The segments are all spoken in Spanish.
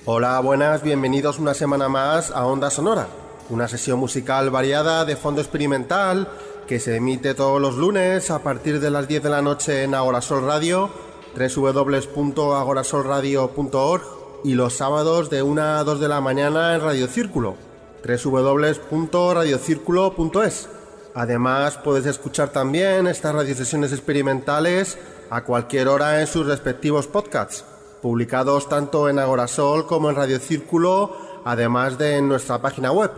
Hola, buenas, bienvenidos una semana más a Onda Sonora, una sesión musical variada de fondo experimental que se emite todos los lunes a partir de las 10 de la noche en Agorasol Radio, www.agorasolradio.org, y los sábados de 1 a 2 de la mañana en Radio Círculo, www.radiocirculo.es. Además, puedes escuchar también estas radiosesiones experimentales a cualquier hora en sus respectivos podcasts, publicados tanto en Agorasol como en Radio Círculo, además de en nuestra página web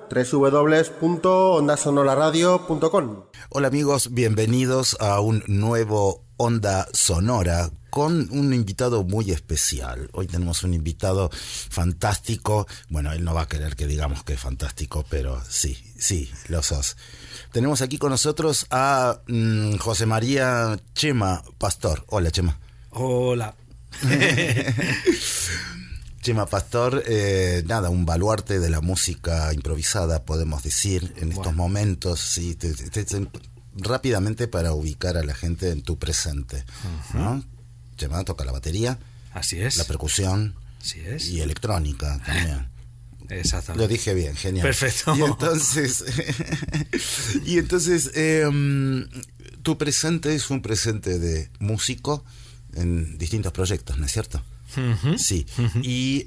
www.ondasonoraradio.com. Hola amigos, bienvenidos a un nuevo Onda Sonora con un invitado muy especial. Hoy tenemos un invitado fantástico. Bueno, él no va a querer que digamos que es fantástico, pero sí, lo sos. Tenemos aquí con nosotros a José María Chema Pastor. Hola, Chema. Hola. Chema Pastor, un baluarte de la música improvisada, podemos decir, en estos momentos. Sí, rápidamente para ubicar a la gente en tu presente, ¿no? Chema toca la batería. Así es. La percusión. Así es. Y electrónica también. Exactamente. Lo dije bien, genial. Perfecto. Y entonces, tu presente es un presente de músico en distintos proyectos, ¿no es cierto? Uh-huh. Sí. Uh-huh. Y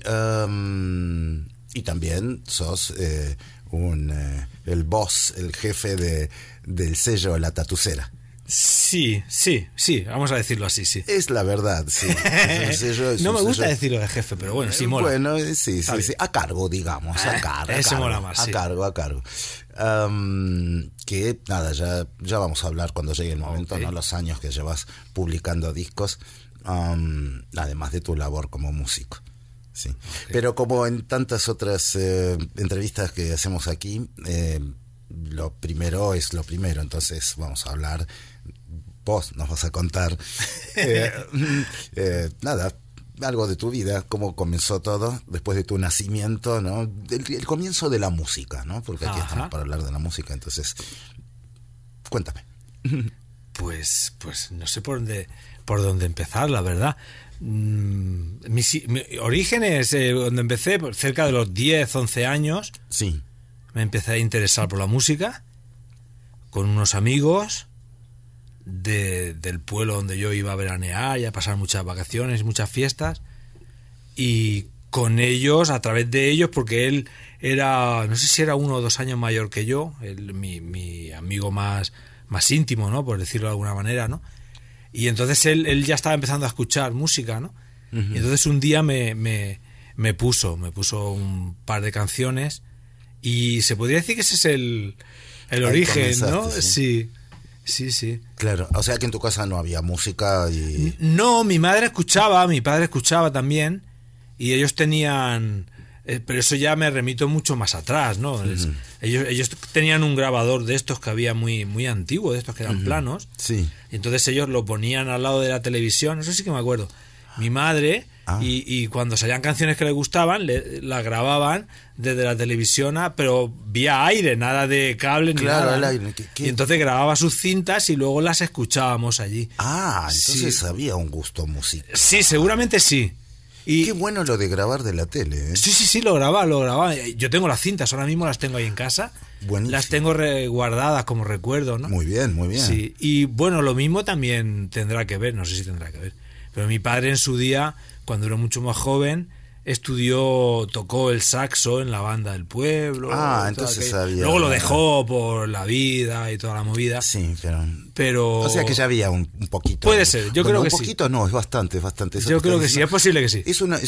también sos el boss, el jefe del sello La Tatucera. Sí, vamos a decirlo así, sí. Es la verdad, sí. No me gusta decirlo de jefe, pero bueno, sí mola. Bueno, sí. A cargo, digamos, a cargo. Ese mola más, sí. A cargo. Que nada, ya vamos a hablar cuando llegue el momento, okay, ¿no? Los años que llevas publicando discos, además de tu labor como músico. Sí. Okay. Pero como en tantas otras entrevistas que hacemos aquí, lo primero es lo primero, entonces vamos a hablar. Vos nos vas a contar algo de tu vida, cómo comenzó todo después de tu nacimiento, ¿no? El comienzo de la música, ¿no? Porque aquí estamos para hablar de la música, entonces cuéntame. Pues no sé por dónde empezar, la verdad. Mis orígenes, donde empecé, cerca de los 10, 11 años, sí, me empecé a interesar por la música con unos amigos del pueblo donde yo iba a veranear y a pasar muchas vacaciones, muchas fiestas, y con ellos, a través de ellos, porque él era, no sé si era 1 o 2 años mayor que yo, mi amigo más íntimo, ¿no? Por decirlo de alguna manera, ¿no? Y entonces él ya estaba empezando a escuchar música, ¿no? Uh-huh. Y entonces un día me puso un par de canciones, y se podría decir que ese es el origen, ¿no? Sí. Claro, o sea que en tu casa no había música y... No, mi padre escuchaba también, y ellos tenían... pero eso ya me remito mucho más atrás, ¿no? Uh-huh. Ellos tenían un grabador de estos que había muy antiguo, de estos que eran, uh-huh, planos. Sí. Y entonces ellos lo ponían al lado de la televisión, eso sí que me acuerdo. Mi madre, y cuando salían canciones que le gustaban, la grababan desde la televisión, pero vía aire, nada de cable, claro, ni nada. El aire. ¿Qué? Y entonces grababa sus cintas y luego las escuchábamos allí. Entonces sí, había un gusto musical. Sí, seguramente sí. Y qué bueno lo de grabar de la tele, ¿eh? Sí, lo grababa. Yo tengo las cintas, ahora mismo las tengo ahí en casa. Buenísimo. Las tengo guardadas como recuerdo, ¿no? Muy bien. Sí, y bueno, lo mismo también tendrá que ver, no sé si tendrá que ver. Pero mi padre en su día, cuando era mucho más joven, tocó el saxo en la banda del pueblo. Entonces había... Luego lo dejó por la vida y toda la movida. Sí, pero... O sea que ya había un poquito... Puede ser, yo creo que sí. Un poquito no, es bastante. Eso yo creo que sí, es posible que sí. Es una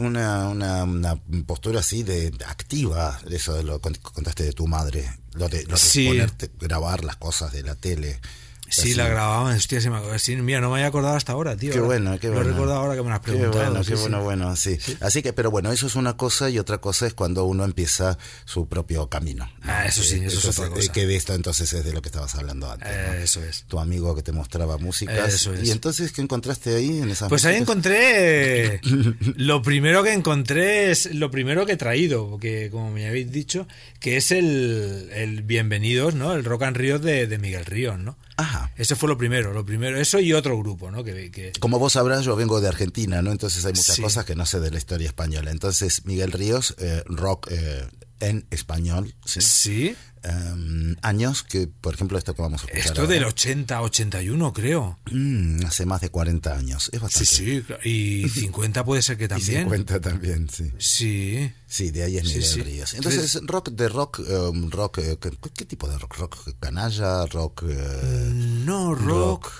postura así de activa, eso de lo que contaste de tu madre, lo de sí, ponerte, grabar las cosas de la tele. Sí, la grababan, hostia, se me acuerda. Sí, mira, no me había acordado hasta ahora, tío. Qué bueno. Lo recuerdo ahora que me lo has preguntado. Qué bueno, sí. Así que, pero bueno, eso es una cosa, y otra cosa es cuando uno empieza su propio camino, ¿no? Eso sí, eso es otra cosa. Que de esto entonces es de lo que estabas hablando antes, ¿no? Eso es. Tu amigo que te mostraba músicas. Eso es. Y entonces, ¿qué encontraste ahí en esas Pues músicas? ahí encontré... Lo primero que encontré es lo primero que he traído, porque como me habéis dicho, que es el Bienvenidos, ¿no? El Rock and Ríos de Miguel Ríos, ¿no? Ajá. Eso fue lo primero, eso y otro grupo, ¿no? Como vos sabrás, yo vengo de Argentina, ¿no? Entonces hay muchas Sí. cosas que no sé de la historia española. Entonces, Miguel Ríos, rock en español, ¿sí? Sí. Años que, por ejemplo, esto que vamos a escuchar Esto ahora, del 80, 81, creo. hace más de 40 años. Es bastante. Sí, claro. Y 50 puede ser que Y también. 50 también, sí. Sí. Sí, de ahí es Miguel Sí. Ríos. Entonces, rock, ¿qué tipo de rock? ¿Rock canalla? ¿Rock? No, rock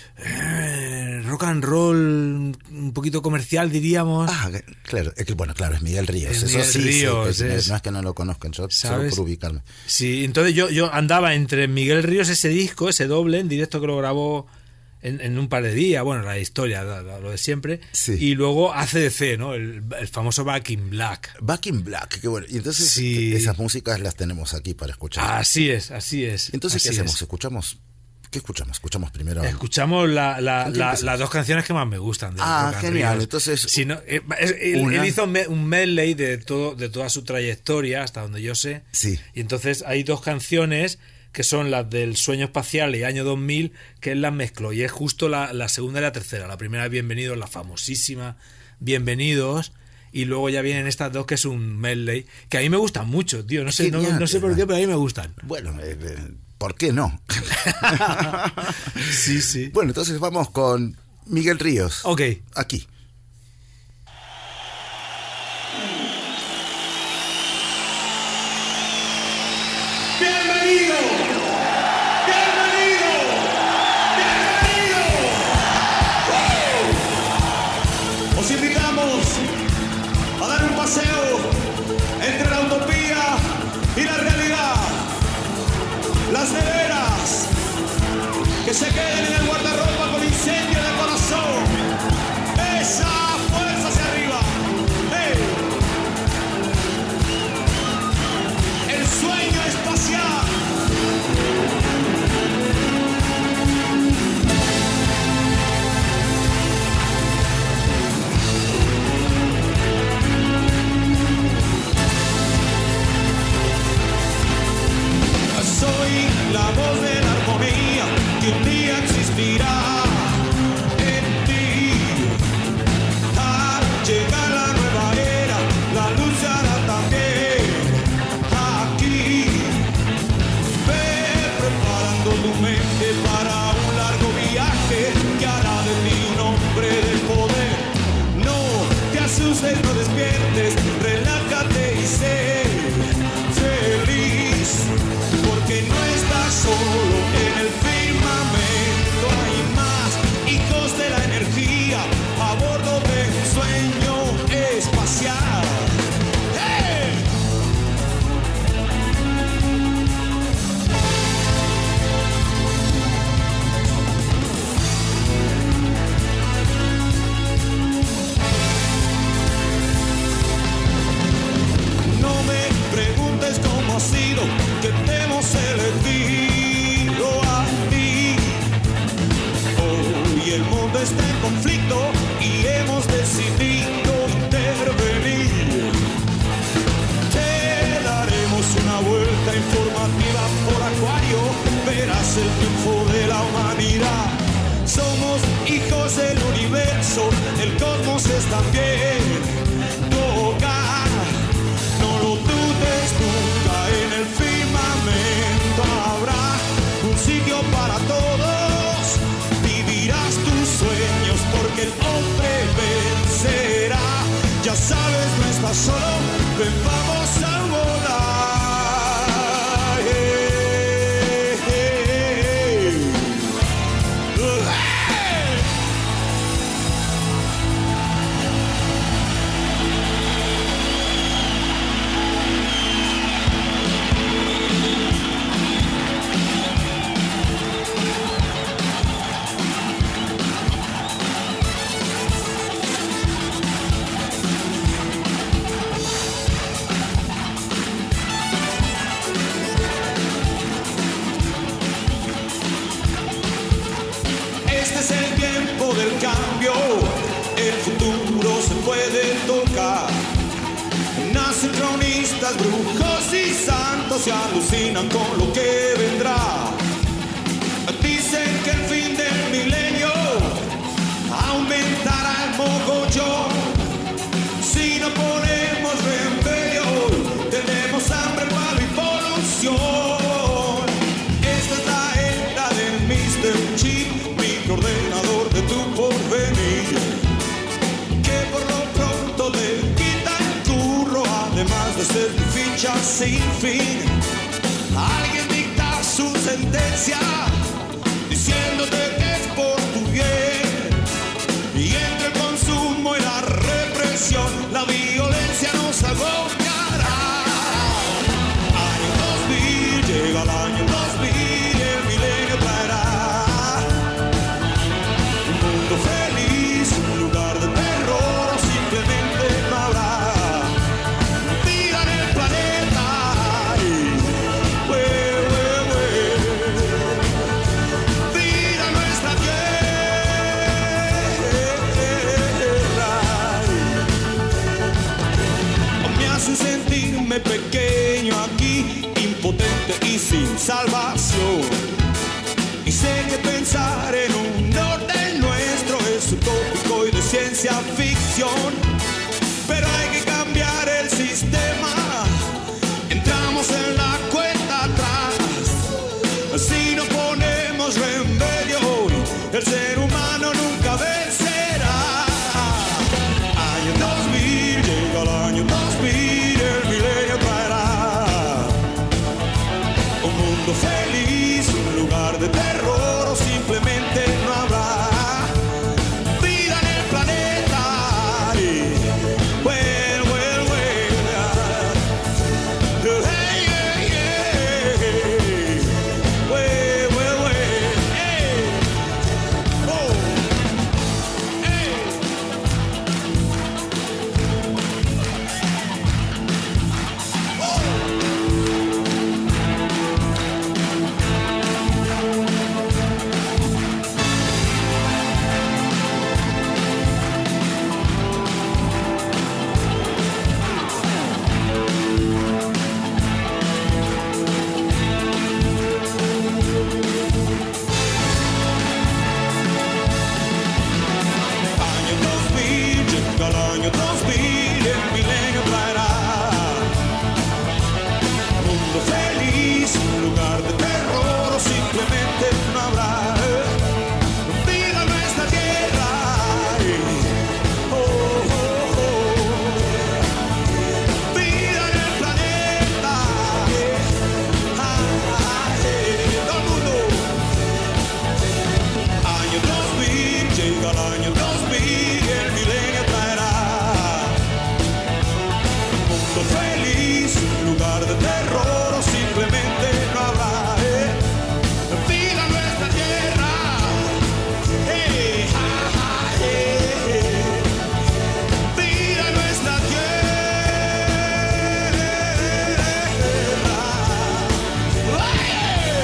and roll, un poquito comercial, diríamos. Claro, claro, es Miguel Ríos. Es Eso Miguel sí, Ríos, no es. es que no lo conozcan, yo solo ¿Sabes? por ubicarme. Sí, entonces yo andaba entre Miguel Ríos, ese disco, ese doble en directo que lo grabó en un par de días, bueno, la historia, lo de siempre, Sí. y luego AC/DC, ¿no? El famoso Back in Black. Back in Black, qué bueno. Y entonces Sí. esas músicas las tenemos aquí para escuchar. Así es. Entonces, ¿qué así hacemos? es. ¿Qué escuchamos? Escuchamos primero. Escuchamos ¿Con qué empezamos? las dos canciones que más me gustan. De Ah, Rock and genial. Ríos. Entonces, Si no, él hizo un medley de toda su trayectoria, hasta donde yo sé. Sí. Y entonces hay dos canciones que son las del Sueño Espacial y Año 2000, que él las mezcló. Y es justo la segunda y la tercera. La primera es Bienvenidos, la famosísima Bienvenidos. Y luego ya vienen estas dos, que es un medley, que a mí me gustan mucho, tío. No sé, Genial, no sé por qué, pero a mí me gustan. Bueno, ¿por qué no? Sí. Bueno, entonces vamos con Miguel Ríos. Ok. Aquí. ¡Bienvenido! ¡Bienvenido! ¡Bienvenido! Os invitamos a dar un paseo entre la utopía y la realidad. Las neveras que se queden en el guardarropa con incendio de corazón. Esa fuerza hacia arriba. ¡Hey! El sueño espacial. Soy la voz de la armonía que un día existirá en ti. Al llegar la nueva era, la luz se hará también aquí. Ve preparando tu mente para un largo viaje que hará de ti un hombre de poder. No te asustes, no despiertes, relájate y sé feliz, porque no estás solo en el firmamento. Hay más hijos de la energía a bordo de un sueño espacial. ¡Hey! No me preguntes cómo ha sido que te hemos elegido a ti. Hoy el mundo está en conflicto y hemos decidido intervenir. Te daremos una vuelta informativa por Acuario, verás el triunfo de la humanidad. Somos hijos del universo, el cosmos es también tu hogar. No lo dudes nunca, en el firmamento habrá un sitio para todos. Vivirás tus sueños porque el hombre vencerá. Ya sabes, no estás solo, ven, vamos a volar. Este es el tiempo del cambio, el futuro se puede tocar. Nacen cronistas, brujos y santos, se alucinan con lo que vendrá. Dicen que el fin del milenio aumentará el mogollón. Si no ponemos remedio, tenemos hambre, palo y polución. Esta es la era del Mr. Chip, microordenador de tu porvenir, que por lo pronto te quita el curro, además de ser tu ficha sin fin. Alguien dicta su sentencia, diciéndote que es por tu bien. Y entre el consumo y la represión, la violencia nos agobiará. Año 2000, llega el año 2000, el milenio traerá un mundo feliz, un lugar de terror, o simplemente no habrá vida en el planeta. Vida en nuestra tierra. Me hace sentirme pequeño aquí, impotente y sin salvación. Y sé que pensar en un orden nuestro es utópico y de ciencia ficción. Pero hay que cambiar el sistema. Entramos en la cuenta atrás. Si no ponemos remedio, el ser humano nunca vencerá. Año 2000, llega el año 2000, el milenio traerá un mundo feliz, un lugar de terror, o simplemente no habrá vida en el planeta. Well, well, well. Hey, hey, hey. Well, well, well. Hey. Oh. Hey. Año 2000, llega el año 2000, el milenio traerá un mundo feliz, un lugar de terror, o simplemente no habrá vida en nuestra tierra. Oh, oh, oh. Vida en el planeta. Todo el mundo. Año 2000, llega el año 2000, el milenio traerá un mundo feliz, un lugar de terror, o simplemente no habrá vida en nuestra tierra. Hey, ja, ja, hey. Vida en nuestra tierra. Hey.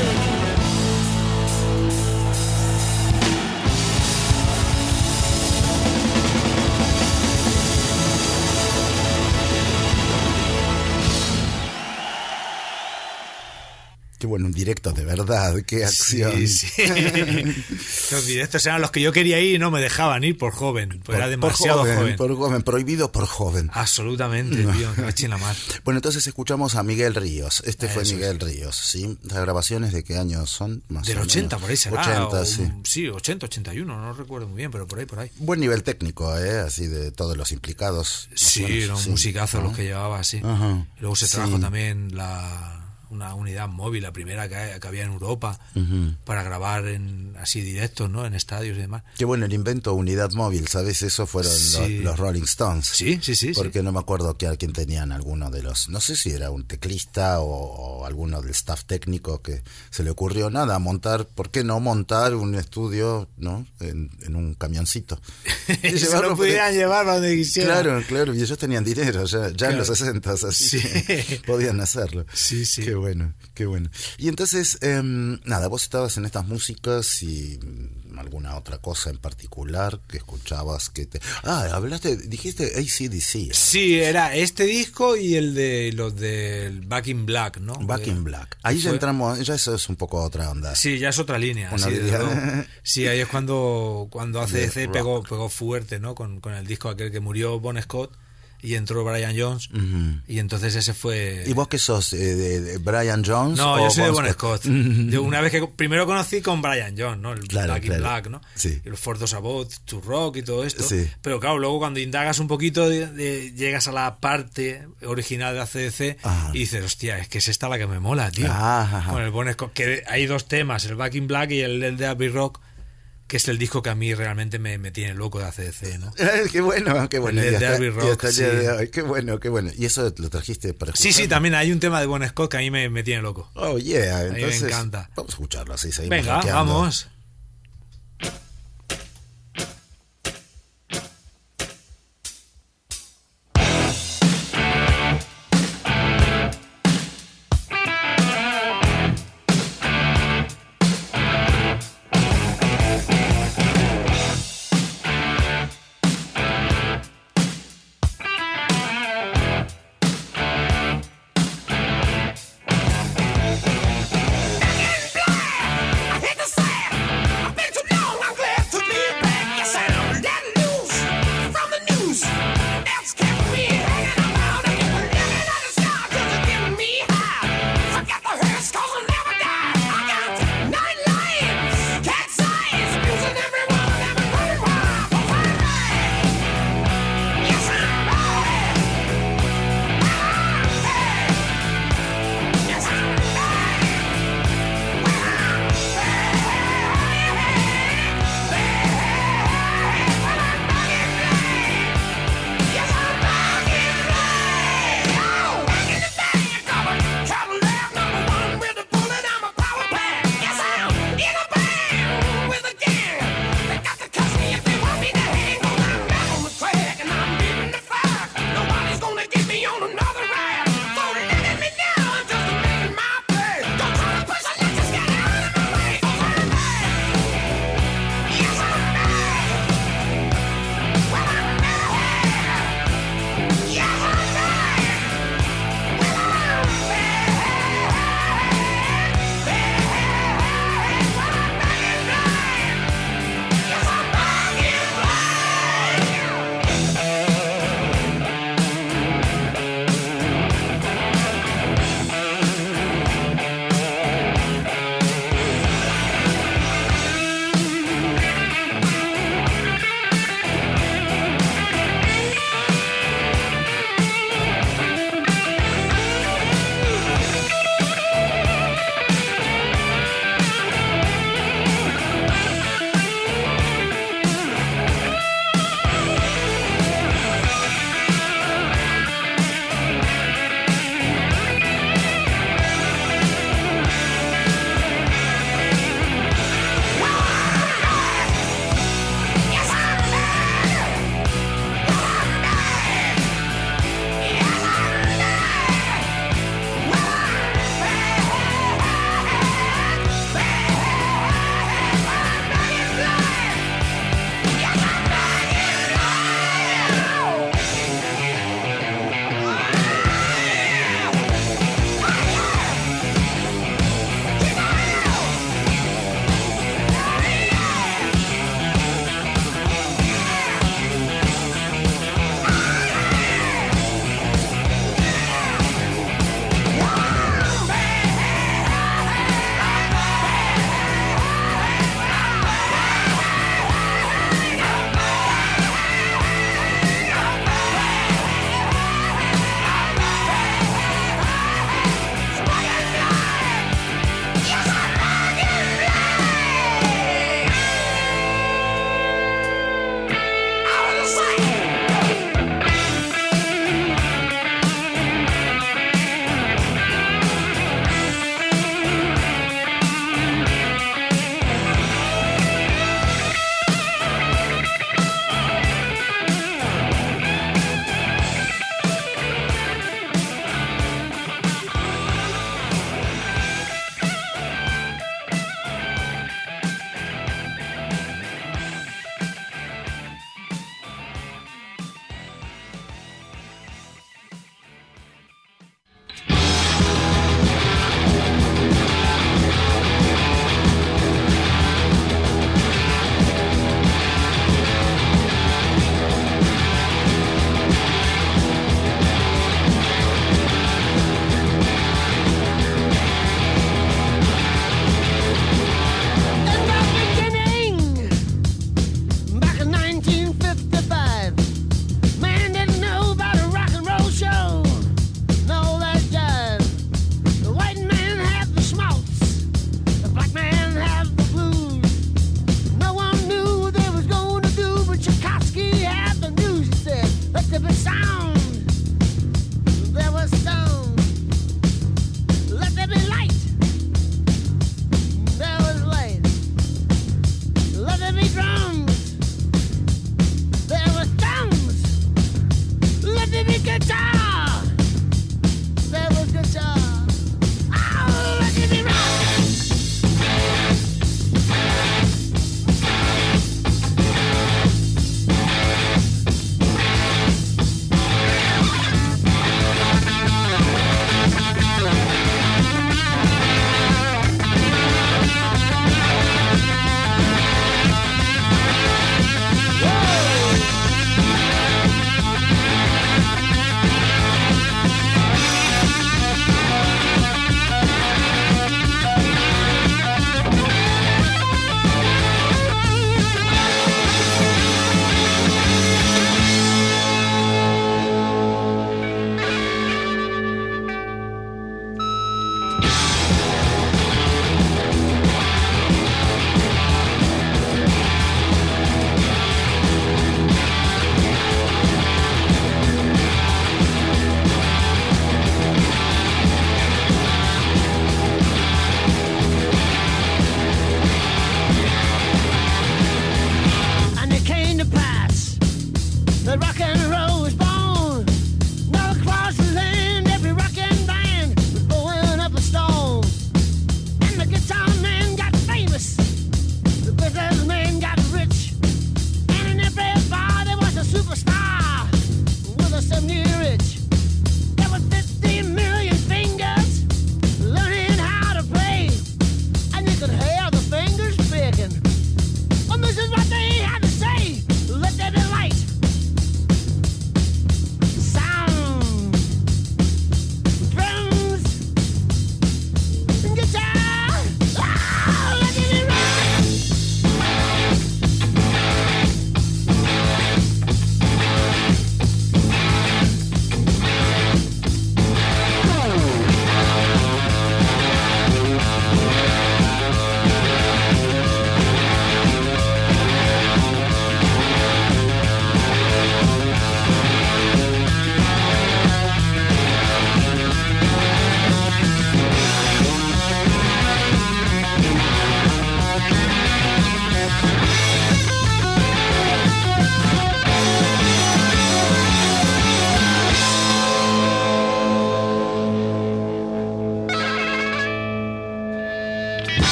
Qué bueno, un directo de verdad, qué acción. Sí, sí. Los directos eran los que yo quería ir y no me dejaban ir por joven, pues era demasiado joven. Por joven, prohibido por joven. Absolutamente, tío, me caché en la mar. Bueno, entonces escuchamos a Miguel Ríos. Fue Eso Miguel Ríos, ¿sí? ¿Las grabaciones de qué año son? Más Del o 80, menos. por ahí será. 80, sí. Sí, 80, 81, no recuerdo muy bien, pero por ahí, por ahí. Buen nivel técnico, así de todos los implicados. más o Sí, menos, eran sí. musicazos los Ajá. que llevaba, sí. Ajá. Y luego se Sí. trajo también una unidad móvil, la primera que había en Europa, para grabar así directos, ¿no? En estadios y demás. Qué bueno el invento unidad móvil, ¿sabes? Eso fueron Sí. los Rolling Stones. Sí, sí, sí. Porque no me acuerdo que a quién tenían alguno de los, no sé si era un teclista o alguno del staff técnico que se le ocurrió nada, montar, ¿por qué no montar un estudio, ¿no? En un camioncito. Y Se llevarlo lo pudieran llevar donde quisieran. Claro, claro, y ellos tenían dinero ya Claro. en los 60, así Sí. que podían hacerlo. Sí, sí. Qué bueno, qué bueno. Y entonces, nada, vos estabas en estas músicas y alguna otra cosa en particular que escuchabas que te... dijiste AC/DC. Sí, era este disco y el de los del Back in Black, ¿no? Back in Black. Ahí ya entramos, ya eso es un poco otra onda. Sí, ya es otra línea. Sí, ahí es cuando AC/DC pegó fuerte, ¿no? Con el disco aquel que murió Bon Scott y entró Brian Jones. Y entonces ese fue... ¿Y vos qué sos? ¿De Brian Jones? No, yo soy de Bon Scott. Yo una vez que primero conocí con Brian Jones, ¿no? El Back in Black, ¿no? Sí. Y los For Those About to Rock y todo esto. Sí. Pero claro, luego cuando indagas un poquito llegas a la parte original de AC/DC y dices, hostia, es que es esta la que me mola, tío. Con el Bon Scott, que hay dos temas, el Back in Black y el de Abbey Rock, que es el disco que a mí realmente me tiene loco de AC/DC, ¿no? Qué bueno, qué bueno. El de Abbey Rock, sí. Qué bueno, qué bueno. ¿Y eso lo trajiste para escuchar? Sí, también hay un tema de Bon Scott que a mí me tiene loco. Oh, yeah. A mí entonces, me encanta. Vamos a escucharlo así, seguimos. Venga, hackeando. vamos. I hit the sand.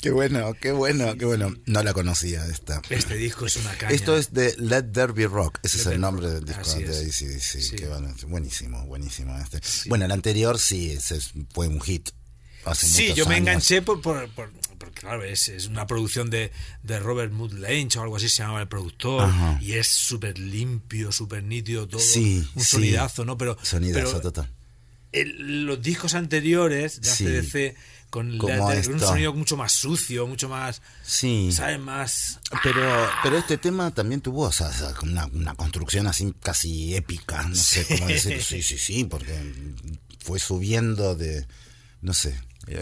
Qué bueno, qué bueno, qué bueno. No la conocía esta. Este disco es una caña. Esto es de Let There Be Rock. Ese es el nombre del disco Así de es. AC/DC. Sí. Qué bueno, buenísimo, buenísimo. Sí. Bueno, el anterior sí, fue un hit. Hace Sí, muchos yo me años. enganché porque claro, es una producción de Robert Mood Lange o algo así se llamaba el productor. Ajá. Y es súper limpio, súper nítido todo. Sí, un sí. sonidazo, ¿no? Sonidazo total. Los discos anteriores de Sí. AC/DC con Como un esto. sonido mucho más sucio, mucho más, Sí. ¿sabes? Más... Pero este tema también tuvo, o sea, una construcción así casi épica, no sé cómo decirlo. Sí, porque fue subiendo de, no sé,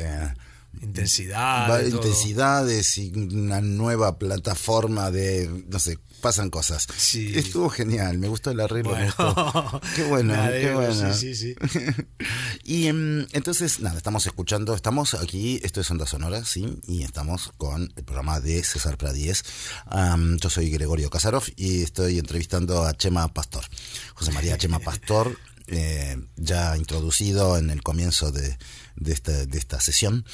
intensidad. de todo. intensidades y una nueva plataforma de, no sé, pasan cosas. Sí. Estuvo genial, me gustó el arreglo. Bueno. Me gustó. Qué bueno, Me alegro, qué bueno. sí. Y entonces, nada, estamos aquí, esto es Onda Sonora, sí, y estamos con el programa de César Pradíez. Yo soy Gregorio Casarov y estoy entrevistando a Chema Pastor, José María Chema Pastor, ya introducido en el comienzo de esta sesión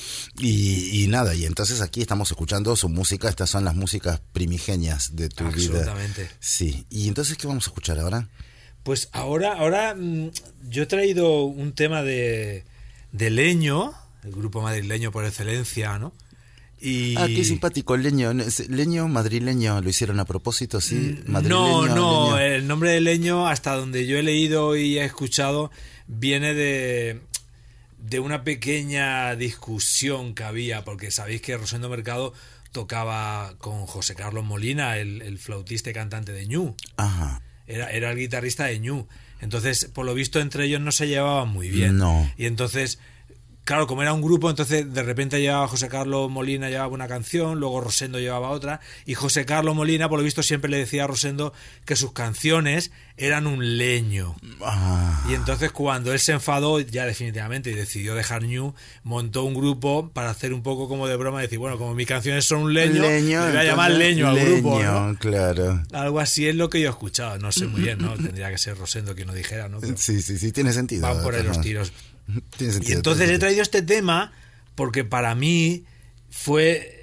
y nada, y entonces aquí estamos escuchando su música. Estas son las músicas primigenias de tu vida. Absolutamente. Sí, y entonces ¿qué vamos a escuchar ahora? Pues ahora yo he traído un tema de Leño, el grupo madrileño por excelencia, ¿no? Y... qué simpático, Leño madrileño, lo hicieron a propósito, sí. Madrileño, No, Leño. el nombre de Leño, hasta donde yo he leído y he escuchado, viene de una pequeña discusión que había, porque sabéis que Rosendo Mercado tocaba con José Carlos Molina, el flautista y cantante de Ñu. Ajá. Era el guitarrista de Ñu. Entonces, por lo visto, entre ellos no se llevaban muy bien. No. Y entonces, claro, como era un grupo, entonces de repente llevaba José Carlos Molina, llevaba una canción, luego Rosendo llevaba otra, y José Carlos Molina, por lo visto, siempre le decía a Rosendo que sus canciones eran un leño. Y entonces cuando él se enfadó ya definitivamente y decidió dejar Ñu, montó un grupo para hacer un poco como de broma, decir, bueno, como mis canciones son un leño, le voy a llamar Leño al grupo, ¿no? Claro. Algo así es lo que yo he escuchado, no sé muy bien, ¿no? Tendría que ser Rosendo quien lo dijera, ¿no? Pero Sí, tiene sentido. van por ahí los tiros. Tiene sentido. Y entonces he traído este tema porque para mí fue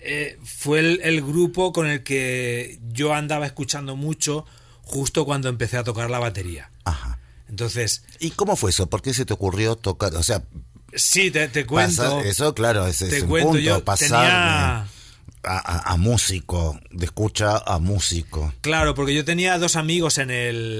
el grupo con el que yo andaba escuchando mucho justo cuando empecé a tocar la batería. Ajá. Entonces, ¿Y cómo fue eso? ¿Por qué se te ocurrió tocar? O sea, sí, te cuento. eso, claro, es te un cuento, punto, yo pasar tenía... a músico, de escucha a músico. Claro, porque yo tenía dos amigos en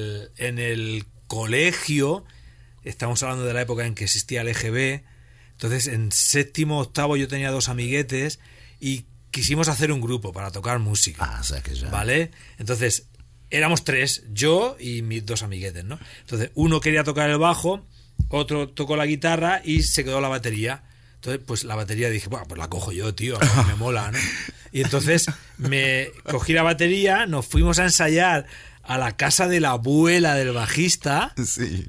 el colegio. Estamos hablando de la época en que existía el EGB. Entonces, en séptimo, octavo, yo tenía dos amiguetes y quisimos hacer un grupo para tocar música. O sea que ya. ¿Vale? Entonces, éramos tres, yo y mis dos amiguetes, ¿no? Entonces, uno quería tocar el bajo, otro tocó la guitarra y se quedó la batería. Entonces, pues la batería dije, bueno, pues la cojo yo, tío, a mí me mola, ¿no? Y entonces me cogí la batería, nos fuimos a ensayar a la casa de la abuela del bajista. Sí.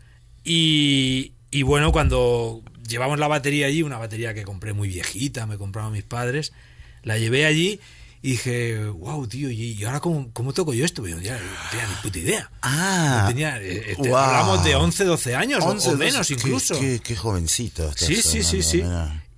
Y bueno, cuando llevamos la batería allí, una batería que compré muy viejita, me compraron mis padres, la llevé allí y dije, wow, tío, ¿y ahora cómo toco yo esto? Yo ya no tenía ni puta idea. No tenía, wow. Hablamos de 11, 12 años 11, o menos 12, incluso. Qué jovencito. estás Sí. hablando, mira.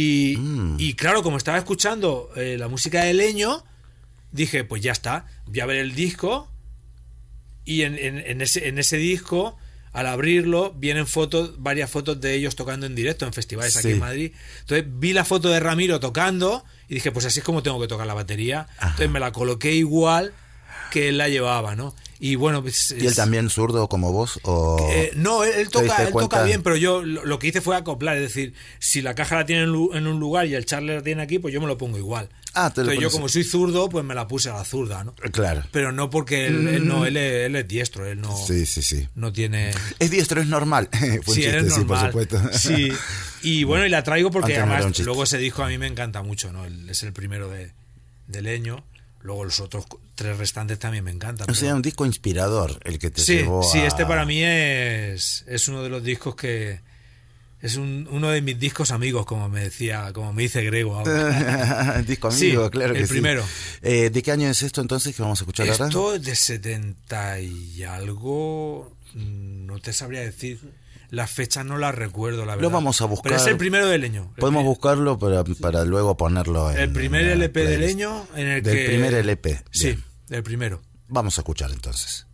Y claro, como estaba escuchando la música de Leño, dije, pues ya está, voy a ver el disco. Y en ese disco, al abrirlo, vienen varias fotos de ellos tocando en directo en festivales aquí en Madrid. Entonces vi la foto de Ramiro tocando y dije, pues así es como tengo que tocar la batería. Ajá. Entonces me la coloqué igual que él la llevaba, ¿no? Y bueno, pues, ¿Y él también zurdo como vos? O... no, él ¿Te diste toca cuenta? bien, pero yo lo que hice fue acoplar, es decir, si la caja la tiene en un lugar y el Charlie la tiene aquí, pues yo me lo pongo igual. Te lo Entonces yo, pones- como soy zurdo, pues me la puse a la zurda, ¿no? Claro. Pero no porque él es diestro, él no, Sí. no tiene... Es diestro, es normal. Fue un Sí, chiste, él es sí, por normal. supuesto. Sí. Y bueno, y la traigo porque Antes no era un además chiste. luego ese disco a mí me encanta mucho, ¿no? Es el primero de Leño. Luego los otros tres restantes también me encantan. O sea, pero- un disco inspirador el que te sí, llevó sí, a... este para mí es uno de los discos que... Es uno de mis discos amigos, como me dice Grego ahora. Disco amigo, Sí, claro que el sí. primero. ¿De qué año es esto entonces que vamos a escuchar ahora? Esto es de 70 y algo, no te sabría decir. las fechas no las recuerdo, la verdad. Lo vamos a buscar. Pero es el primero de Leño. Podemos buscarlo para luego ponerlo en el primer en la LP de playlist. Leño en el Del que... primer LP. Sí, Bien. del primero. Vamos a escuchar entonces.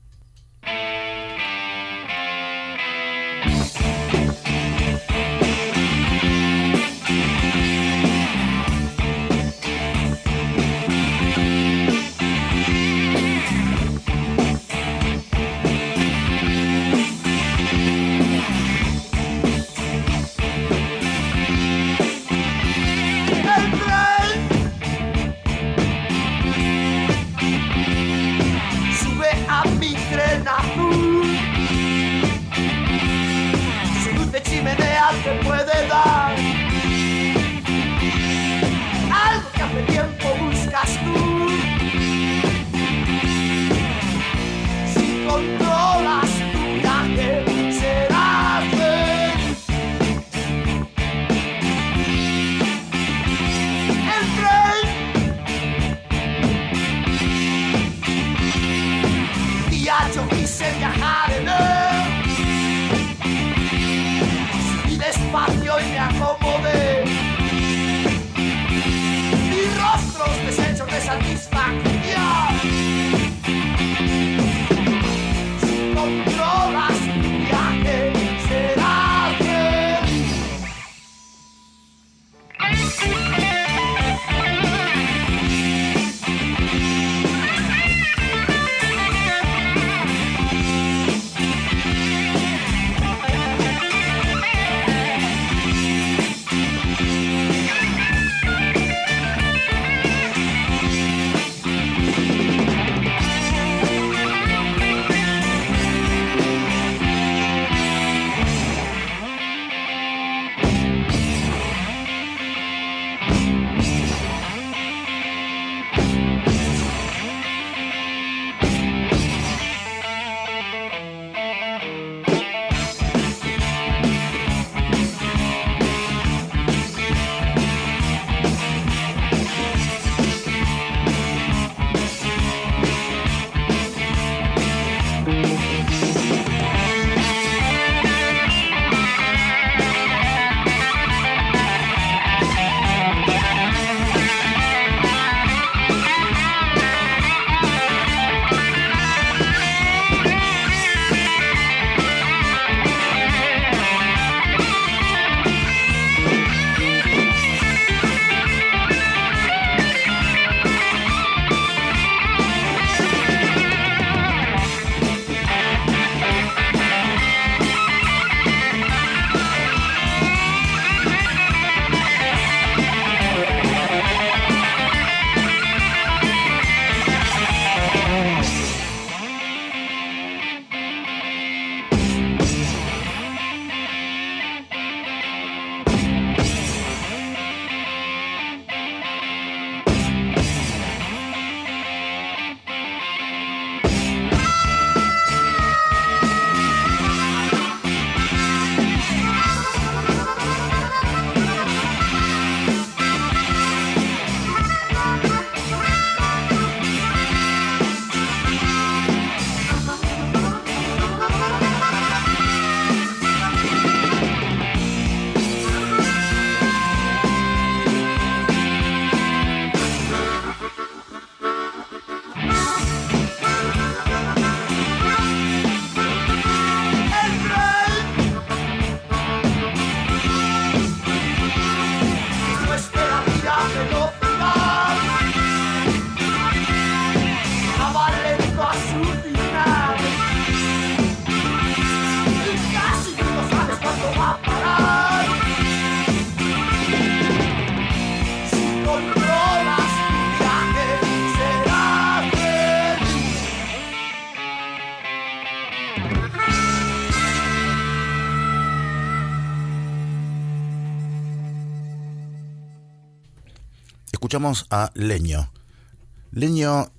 Sube a mi tren azul. Su luz de chimenea te puede dar algo que hace tiempo buscas tú. Si controlas tu viaje, serás feliz. El tren día yo quise viajar en él. Subí despacio y me acomodé. Vi rostros deshechos de satisfacción. Si controlas tu viaje, serás feliz. Escuchamos a Leño. Leño,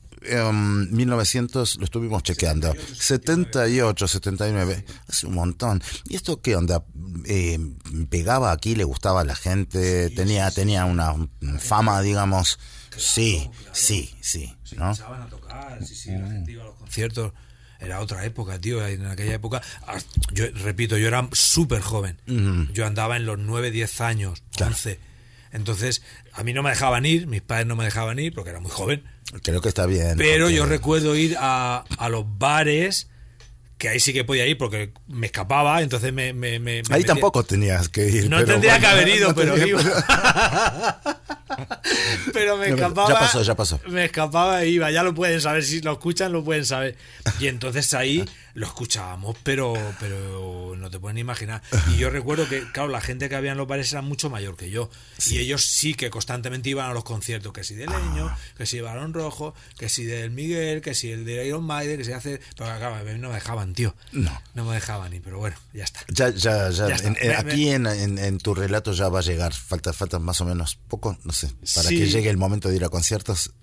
1900, lo estuvimos chequeando, 78, 79, hace un montón. ¿Y esto qué onda? ¿Pegaba aquí? ¿Le gustaba a la gente? Sí, tenía una fama, digamos. Sí, ¿no? Se empezaban a tocar, la gente iba a los conciertos. era otra época, tío. En aquella época, yo repito, yo era súper joven. Yo andaba en los 9, 10 años, 11. Entonces, a mí no me dejaban ir, mis padres no me dejaban ir porque era muy joven. Creo que está bien. Pero yo recuerdo ir a los bares, que ahí sí que podía ir porque me escapaba, entonces me ahí metía. tampoco tenías que ir. No pero tendría bueno, que haber ido, no pero tenía- iba. Pero me escapaba. Ya pasó. Me escapaba e iba. Ya lo pueden saber, si lo escuchan lo pueden saber. Y entonces ahí lo escuchábamos, pero no te pueden imaginar. Y yo recuerdo que, claro, la gente que había en los bares era mucho mayor que yo. Y ellos sí que constantemente iban a los conciertos, que si de Leño, que si de Barón Rojo, que si del Miguel, que si el de Iron Maiden, que si hace. Pero claro, a mí no me dejaban, tío. No me dejaban, pero bueno, ya está. Ya está. Aquí en tu relato ya va a llegar. Falta más o menos poco, no sé, para Sí. que llegue el momento de ir a conciertos.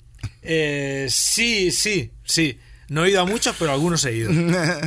Sí. No he ido a muchos, pero algunos he ido.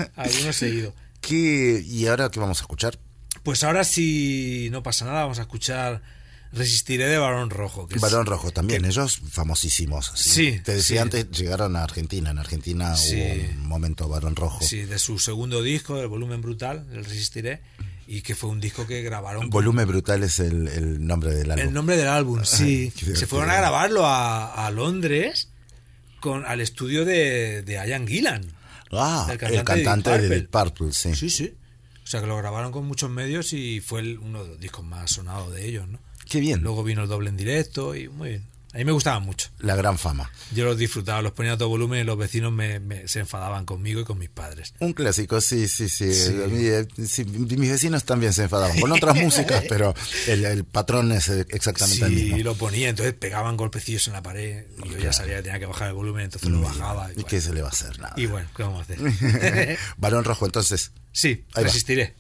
¿Y ahora qué vamos a escuchar? Pues ahora, si no pasa nada, vamos a escuchar Resistiré de Barón Rojo. Barón Rojo también, ellos famosísimos. Sí, Te decía sí. antes, llegaron a Argentina. En Argentina Sí. hubo un momento Barón Rojo. Sí, de su segundo disco, El Volumen Brutal, El Resistiré, y que fue un disco que grabaron. Volumen Brutal es el nombre del álbum. El nombre del álbum, sí. Ay, qué divertido. Se fueron a grabarlo a Londres al estudio de Ian Gillan. El cantante de Deep Purple, sí. Sí. O sea que lo grabaron con muchos medios y fue uno de los discos más sonados de ellos, ¿no? Qué bien. Luego vino el doble en directo y muy bien. A mí me gustaban mucho. La gran fama. Yo los disfrutaba, los ponía a todo volumen y los vecinos se enfadaban conmigo y con mis padres. Un clásico, sí. Sí, mis vecinos también se enfadaban con otras músicas, pero el patrón es exactamente el mismo. Sí, lo ponía, entonces pegaban golpecillos en la pared y yo ya sabía que tenía que bajar el volumen, entonces lo bajaba. ¿Y qué se le va a hacer? Nada. Y bueno, ¿qué vamos a hacer? Barón Rojo, entonces. Sí, Ahí va. Resistiré.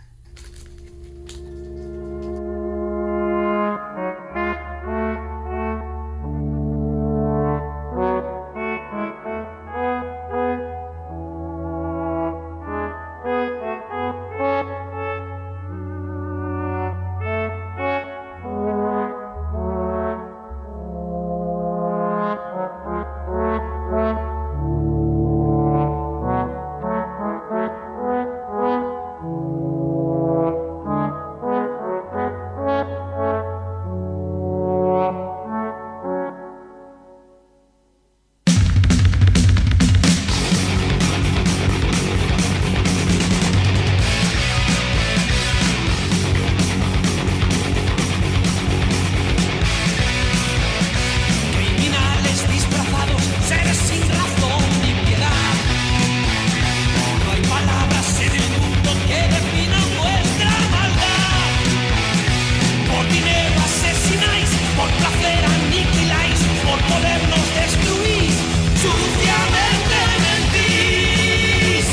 Criminales disfrazados, seres sin razón ni piedad. No hay palabras en el mundo que definan vuestra maldad. Por dinero asesináis, por placer aniquiláis, por poder nos destruís, suciamente mentís.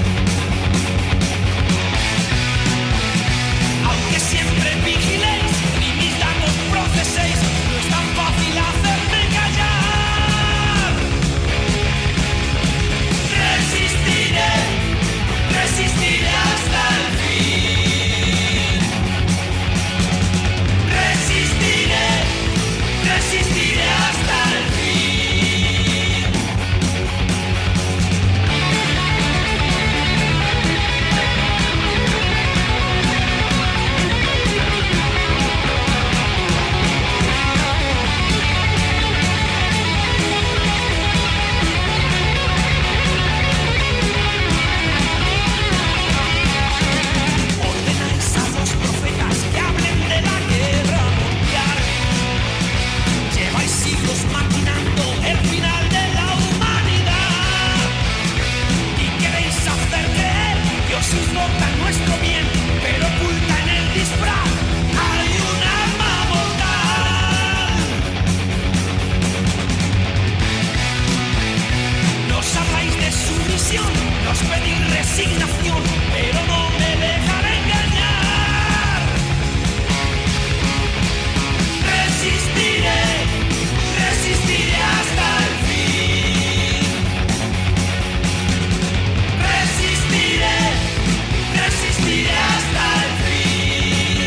Aunque siempre vigiléis y mis datos proceséis, no es tan fácil hacerme callar. Resistiré hasta el fin. Resistiré hasta el fin. Ordenáis a los profetas que hablen de la guerra mundial. Lleváis siglos maquinando el final de la humanidad. Y queréis hacer creer que os importa nuestro bien, pero oculta en el disfraz hay un arma mortal. Nos habláis de sumisión, nos pedís resignación, pero no me dejaré engañar. Resistiré hasta el fin. Resistiré hasta el fin.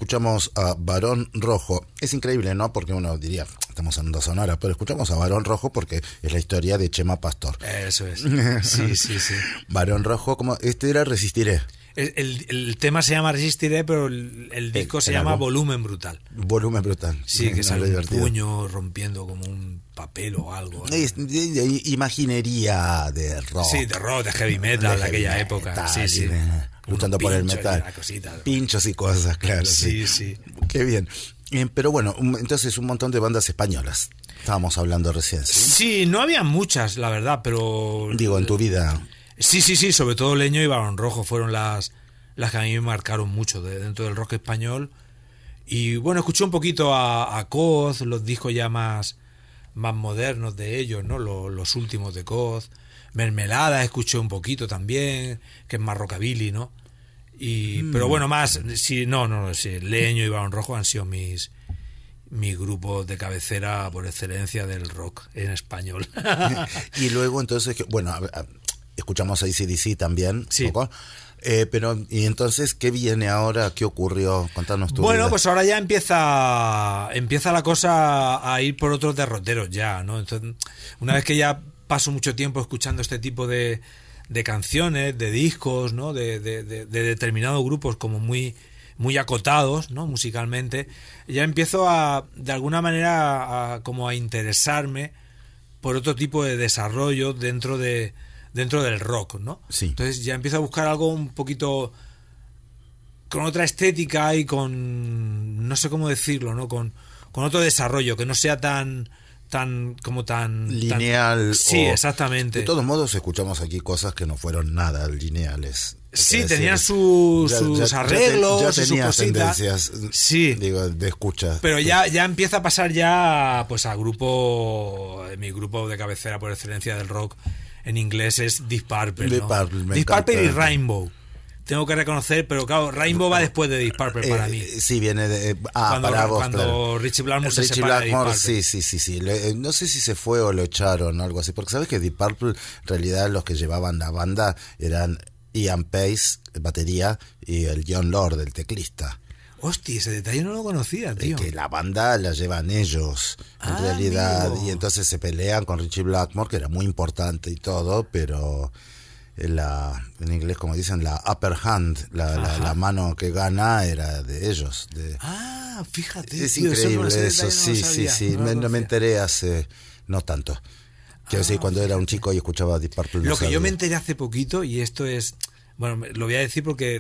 escuchamos a Barón Rojo. Es increíble, ¿no? Porque uno diría, estamos en Onda Sonora, pero escuchamos a Barón Rojo porque es la historia de Chema Pastor. Eso es. Sí. Barón Rojo, como este era Resistiré. El tema se llama Resistiré, pero el disco se llama Volumen Brutal. Volumen Brutal. Sí, que sale un puño rompiendo como un papel o algo, ¿no? Es de imaginería de rock. Sí, de rock, de heavy metal de aquella época. Sí. Luchando por el metal. Pinchos y cosas, claro. Sí. Qué bien. Pero bueno, entonces un montón de bandas españolas. Estábamos hablando recién. Sí, no había muchas, la verdad, pero... Digo, en tu vida... Sí, sobre todo Leño y Barón Rojo fueron las que a mí me marcaron mucho dentro del rock español. Y bueno, escuché un poquito a Coz, los discos ya más modernos de ellos, ¿no? Los últimos de Coz. Mermelada escuché un poquito también, que es más rockabilly, ¿no? Pero bueno, más, sí, Leño y Barón Rojo han sido mis grupos de cabecera por excelencia del rock en español. Y luego entonces, bueno, escuchamos a AC/DC también, sí. Un poco. Pero, ¿y entonces qué viene ahora? ¿Qué ocurrió? Contanos tu Bueno, vida. pues ahora ya empieza la cosa a ir por otros derroteros ya, ¿no? Entonces, una vez que ya paso mucho tiempo escuchando este tipo de canciones, de discos, ¿no? De determinados grupos como muy acotados, ¿no? Musicalmente, ya empiezo de alguna manera como a interesarme por otro tipo de desarrollo dentro del rock, ¿no? Sí. Entonces ya empiezo a buscar algo un poquito con otra estética y con, no sé cómo decirlo, ¿no? Con otro desarrollo, que no sea tan lineal. Sí, exactamente. De todos modos escuchamos aquí cosas que no fueron nada lineales. Sí, tenían sus arreglos, ya y sus cositas. Tendencias, sí, digo, de escucha. Pero ya empieza a pasar ya pues a mi grupo de cabecera por excelencia del rock en inglés es Deep Purple, ¿no? Deep Purple y Rainbow. Tengo que reconocer, pero claro, Rainbow va después de Deep Purple para mí. Sí, viene de... cuando claro. Richie Blackmore se separa de Deep Purple. Sí. No sé si se fue o lo echaron o algo así, porque sabes que Deep Purple, en realidad los que llevaban la banda eran Ian Pace, batería, y el Jon Lord, el teclista. Hostia, ese detalle no lo conocía, tío. Que la banda la llevan ellos, en realidad, amigo. Y entonces se pelean con Richie Blackmore, que era muy importante y todo, pero... en inglés, como dicen, la upper hand, la mano que gana era de ellos. Fíjate. Es tío, increíble eso, sí. No me enteré hace no tanto. Quiero decir, cuando era un chico y escuchaba Deep Purple. Lo que yo me enteré hace poquito, y esto es, bueno, lo voy a decir porque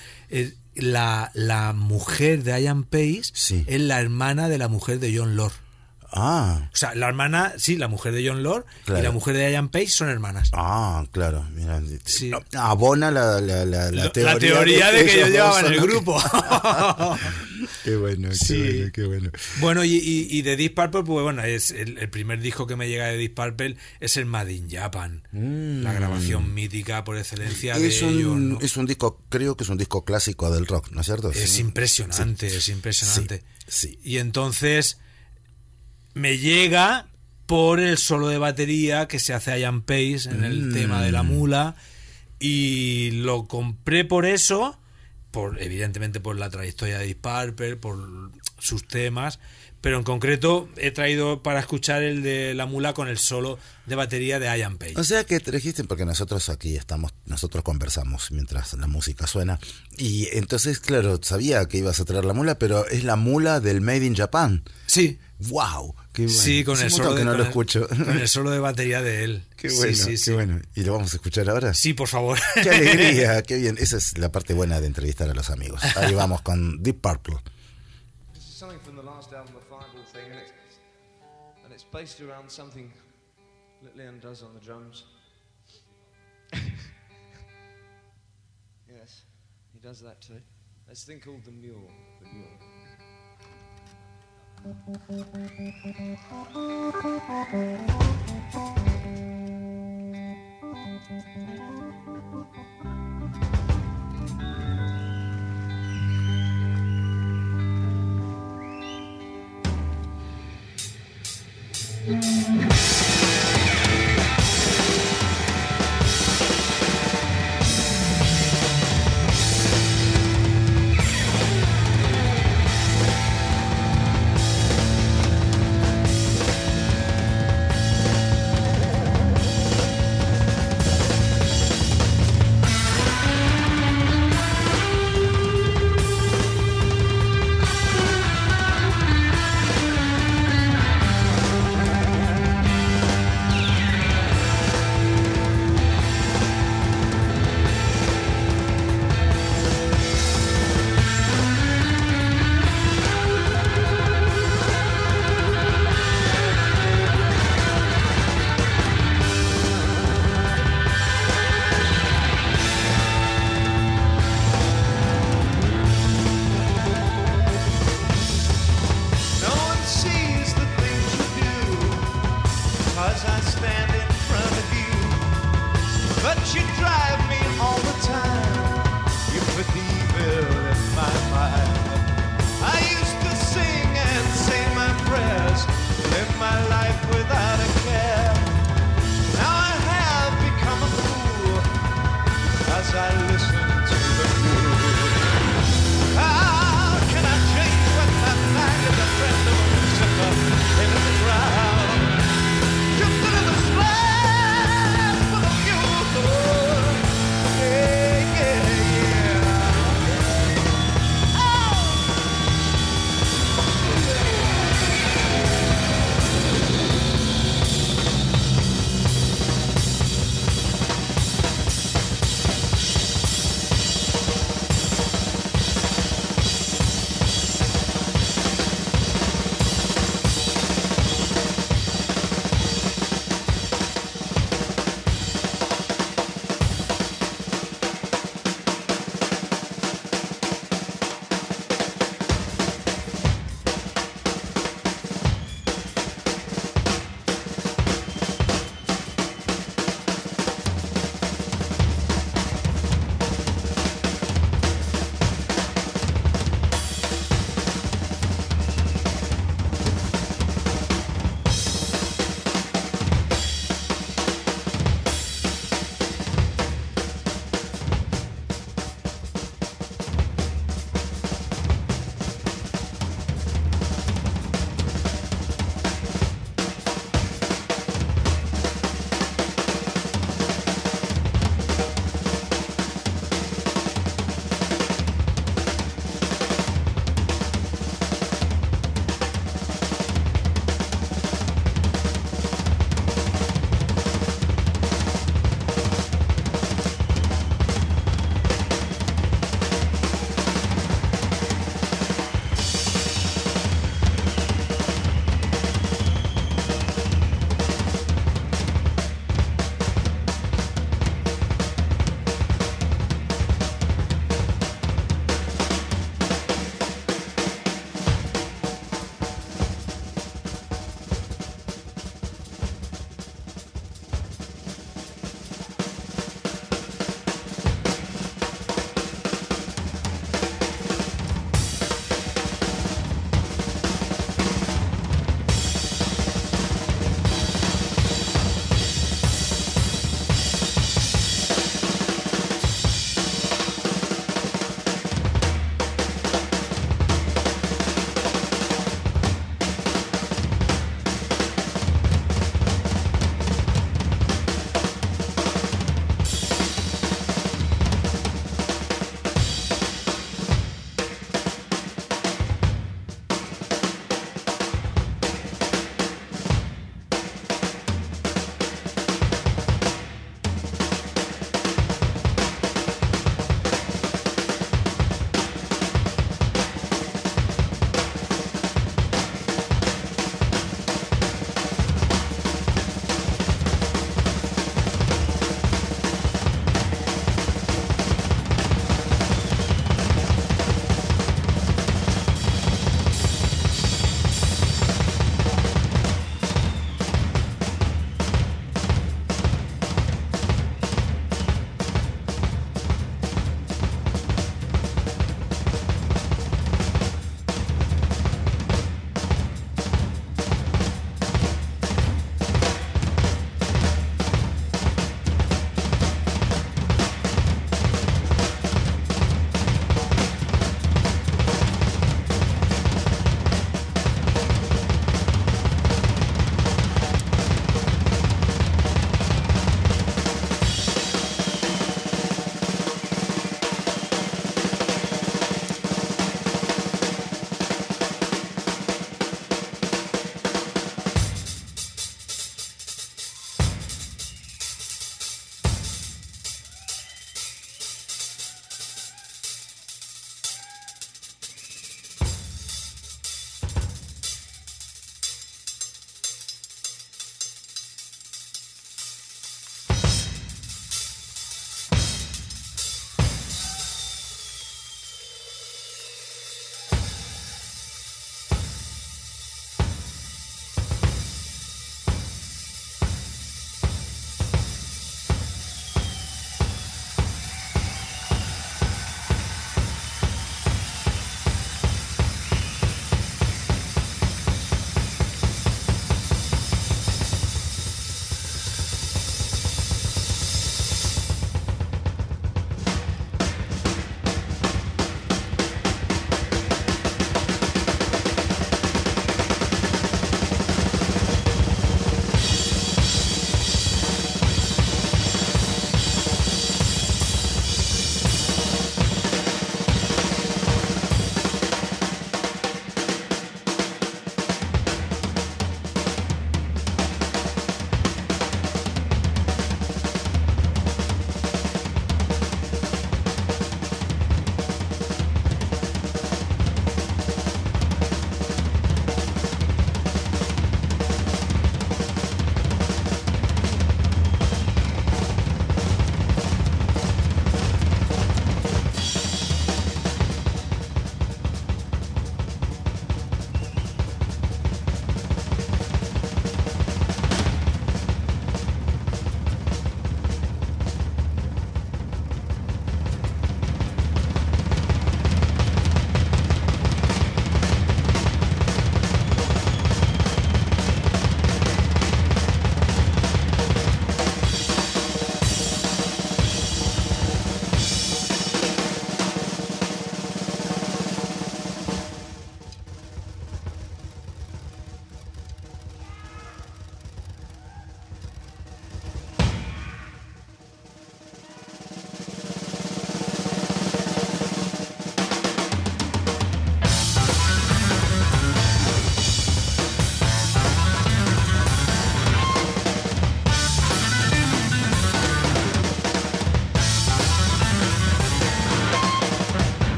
la mujer de Ian Pace es la hermana de la mujer de Jon Lord. O sea, la hermana, sí, la mujer de Jon Lord, claro. Y la mujer de Ian Pace son hermanas. Claro, mira, sí. Abona la teoría de que ellos llevaban el grupo. Qué bueno, sí. qué bueno. Bueno, y de Deep Purple, pues bueno, es el primer disco que me llega de Deep Purple es el Made in Japan, la grabación mítica por excelencia de ellos, ¿no? Es un disco, creo que es un disco clásico del rock, ¿no es cierto? Es impresionante, es impresionante. Sí. Y entonces me llega por el solo de batería que se hace a Ian Pace en el tema de la mula, y lo compré por eso, evidentemente por la trayectoria de Deep Purple, por sus temas, pero en concreto he traído para escuchar el de la mula con el solo de batería de Ian Pace. O sea que trajiste, porque nosotros aquí nosotros conversamos mientras la música suena, y entonces claro, sabía que ibas a traer la mula, pero es la mula del Made in Japan. Sí. ¡Wow! Qué bueno. Sí, con el solo que no lo escucho. Con el solo de batería de él. Qué bueno, sí. Qué bueno. ¿Y lo vamos a escuchar ahora? Sí, por favor. ¡Qué alegría! ¡Qué bien! Esa es la parte buena de entrevistar a los amigos. Ahí vamos con Deep Purple. This is something from the last album, the Fireball thing, and it's based around something that Leon does on the drums. Yes, he does that too. There's a thing called the mule. The mule.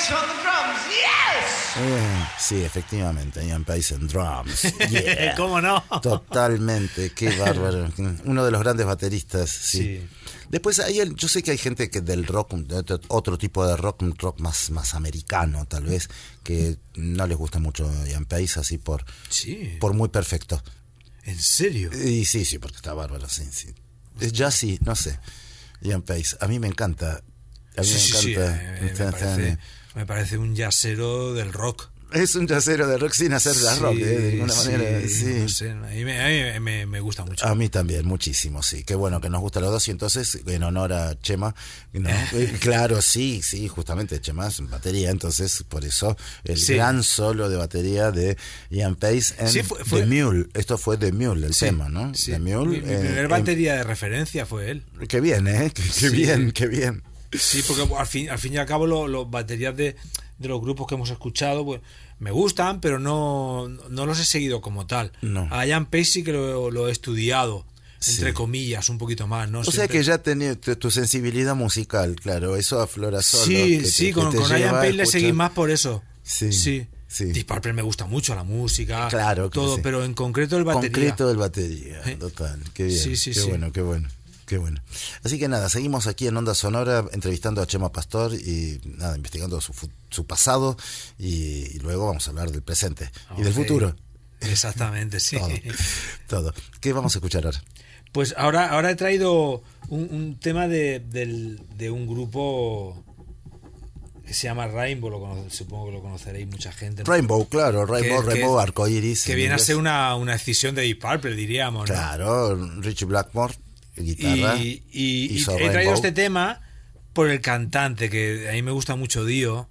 Pace on the drums, yes! Sí, efectivamente, Ian Pace en drums. Yeah. ¿Cómo no? Totalmente, qué bárbaro. Uno de los grandes bateristas, sí. Sí. Después yo sé que hay gente que del rock, otro tipo de rock, un rock más americano tal vez, que no les gusta mucho Ian Pace, así por muy perfecto. ¿En serio? Y sí, porque está bárbaro, sí. Es jazzy, no sé. Ian Pace, a mí me encanta. A mí me encanta. Me parece un jazzero del rock. Es un jazzero de rock sin hacer jazz rock, de alguna manera. Sí. No sé, a mí me gusta mucho. A mí también, muchísimo, sí. Qué bueno que nos gusta los dos. Y entonces, en honor a Chema, ¿no? Claro, sí, justamente Chema es batería. Entonces, por eso, el gran solo de batería de Ian Pace en The Mule. Esto fue The Mule, el tema, ¿no? Sí. The Mule. Mi primer batería de referencia fue él. Qué bien, ¿eh? Qué bien. Sí, porque al fin y al cabo los baterías de los grupos que hemos escuchado pues me gustan, pero no los he seguido como tal. No. A Ian Pace sí que lo he estudiado, entre comillas, un poquito más, ¿no? O sea que ya tenía tu sensibilidad musical, claro, eso aflora solo. Con Ian Pace le seguí más por eso. Sí. Deep Purple me gusta mucho, la música, claro, todo, sí. pero en concreto el batería. Total, qué bien, Sí. Qué bueno. Así que nada, seguimos aquí en Onda Sonora entrevistando a Chema Pastor y nada, investigando su pasado y luego vamos a hablar del presente y del futuro. Exactamente, sí. Todo. ¿Qué vamos a escuchar ahora? Pues ahora he traído un tema de un grupo que se llama Rainbow, supongo que lo conoceréis mucha gente, ¿no? Rainbow, claro, Rainbow, arcoiris. Que viene a ser una escisión de Deep Purple, diríamos, ¿no? Claro, Richie Blackmore, guitarra. Y he traído este tema por el cantante, que a mí me gusta mucho Dio.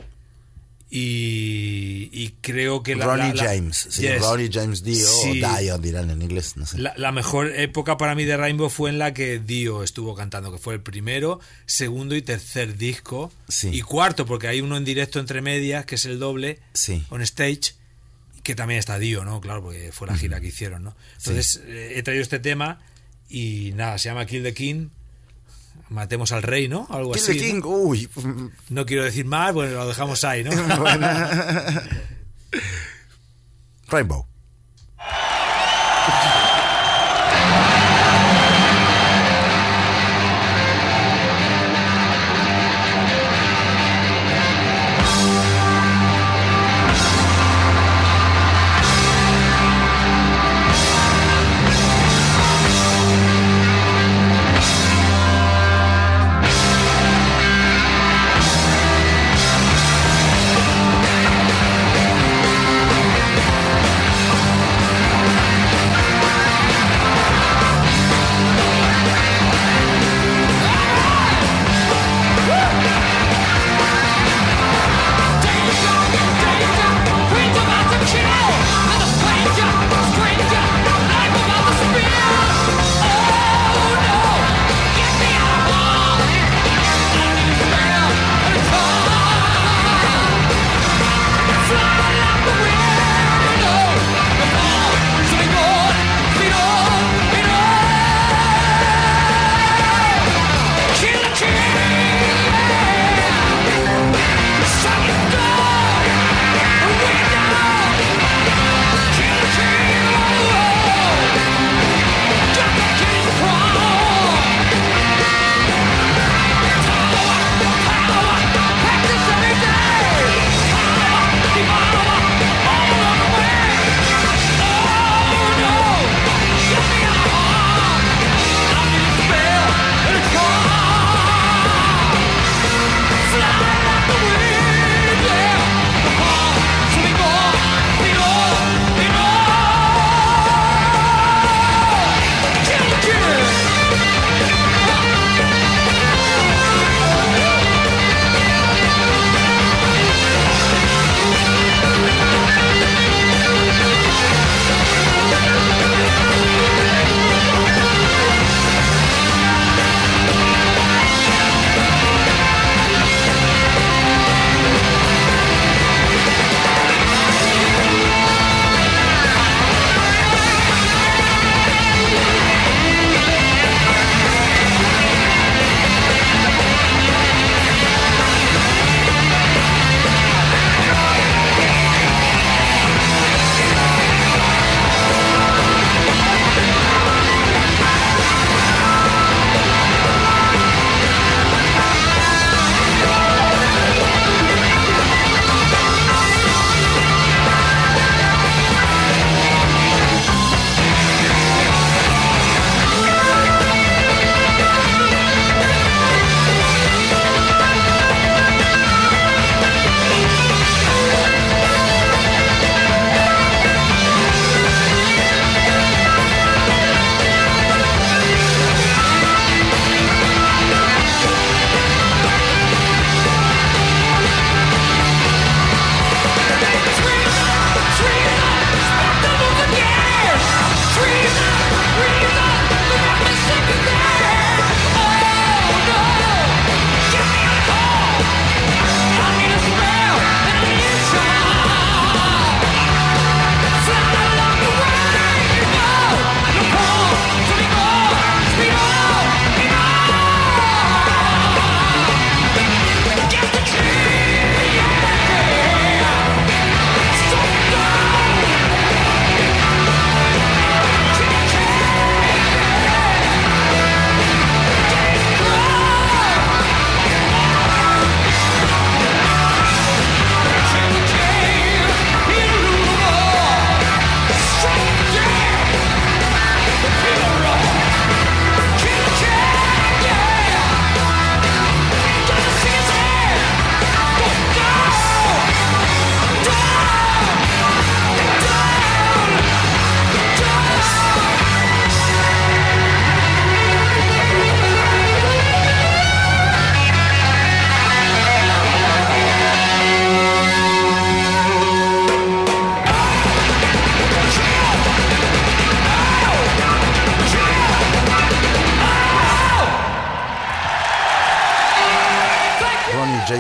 Y creo que Ronnie James Dio, o Dio dirán en inglés, no sé. La mejor época para mí de Rainbow fue en la que Dio estuvo cantando, que fue el primero, segundo y tercer disco, y cuarto, porque hay uno en directo entre medias, que es el doble, on stage, que también está Dio, ¿no? Claro, porque fue la gira que hicieron, ¿no? Entonces he traído este tema y nada, se llama Kill the King. Matemos al rey, ¿no? Algo Kill así. The King, ¿no? Uy. No quiero decir más, bueno, lo dejamos ahí, ¿no? Rainbow.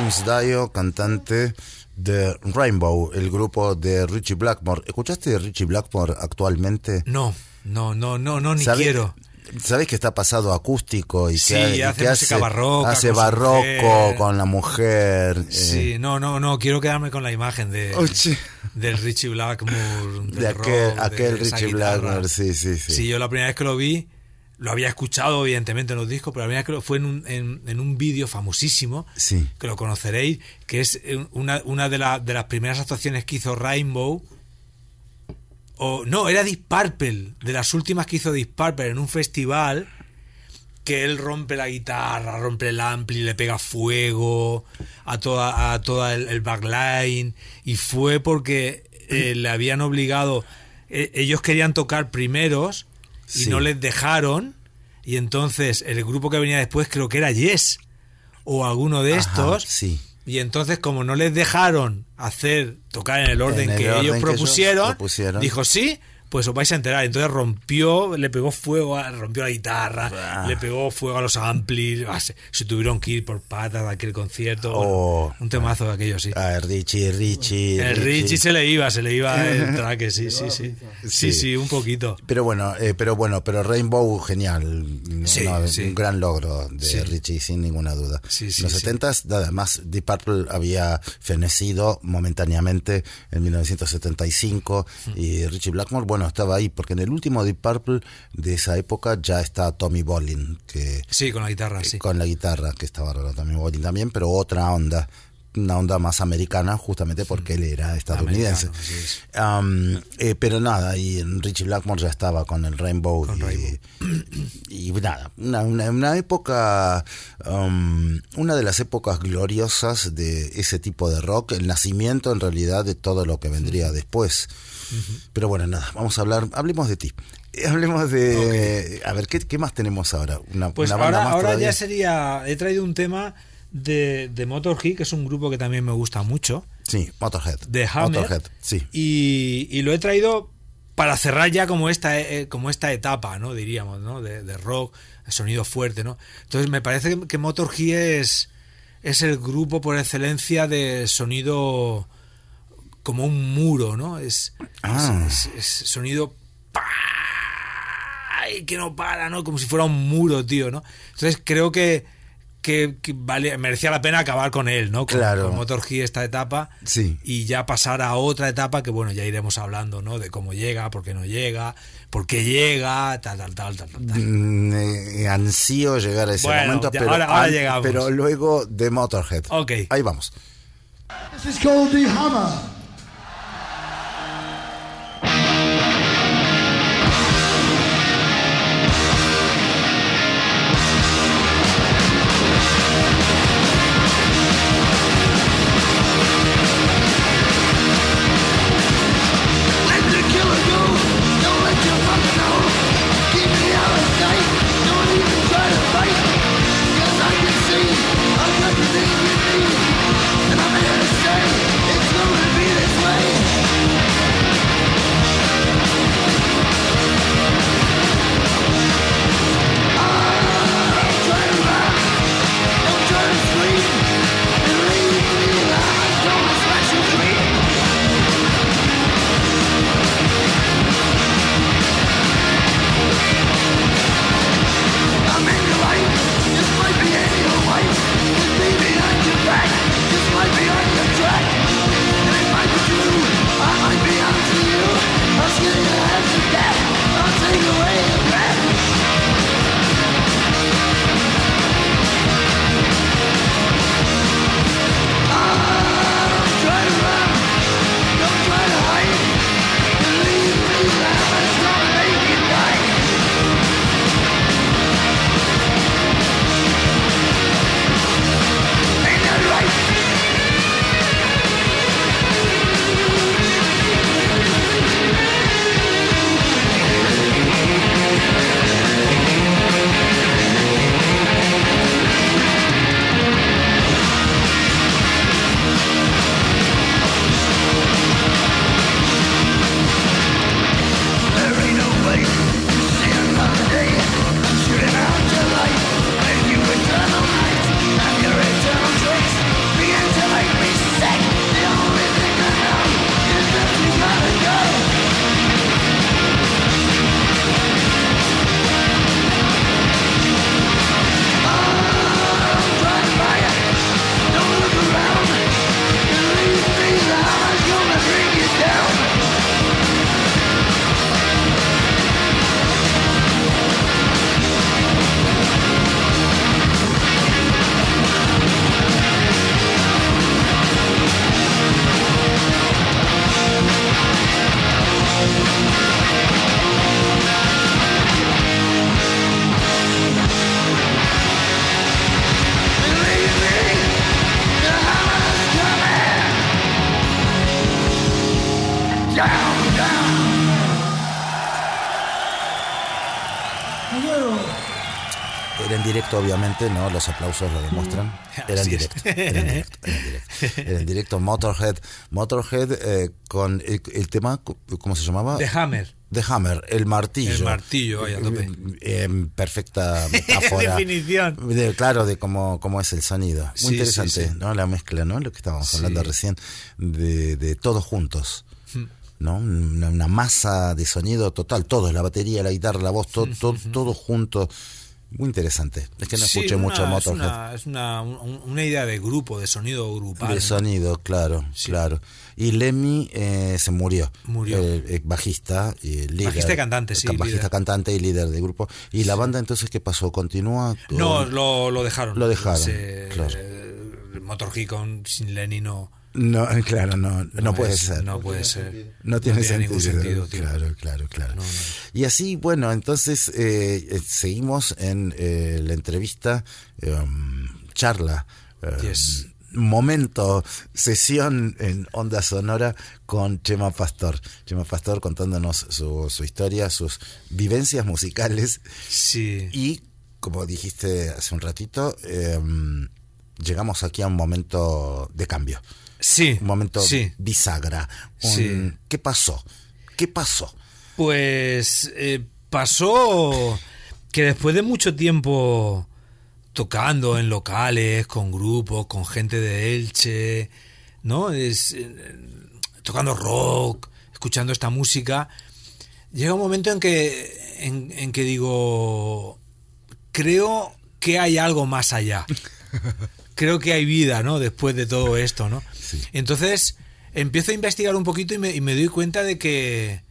James Dio, cantante de Rainbow, el grupo de Ritchie Blackmore. ¿Escuchaste de Ritchie Blackmore actualmente? No, ni quiero. ¿Sabés que está pasado acústico y Sí, que hace música barroca, hace con su barroco mujer. con la mujer? Sí, no, quiero quedarme con la imagen de del Ritchie Blackmore, de aquel esa Ritchie guitarra. Blackmore, sí. Sí, yo la primera vez que lo vi, lo había escuchado evidentemente en los discos, pero la primera vez que fue en un vídeo famosísimo, Sí. que lo conoceréis, que es una de las primeras actuaciones que hizo Rainbow. Era Deep Purple, de las últimas que hizo Deep Purple en un festival, que él rompe la guitarra, rompe el ampli, le pega fuego a toda el backline, y fue porque le habían obligado, ellos querían tocar primeros y Sí. no les dejaron, y entonces el grupo que venía después, creo que era Yes o alguno de estos, Sí. y entonces, como no les dejaron tocar en el orden que ellos propusieron, dijo, sí, pues os vais a enterar. Entonces le pegó fuego, rompió la guitarra, le pegó fuego a los amplis, se tuvieron que ir por patas de aquel concierto. Un temazo de aquello, sí. Richie. El Richie se le iba el traque, sí, un poquito. Pero Rainbow, genial. Sí. Un gran logro de Richie, sin ninguna duda. Sí, en los 70s, además, Deep Purple había fenecido momentáneamente en 1975 y Ritchie Blackmore, estaba ahí, porque en el último Deep Purple de esa época ya está Tommy Bolin, que sí, con la guitarra, sí. Con la guitarra, que estaba raro Tommy Bolin también, pero otra onda. Una onda más americana, justamente porque él era estadounidense. Pero nada, y Ritchie Blackmore ya estaba con el Rainbow. Y nada, una época, una de las épocas gloriosas de ese tipo de rock, el nacimiento en realidad de todo lo que vendría después. Pero bueno, nada, hablemos de ti. Hablemos de... A ver, ¿qué más tenemos ahora? Una banda más ahora todavía. he traído un tema de Motorhead, que es un grupo que también me gusta mucho. Sí, Motorhead. De Hammer. Motorhead, sí. Y lo he traído para cerrar ya como esta etapa, ¿no? Diríamos, ¿no? De rock, de sonido fuerte, ¿no? Entonces me parece que Motorhead es el grupo por excelencia de sonido como un muro, ¿no? Es sonido que no para, ¿no? Como si fuera un muro, tío, ¿no? Entonces creo que merecía la pena acabar con él, ¿no? Con Motorhead esta etapa, sí. Y ya pasar a otra etapa que, ya iremos hablando, ¿no? De cómo llega, por qué no llega, por qué llega, tal. Ansío llegar a ese momento, pero ahora llegamos. Pero luego de Motorhead. Ok. Ahí vamos. This is called The Hammer. And I'm here to say it's gonna be Era en directo, obviamente, ¿no? Los aplausos lo demuestran. Era en directo. Era en directo. Motorhead con el tema, ¿cómo se llamaba? The Hammer. The Hammer, el martillo. El martillo, ahí a tope. En perfecta metáfora. Definición. Claro, de cómo es el sonido. Muy Sí, interesante, sí. ¿no? La mezcla, ¿no? Lo que estábamos hablando recién, de todos juntos. ¿No? Una masa de sonido total, todo, la batería, la guitarra, la voz, todo junto. Muy interesante. Es que no escuché mucho Motorhead. Es una idea de grupo, de sonido grupal. De sonido, claro, claro. Y Lemmy se murió. El bajista y líder. Bajista y cantante, sí. Bajista, líder. Cantante y líder del grupo. ¿Y la banda entonces qué pasó? ¿Continúa? No, lo dejaron. Lo dejaron, claro. Motorhead sin Lenny no... No, claro, no puede ser. No puede ser. No tiene ningún sentido, tío. Claro. No. Y así, bueno, entonces seguimos en la entrevista, charla, Yes. momento, sesión en Onda Sonora con Chema Pastor. Chema Pastor contándonos su historia, sus vivencias musicales. Sí. Y, como dijiste hace un ratito, llegamos aquí a un momento de cambio. Sí. Un momento bisagra. Sí. ¿Qué pasó? Pues pasó que después de mucho tiempo tocando en locales, con grupos, con gente de Elche, ¿no? Tocando rock, escuchando esta música, llega un momento en que digo, creo que hay algo más allá. Creo que hay vida, ¿no? Después de todo esto, ¿no? Sí. Entonces empiezo a investigar un poquito y me doy cuenta de que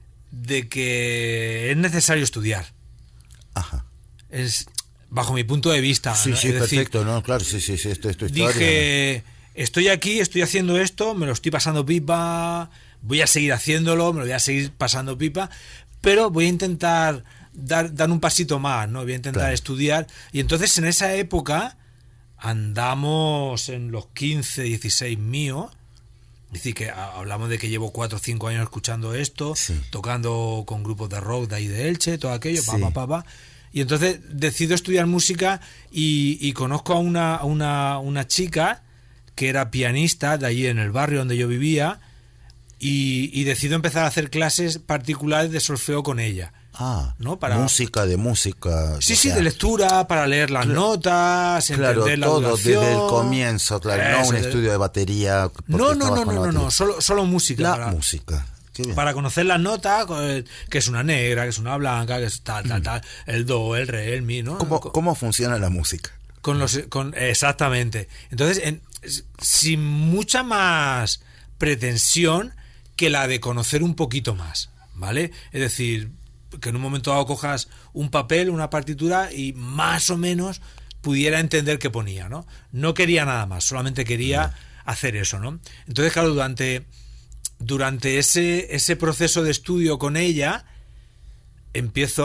es necesario estudiar. Ajá. Es bajo mi punto de vista. Sí, ¿no? sí, es perfecto, decir, ¿no? Claro, sí, esto es tu historia. dije, estoy aquí, estoy haciendo esto, me lo estoy pasando pipa, voy a seguir haciéndolo, me lo voy a seguir pasando pipa, pero voy a intentar dar un pasito más, ¿no? Voy a intentar estudiar. Y entonces en esa época andamos en los 15, 16 míos. Es decir, que hablamos de que llevo 4 o 5 años escuchando esto, tocando con grupos de rock de ahí de Elche, todo aquello, pa. Y entonces decido estudiar música y conozco a una chica que era pianista de allí en el barrio donde yo vivía y decido empezar a hacer clases particulares de solfeo con ella. ¿no? Para música. Sí, de lectura, para leer las notas, entender la todo duración. desde el comienzo, claro, no un estudio de batería. No, solo música. La música. Para conocer las notas, que es una negra, que es una blanca, que es tal, el do, el re, el mi, ¿no? ¿Cómo funciona la música? Exactamente. Entonces, sin mucha más pretensión que la de conocer un poquito más, ¿vale? Es decir, que en un momento dado cojas un papel, una partitura y más o menos pudiera entender qué ponía, ¿no? No quería nada más, solamente quería hacer eso, ¿no? Entonces, claro, durante ese proceso de estudio con ella empiezo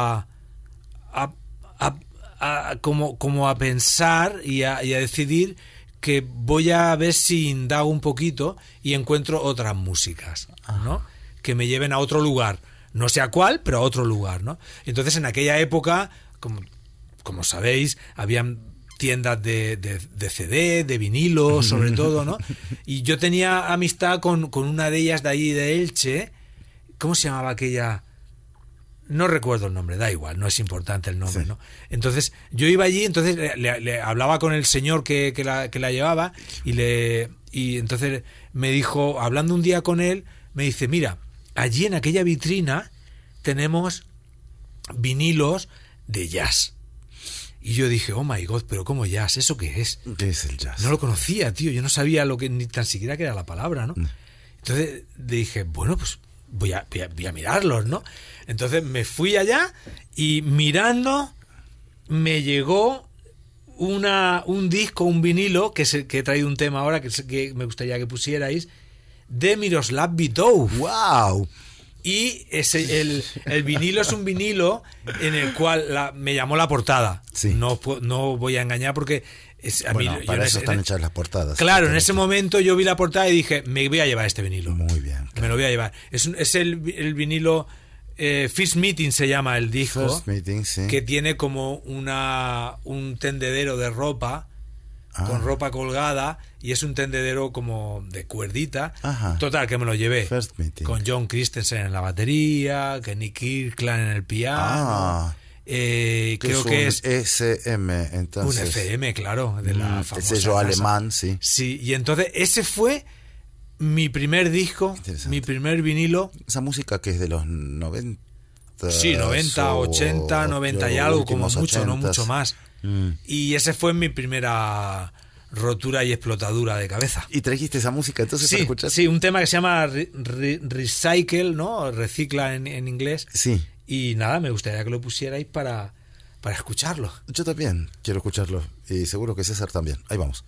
como a pensar y a decidir que voy a ver si indago un poquito y encuentro otras músicas, ¿no? Que me lleven a otro lugar, no sé a cuál, pero a otro lugar, ¿no? Entonces en aquella época, como sabéis, habían tiendas de CD, de vinilo, sobre todo, ¿no? Y yo tenía amistad con una de ellas de ahí de Elche. ¿Cómo se llamaba aquella? No recuerdo el nombre, da igual, no es importante el nombre, ¿no? Entonces yo iba allí, entonces le hablaba con el señor que la llevaba y entonces me dijo, hablando un día con él, me dice, mira, allí en aquella vitrina tenemos vinilos de jazz. Y yo dije, oh my God, pero ¿cómo jazz? ¿Eso qué es? ¿Qué es el jazz? No lo conocía, tío, yo no sabía ni tan siquiera qué era la palabra, ¿no? Entonces dije, bueno, pues voy a mirarlos, ¿no? Entonces me fui allá y mirando me llegó un disco, un vinilo, que he traído un tema ahora que me gustaría que pusierais, de Miroslav Vitov. ¡Wow! Y el vinilo es un vinilo en el cual me llamó la portada. Sí. No voy a engañar porque... para eso están hechas las portadas. Claro, en ese momento yo vi la portada y dije, me voy a llevar este vinilo. Muy bien. Claro. Me lo voy a llevar. Es el vinilo First Meeting se llama el disco. First Meeting, sí. Que tiene como un tendedero de ropa, con ropa colgada, y es un tendedero como de cuerdita. Ajá. Total, que me lo llevé. First Meeting. Con John Christensen en la batería, que Nick Kirkland en el piano. Creo que es SM, entonces. un FM, claro, de la famosa el sello casa. alemán, sí. Sí, y entonces ese fue mi primer disco, mi primer vinilo. Esa música que es de los 90. Sí, 90, 80, 90 y algo, como mucho, 80s. No mucho más. Y ese fue mi primera rotura y explotadura de cabeza. ¿Y trajiste esa música entonces para escuchar? Sí, un tema que se llama Recycle, ¿no? Recicla en inglés. Sí. Y nada, me gustaría que lo pusierais para escucharlo. Yo también quiero escucharlo. Y seguro que César también. Ahí vamos.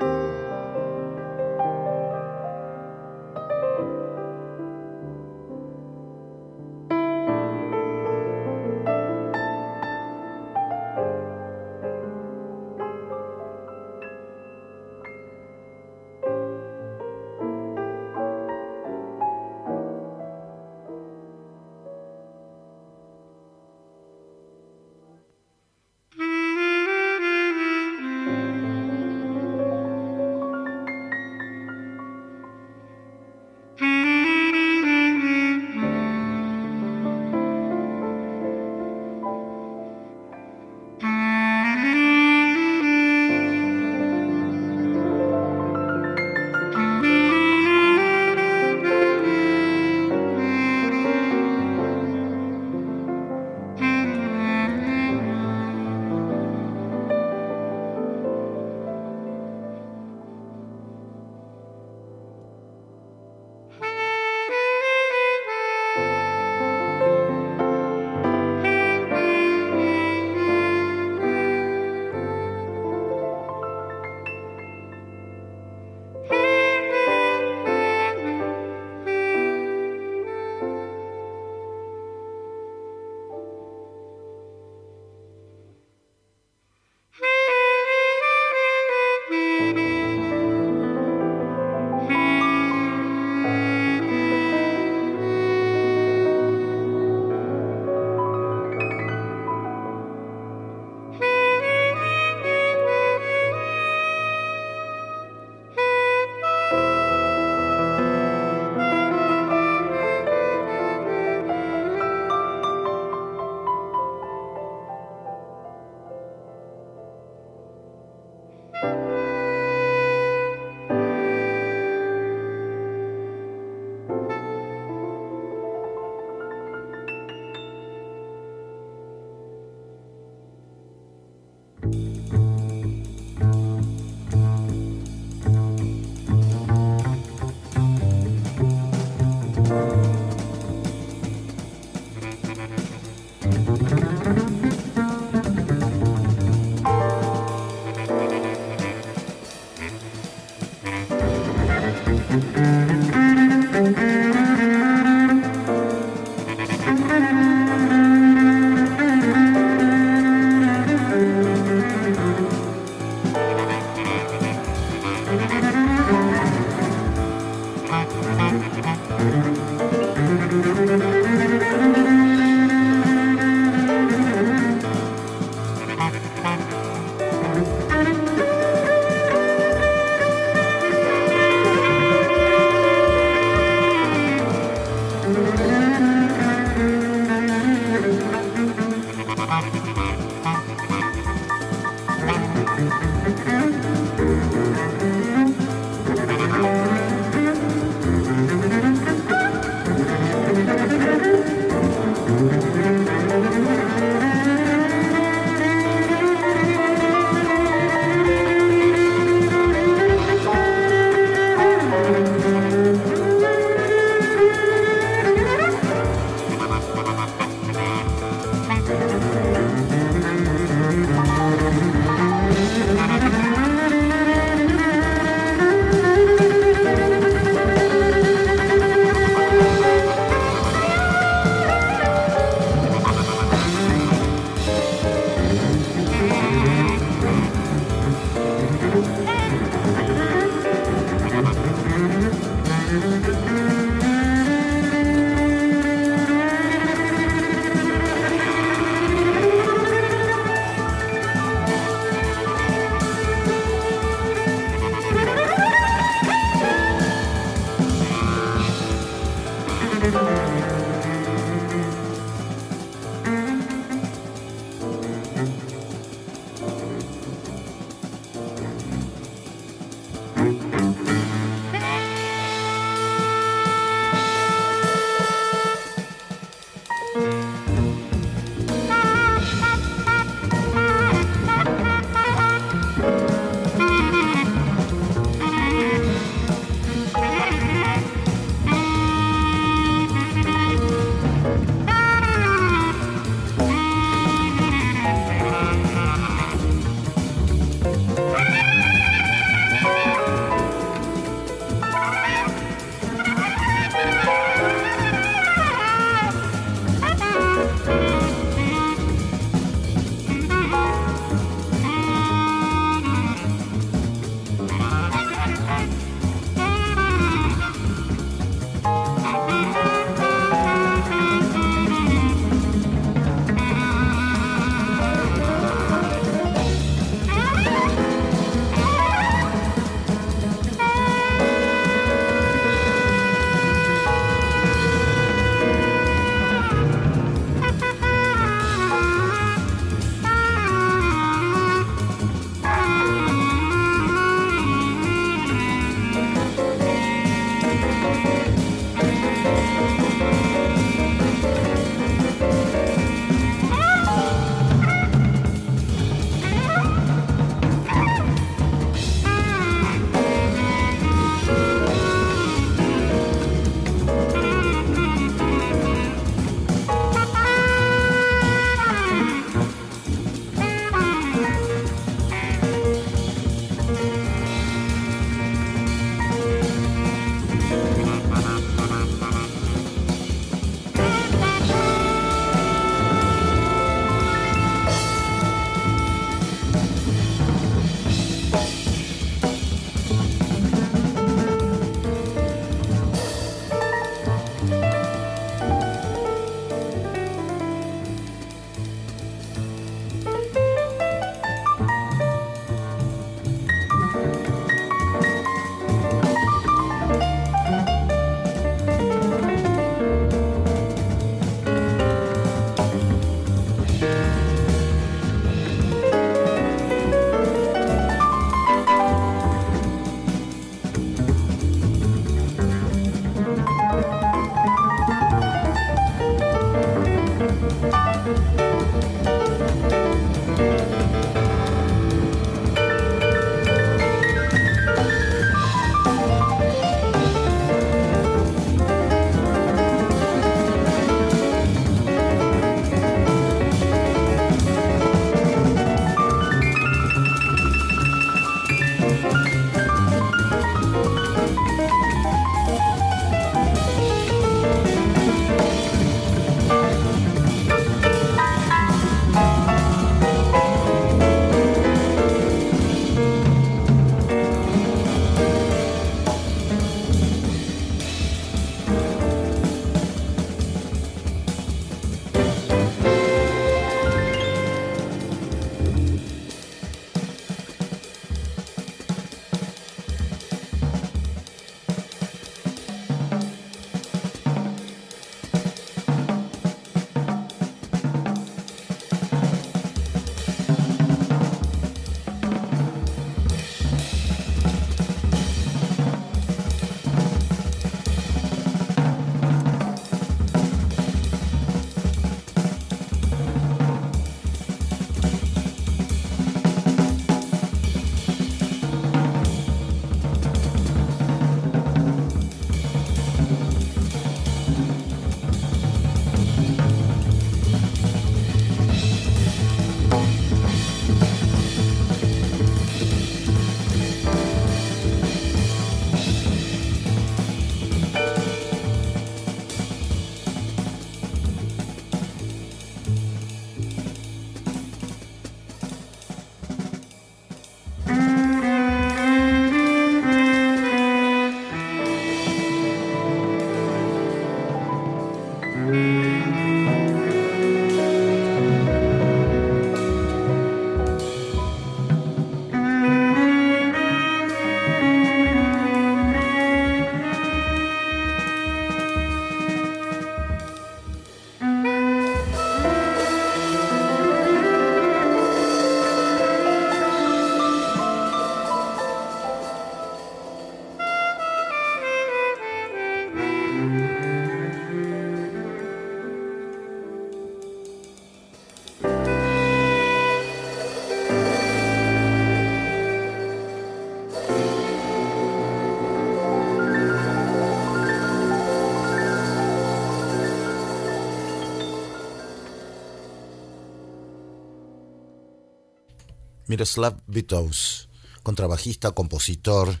Miroslav Vitous, contrabajista, compositor.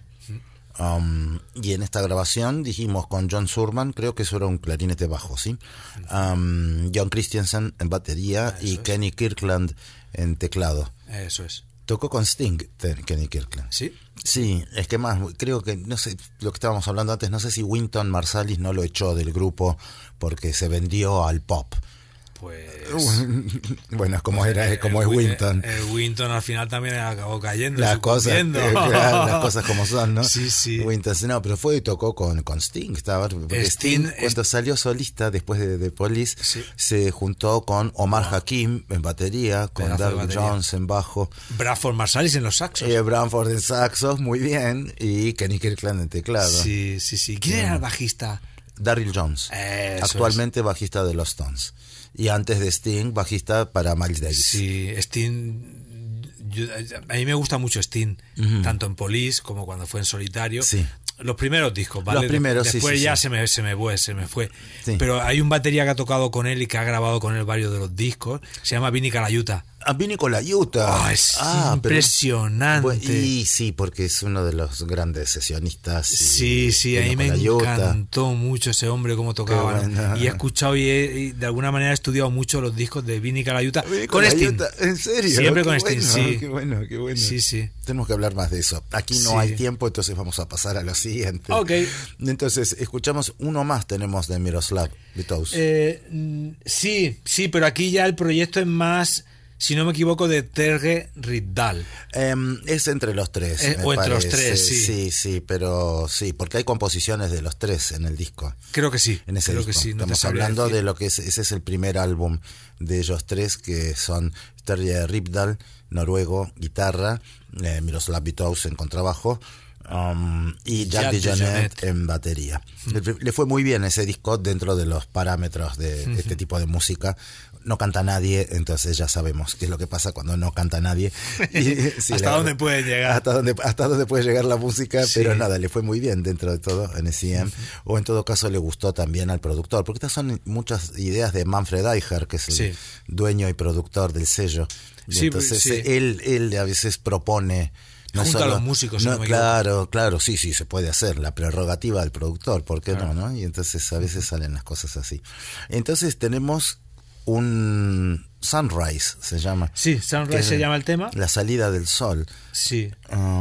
Y en esta grabación dijimos con John Surman, creo que eso era un clarinete bajo, ¿sí? John Christensen en batería y Kenny Kirkland en teclado. Eso es. Tocó con Sting, Kenny Kirkland. ¿Sí? Sí, es que más, creo que, no sé, lo que estábamos hablando antes, no sé si Wynton Marsalis no lo echó del grupo porque se vendió al pop. Pues bueno, es como es Wynton. Wynton al final también acabó cayendo. Las cosas, claro, las cosas como son, ¿no? Sí, sí. Wynton, no, pero fue y tocó con Sting. Porque Sting cuando salió solista después de Police, sí, se juntó con Omar Hakim en batería, con Darryl Jones en bajo, Branford Marsalis en los saxos. Branford en saxos, muy bien, y Kenny Kirkland en teclado. Sí, sí, sí. ¿Quién era el bajista? Darryl Jones, actualmente bajista de los Stones. Y antes de Sting, bajista para Miles Davis. Sí, Sting. A mí me gusta mucho Sting, tanto en Police como cuando fue en solitario. Sí. Los primeros discos, ¿vale? Los primeros, después sí, ya sí. Se me fue. Sí. Pero hay un batería que ha tocado con él y que ha grabado con él varios de los discos. Se llama Vinny Colaiuta. Vinny Colaiuta. Es impresionante. Y sí, porque es uno de los grandes sesionistas. Sí, a mí me encantó mucho ese hombre cómo tocaba. Bueno. Y he escuchado y de alguna manera he estudiado mucho los discos de Vinny Colaiuta con Sting. ¿En serio? Siempre con Sting, sí. Qué bueno. Sí. Tenemos que hablar más de eso. Aquí no hay tiempo, entonces vamos a pasar a lo siguiente. Ok. Entonces, escuchamos uno más tenemos de Miroslav Vitous. Sí, pero aquí ya el proyecto es más, si no me equivoco, de Terje Ripdal. Es entre los tres. O entre los tres, sí. Sí, pero sí, porque hay composiciones de los tres en el disco. Creo que sí. En ese disco. Que sí, no estamos hablando decir. De lo que ese es el primer álbum de ellos tres, que son Terje Ripdal, noruego, guitarra, Miroslav Vitous en contrabajo, y Jack DeJohnette en batería. Le fue muy bien ese disco dentro de los parámetros de este tipo de música. No canta nadie, entonces ya sabemos qué es lo que pasa cuando no canta nadie. Y, sí, ¿Hasta dónde puede llegar? Hasta dónde puede llegar la música, sí. Pero nada, le fue muy bien dentro de todo en SCM, o en todo caso le gustó también al productor, porque estas son muchas ideas de Manfred Eicher, que es el dueño y productor del sello. Y entonces él a veces propone... No junto solo, a los músicos. Claro, sí, se puede hacer. La prerrogativa del productor, ¿por qué no? Y entonces a veces salen las cosas así. Entonces tenemos un Sunrise, se llama. Sí, Sunrise se llama el tema. La salida del sol. Sí.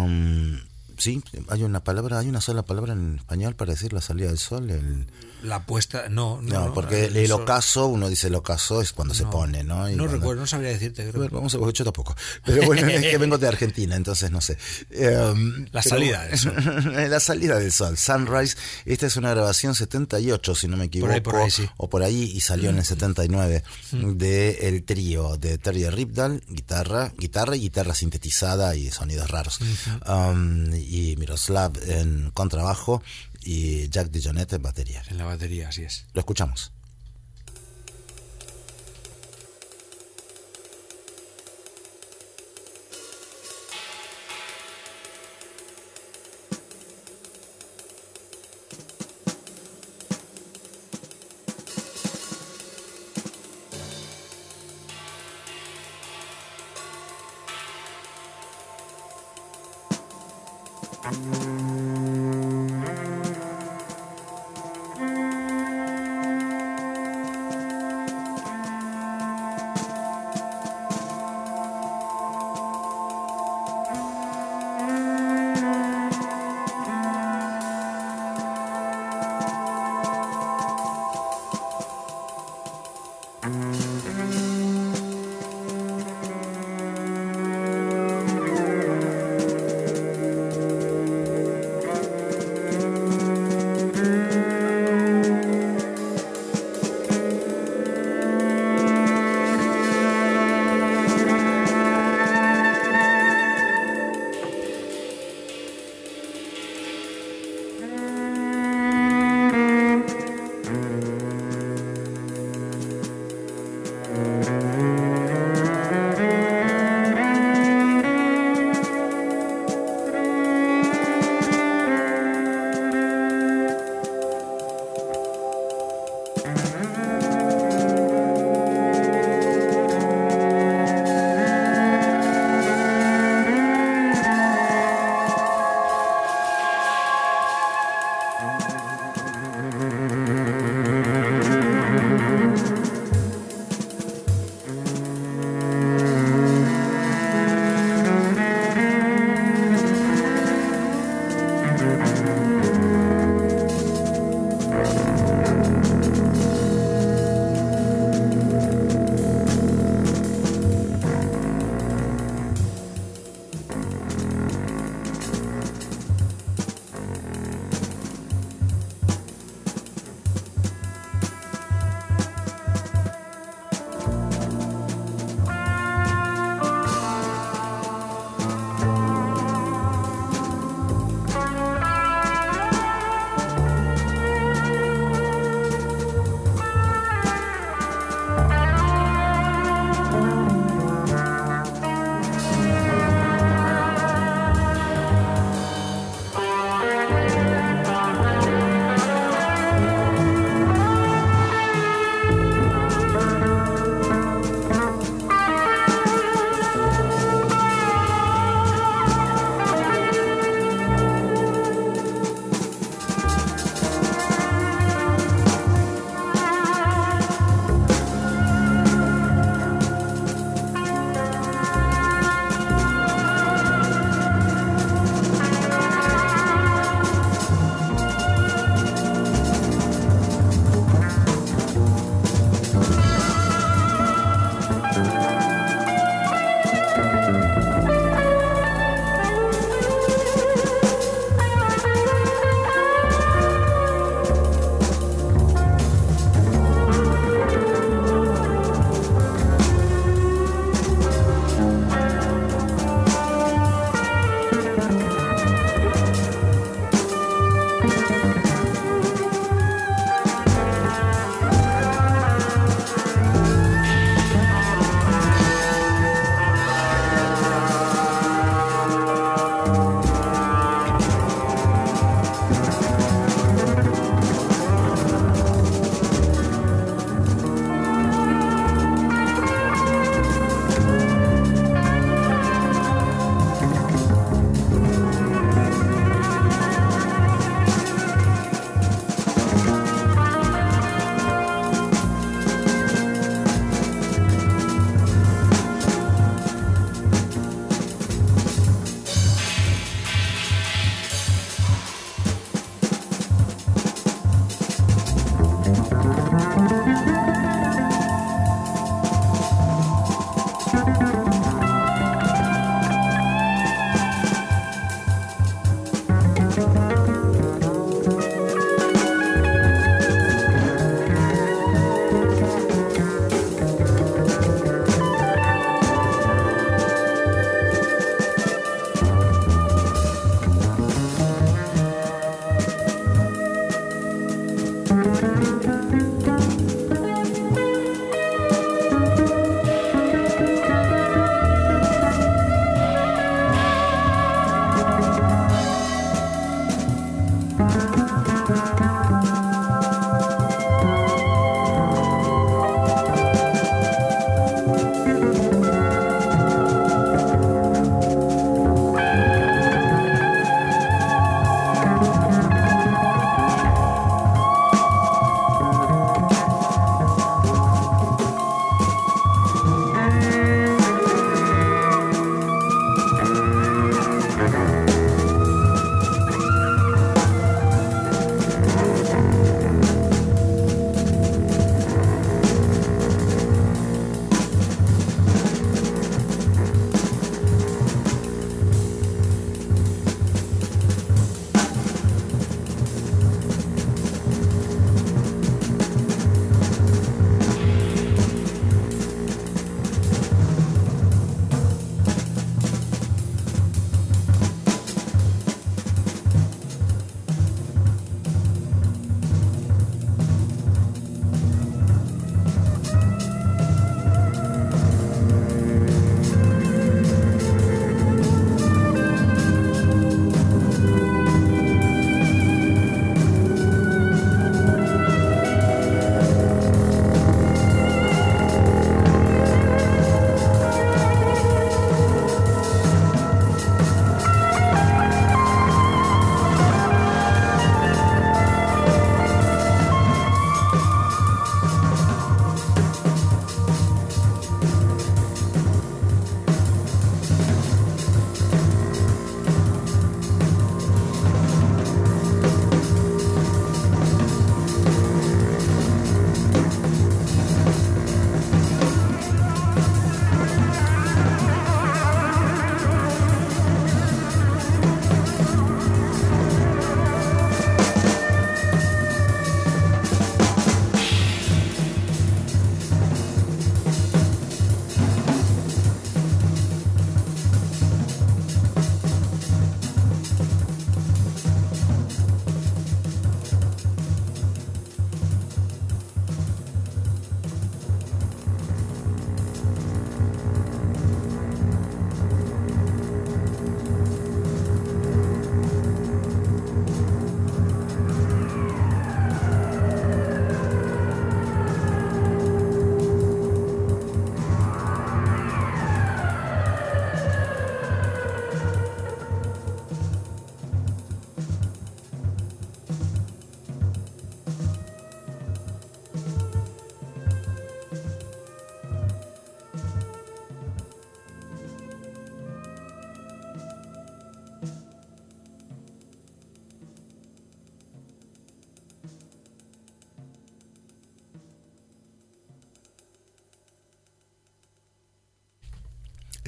Sí, hay una sola palabra en español para decir la salida del sol. La puesta, no, porque el ocaso, uno dice el ocaso es cuando se pone, ¿no? No recuerdo, no sabría decirte, creo. Vamos a ver, yo tampoco. Pero bueno, es que vengo de Argentina, entonces no sé. Salida del sol. La salida del sol, Sunrise. Esta es una grabación 78, si no me equivoco. Por ahí, sí. O por ahí, y salió en el 79, de el trío de Terje Ripdal, guitarra y guitarra sintetizada y sonidos raros. Y Miroslav en contrabajo y Jack DeJohnette en batería. En la batería, así es. Lo escuchamos.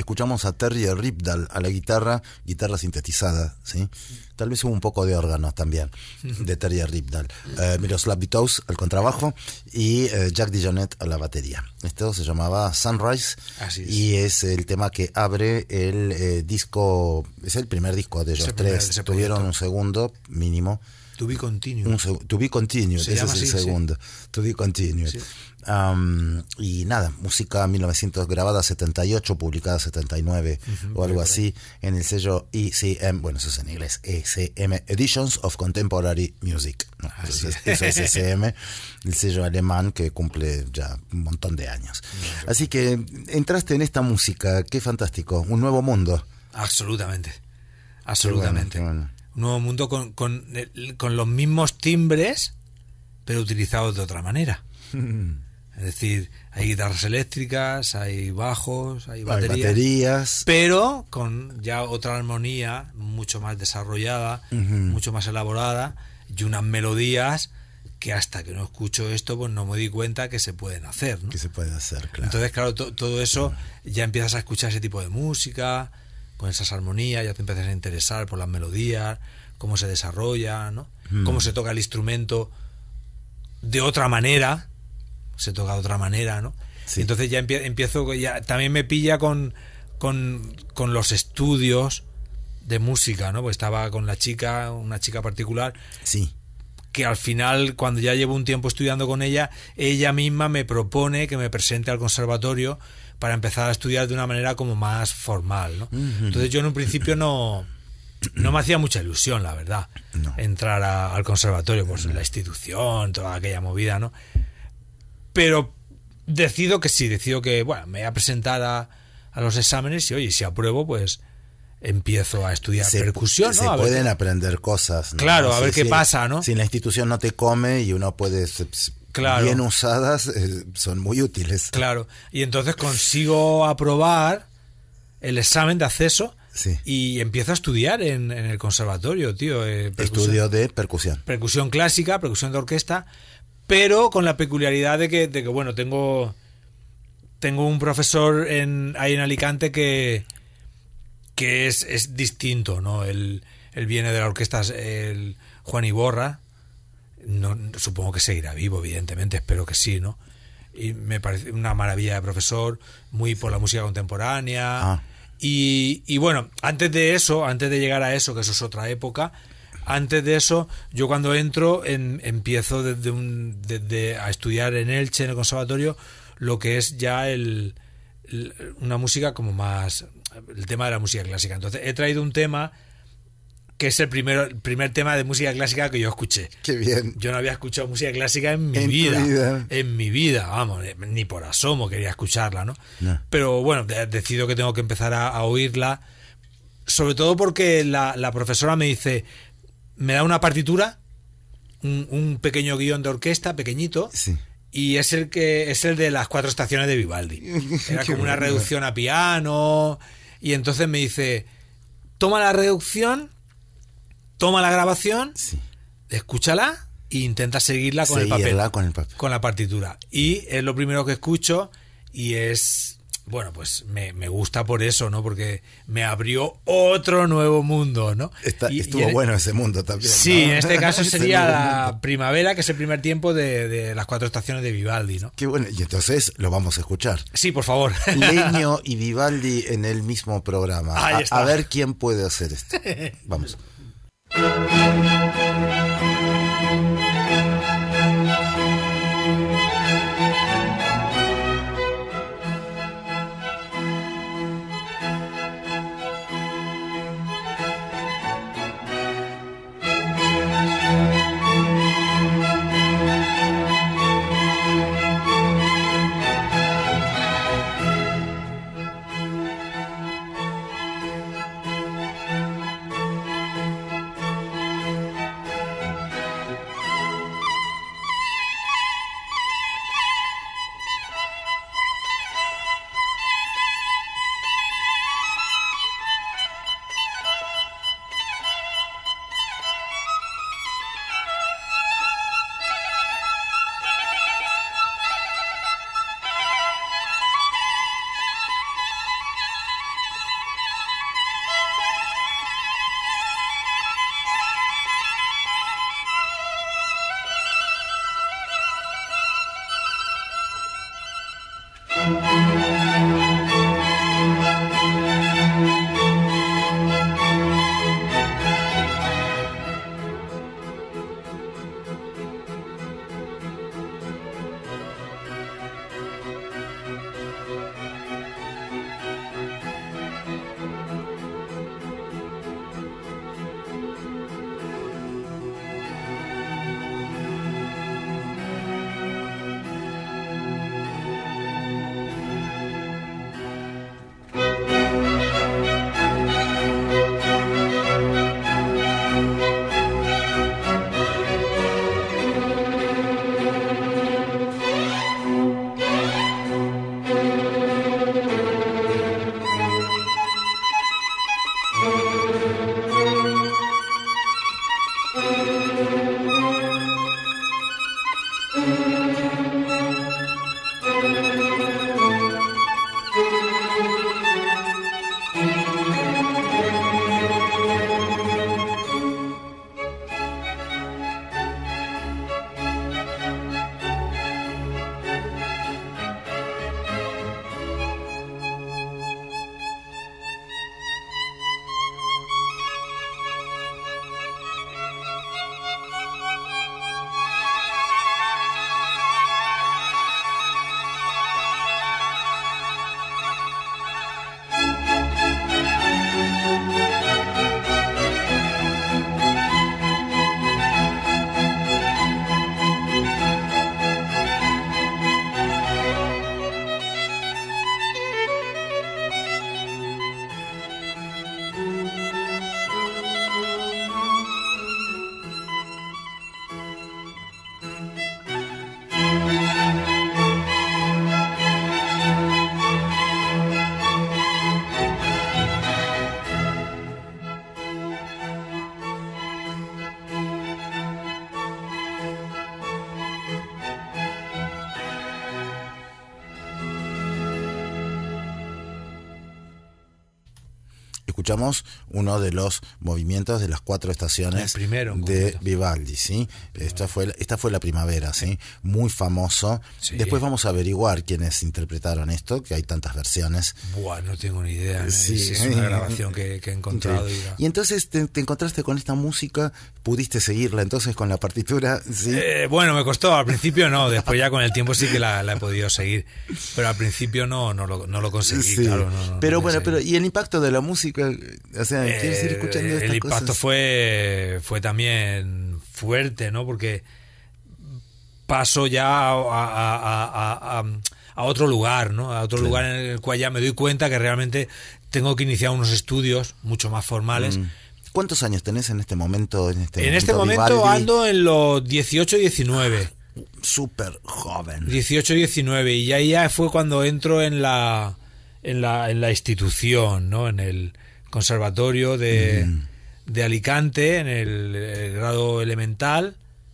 escuchamos a Terry Ripdahl a la guitarra sintetizada, ¿sí? Tal vez hubo un poco de órgano también de Terry Ripdahl. Miroslav Vitous al contrabajo y Jack DeJohnette a la batería. Esto se llamaba Sunrise. Así es. Y es el tema que abre el disco, es el primer disco de ellos tres. Tuvieron un segundo mínimo. To Be Continued. To Be Continued, ese es el así, segundo. Sí. To Be Continued. Sí. Y nada, música 1900 grabada 78, publicada 79 o algo así en el sello ECM, bueno, eso es en inglés, ECM, Editions of Contemporary Music. No, eso es ECM, el sello alemán que cumple ya un montón de años. Así que entraste en esta música, qué fantástico, un nuevo mundo. Absolutamente. Qué bueno. Un nuevo mundo con los mismos timbres, pero utilizados de otra manera. Es decir, hay guitarras eléctricas, hay bajos, hay baterías, pero con ya otra armonía mucho más desarrollada, mucho más elaborada, y unas melodías que hasta que no escucho esto pues no me di cuenta que se pueden hacer, ¿no? Que se puede hacer, claro. Entonces, claro, todo eso ya empiezas a escuchar ese tipo de música con esas armonías, ya te empiezas a interesar por las melodías, cómo se desarrolla, ¿no? Cómo se toca el instrumento de otra manera, ¿no? Sí. Entonces ya empiezo, ya también me pilla con los estudios de música, ¿no? Pues estaba con una chica particular, sí, que al final, cuando ya llevo un tiempo estudiando con ella misma me propone que me presente al conservatorio para empezar a estudiar de una manera como más formal, ¿no? Entonces yo en un principio no me hacía mucha ilusión, la verdad, entrar al conservatorio, pues la institución, toda aquella movida, ¿no? Pero decido que, bueno, me voy a presentar a los exámenes y, oye, si apruebo, pues empiezo a estudiar percusión, ¿no? Se pueden aprender cosas, ¿no? Claro, a ver qué pasa, ¿no? Si la institución no te come y uno puede... Claro. Bien usadas, son muy útiles. Claro, y entonces consigo aprobar el examen de acceso, sí, y empiezo a estudiar en el conservatorio, tío. Estudio de percusión. Percusión clásica, percusión de orquesta, pero con la peculiaridad de que bueno, tengo un profesor ahí en Alicante que es distinto, ¿no? Él viene de la orquesta, el Juan Iborra. No, supongo que seguirá vivo, evidentemente, espero que sí, ¿no? Y me parece una maravilla de profesor, muy por la música contemporánea. Y bueno, antes de llegar a eso, que eso es otra época, antes de eso, yo cuando entro empiezo desde a estudiar en Elche, en el conservatorio, lo que es ya una música como más, el tema de la música clásica. Entonces he traído un tema que es el primer tema de música clásica que yo escuché. Qué bien. Yo no había escuchado música clásica en mi vida. En mi vida, vamos, ni por asomo quería escucharla, ¿no? Pero bueno, decido que tengo que empezar a oírla, sobre todo porque la profesora me dice, me da una partitura, un pequeño guión de orquesta, pequeñito, sí, y es el de las 4 estaciones de Vivaldi. Era como una reducción a piano, y entonces me dice, toma la reducción, toma la grabación, sí, escúchala e intenta seguirla con el papel, con la partitura. Y es lo primero que escucho y es, bueno, pues me gusta por eso, ¿no? Porque me abrió otro nuevo mundo, ¿no? Estuvo bueno ese mundo también, sí, ¿no? En este caso sería la primavera, que es el primer tiempo de las 4 estaciones de Vivaldi, ¿no? Qué bueno, y entonces lo vamos a escuchar. Sí, por favor. Leño y Vivaldi en el mismo programa. A ver quién puede hacer esto. Vamos. escuchamos uno de los movimientos de las 4 estaciones El primero, en de concreto. Vivaldi, ¿sí? Esta fue la primavera, ¿sí? Muy famoso. Sí. Después vamos a averiguar quiénes interpretaron esto, que hay tantas versiones. Buah, no tengo ni idea. Sí. Es una grabación que he encontrado. Y entonces te encontraste con esta música, pudiste seguirla entonces con la partitura, ¿sí? Bueno, me costó, al principio no, después ya con el tiempo sí que la he podido seguir, pero al principio no lo conseguí, Sí. claro. Pero no bueno, conseguí. ¿y el impacto de la música? O sea, ¿quieres ir escuchando estas El impacto cosas? fue también fuerte, ¿no? Porque paso ya a otro lugar, ¿no? A otro lugar en el cual ya me doy cuenta que realmente tengo que iniciar unos estudios mucho más formales. ¿Cuántos años tenés en este momento? En este momento Vivaldi? ando en los 18, 19. Súper joven. 18, 19. Y ahí ya fue cuando entro en la institución, ¿no? En el conservatorio de Alicante, en el grado elemental.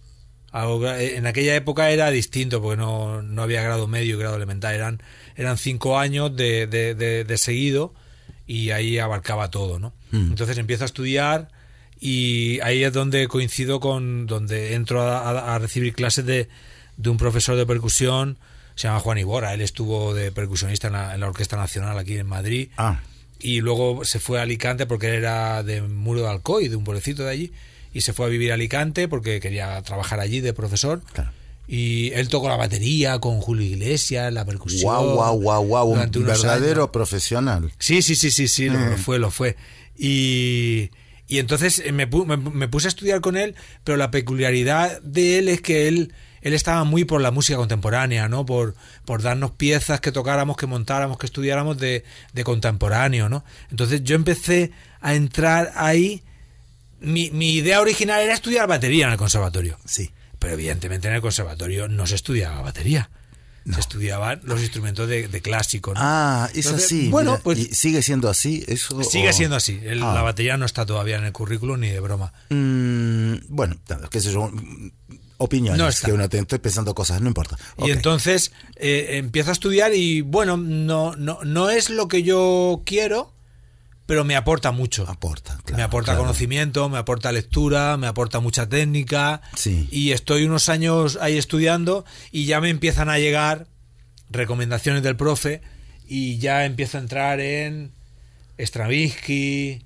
En aquella época era distinto, porque no había grado medio y grado elemental. Eran 5 años de seguido, y ahí abarcaba todo, ¿no? Entonces empiezo a estudiar, y ahí es donde coincido donde entro a recibir clases de un profesor de percusión, se llama Juan Iborra. Él estuvo de percusionista en la Orquesta Nacional aquí en Madrid, y luego se fue a Alicante porque él era de Muro de Alcoy, de un pueblecito de allí, y se fue a vivir a Alicante porque quería trabajar allí de profesor. Claro. Y él tocó la batería con Julio Iglesias, la percusión. Wow, un durante unos verdadero años. profesional. Sí, lo fue. Y entonces me puse a estudiar con él, pero la peculiaridad de él es que él estaba muy por la música contemporánea, ¿no? Por darnos piezas que tocáramos, que montáramos, que estudiáramos de contemporáneo, ¿no? Entonces yo empecé a entrar ahí. Mi idea original era estudiar batería en el conservatorio. Sí. Pero evidentemente en el conservatorio no se estudiaba batería. No. Se estudiaban los instrumentos de clásico, ¿no? Es Entonces, así. bueno, Mira, pues ¿y sigue siendo así? Eso, sigue siendo así. La batería no está todavía en el currículum ni de broma. Bueno, qué sé yo, opiniones No está. que uno te estoy pensando cosas, no importa. Y entonces empiezo a estudiar y bueno, no es lo que yo quiero, pero me aporta mucho. Me aporta conocimiento, me aporta lectura, me aporta mucha técnica. Sí. Y estoy unos años ahí estudiando y ya me empiezan a llegar recomendaciones del profe y ya empiezo a entrar en Stravinsky,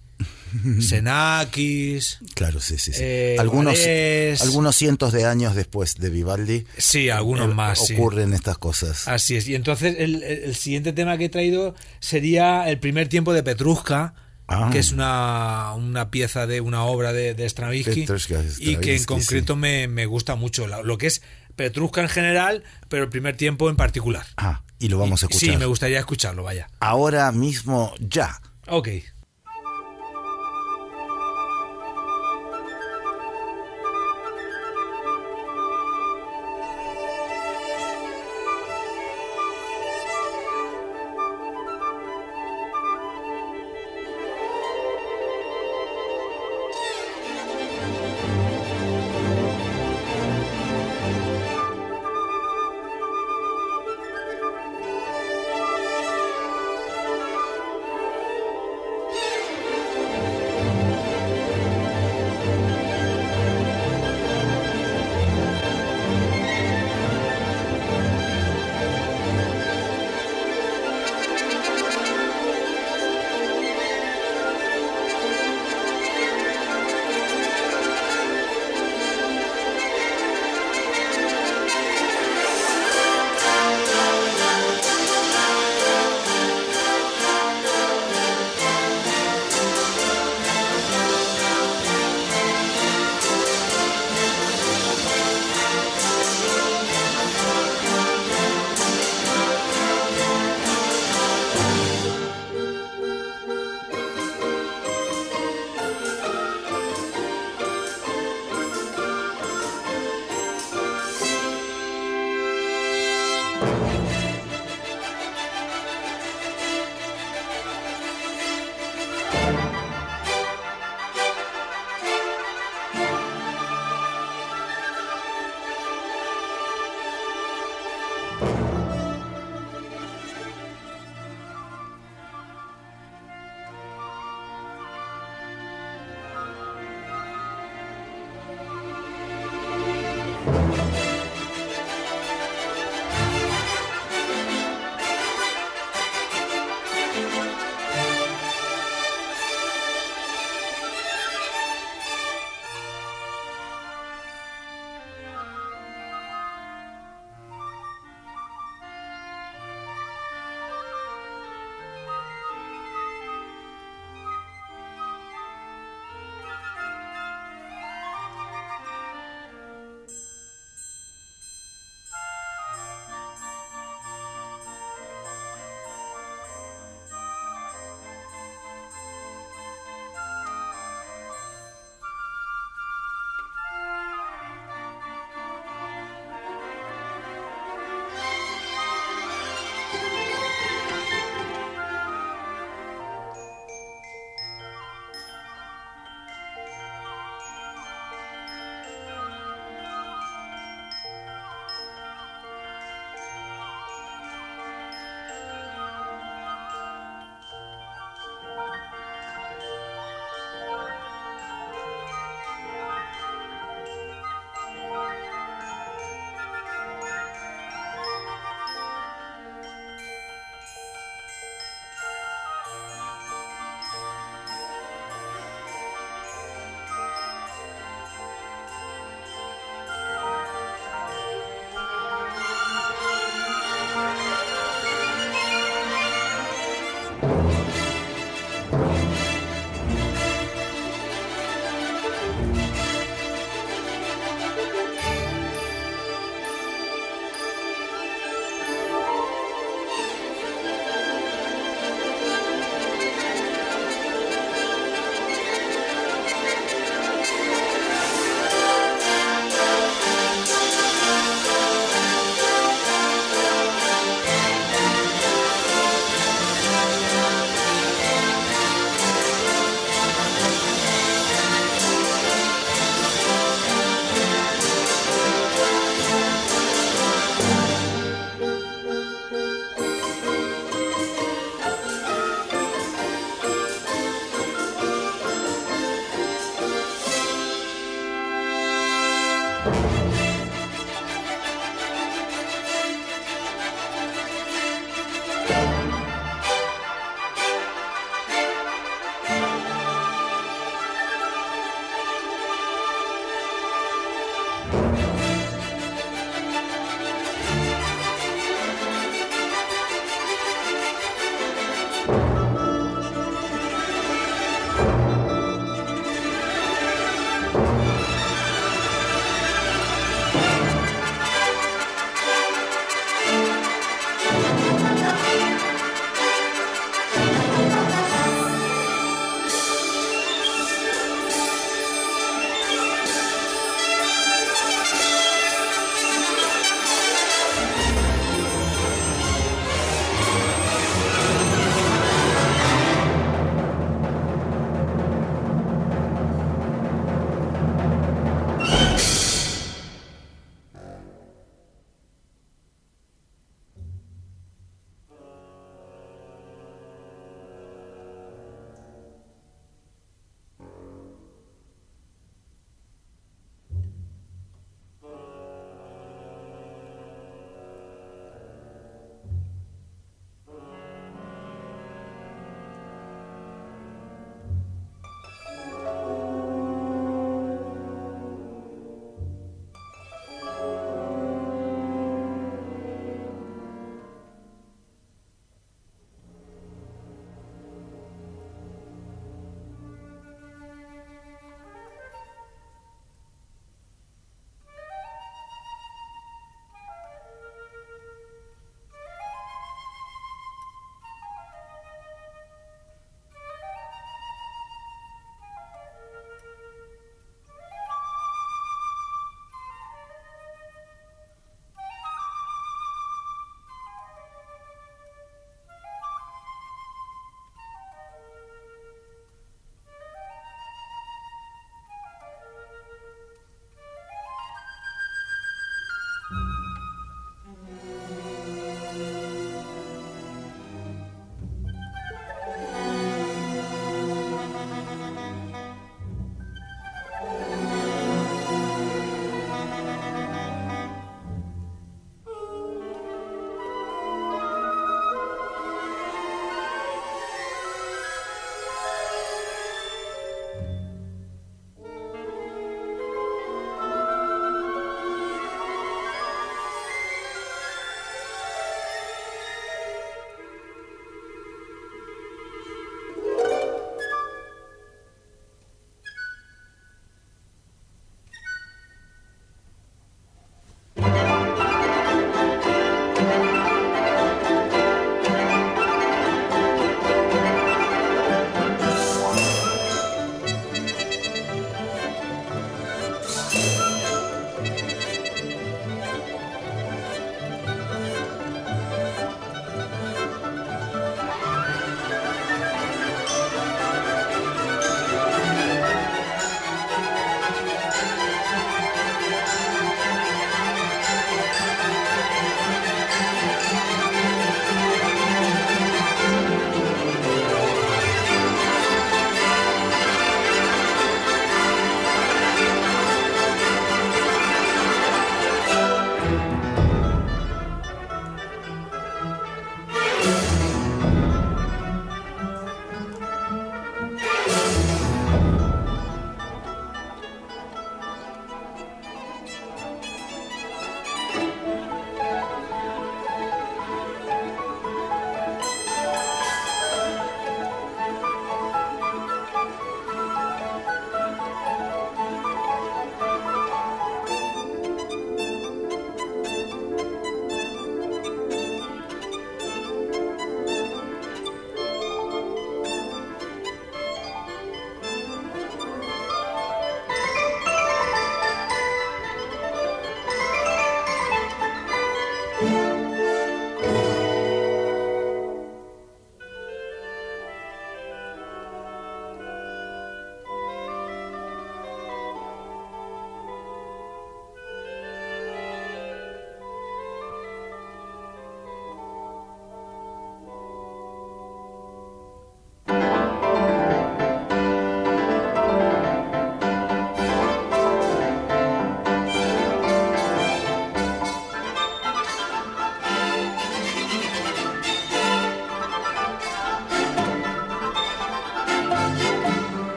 Xenakis. Claro, sí. Valés. Algunos cientos de años después de Vivaldi. Sí, algunos más. Ocurren estas cosas. Así es. Y entonces el siguiente tema que he traído sería el primer tiempo de Petrushka, que es una pieza de una obra de Stravinsky, y que en concreto me gusta mucho. Lo que es Petrushka en general, pero el primer tiempo en particular. Y lo vamos a escuchar. Sí, me gustaría escucharlo, vaya. Ahora mismo, ya. Ok.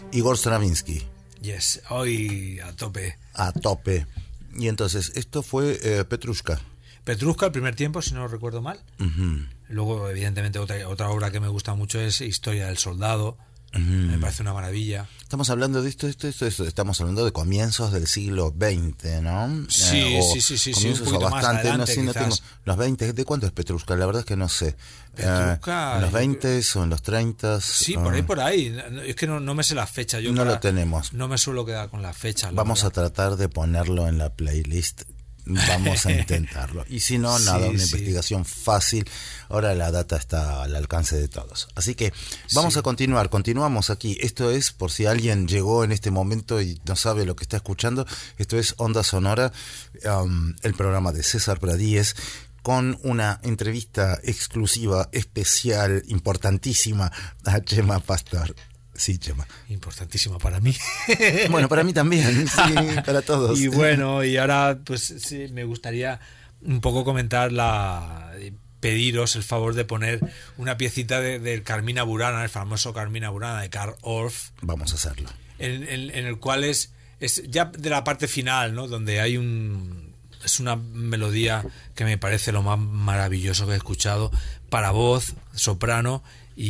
Igor Stravinsky. Yes, hoy a tope. A tope. Y entonces, esto fue Petrushka. Petrushka, el primer tiempo, si no recuerdo mal. Uh-huh. Luego, evidentemente, otra obra que me gusta mucho es Historia del Soldado. Me parece una maravilla. Estamos hablando de esto, estamos hablando de comienzos del siglo XX, ¿no? Sí. Comienzos un poquito bastante, más adelante, no tengo los 20, ¿de cuánto es Petrushka? La verdad es que no sé. Petrushka, ¿en los 20 o en los 30? Sí, por ahí. Es que no me sé la fecha. Yo no lo tenemos. No me suelo quedar con la fecha. Vamos a tratar de ponerlo en la playlist. Vamos a intentarlo. Y si no, nada, una investigación fácil. Ahora la data está al alcance de todos. Así que vamos a continuamos aquí. Esto es, por si alguien llegó en este momento y no sabe lo que está escuchando, esto es Onda Sonora, el programa de César Pradíez, con una entrevista exclusiva, especial, importantísima a Chema Pastor. Sí, Chema. Importantísima para mí. Bueno, para mí también, sí, para todos. Y bueno, y ahora pues sí, me gustaría un poco comentar pediros el favor de poner una piecita del Carmina Burana, el famoso Carmina Burana de Carl Orff. Vamos a hacerlo. En el cual es ya de la parte final, ¿no? Donde hay es una melodía que me parece lo más maravilloso que he escuchado, para voz, soprano,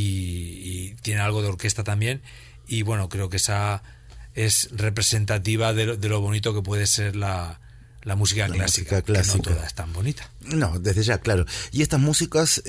y tiene algo de orquesta también, y bueno, creo que esa es representativa de lo bonito que puede ser la música clásica, que no toda es tan bonita. No, desde ya, claro. Y estas músicas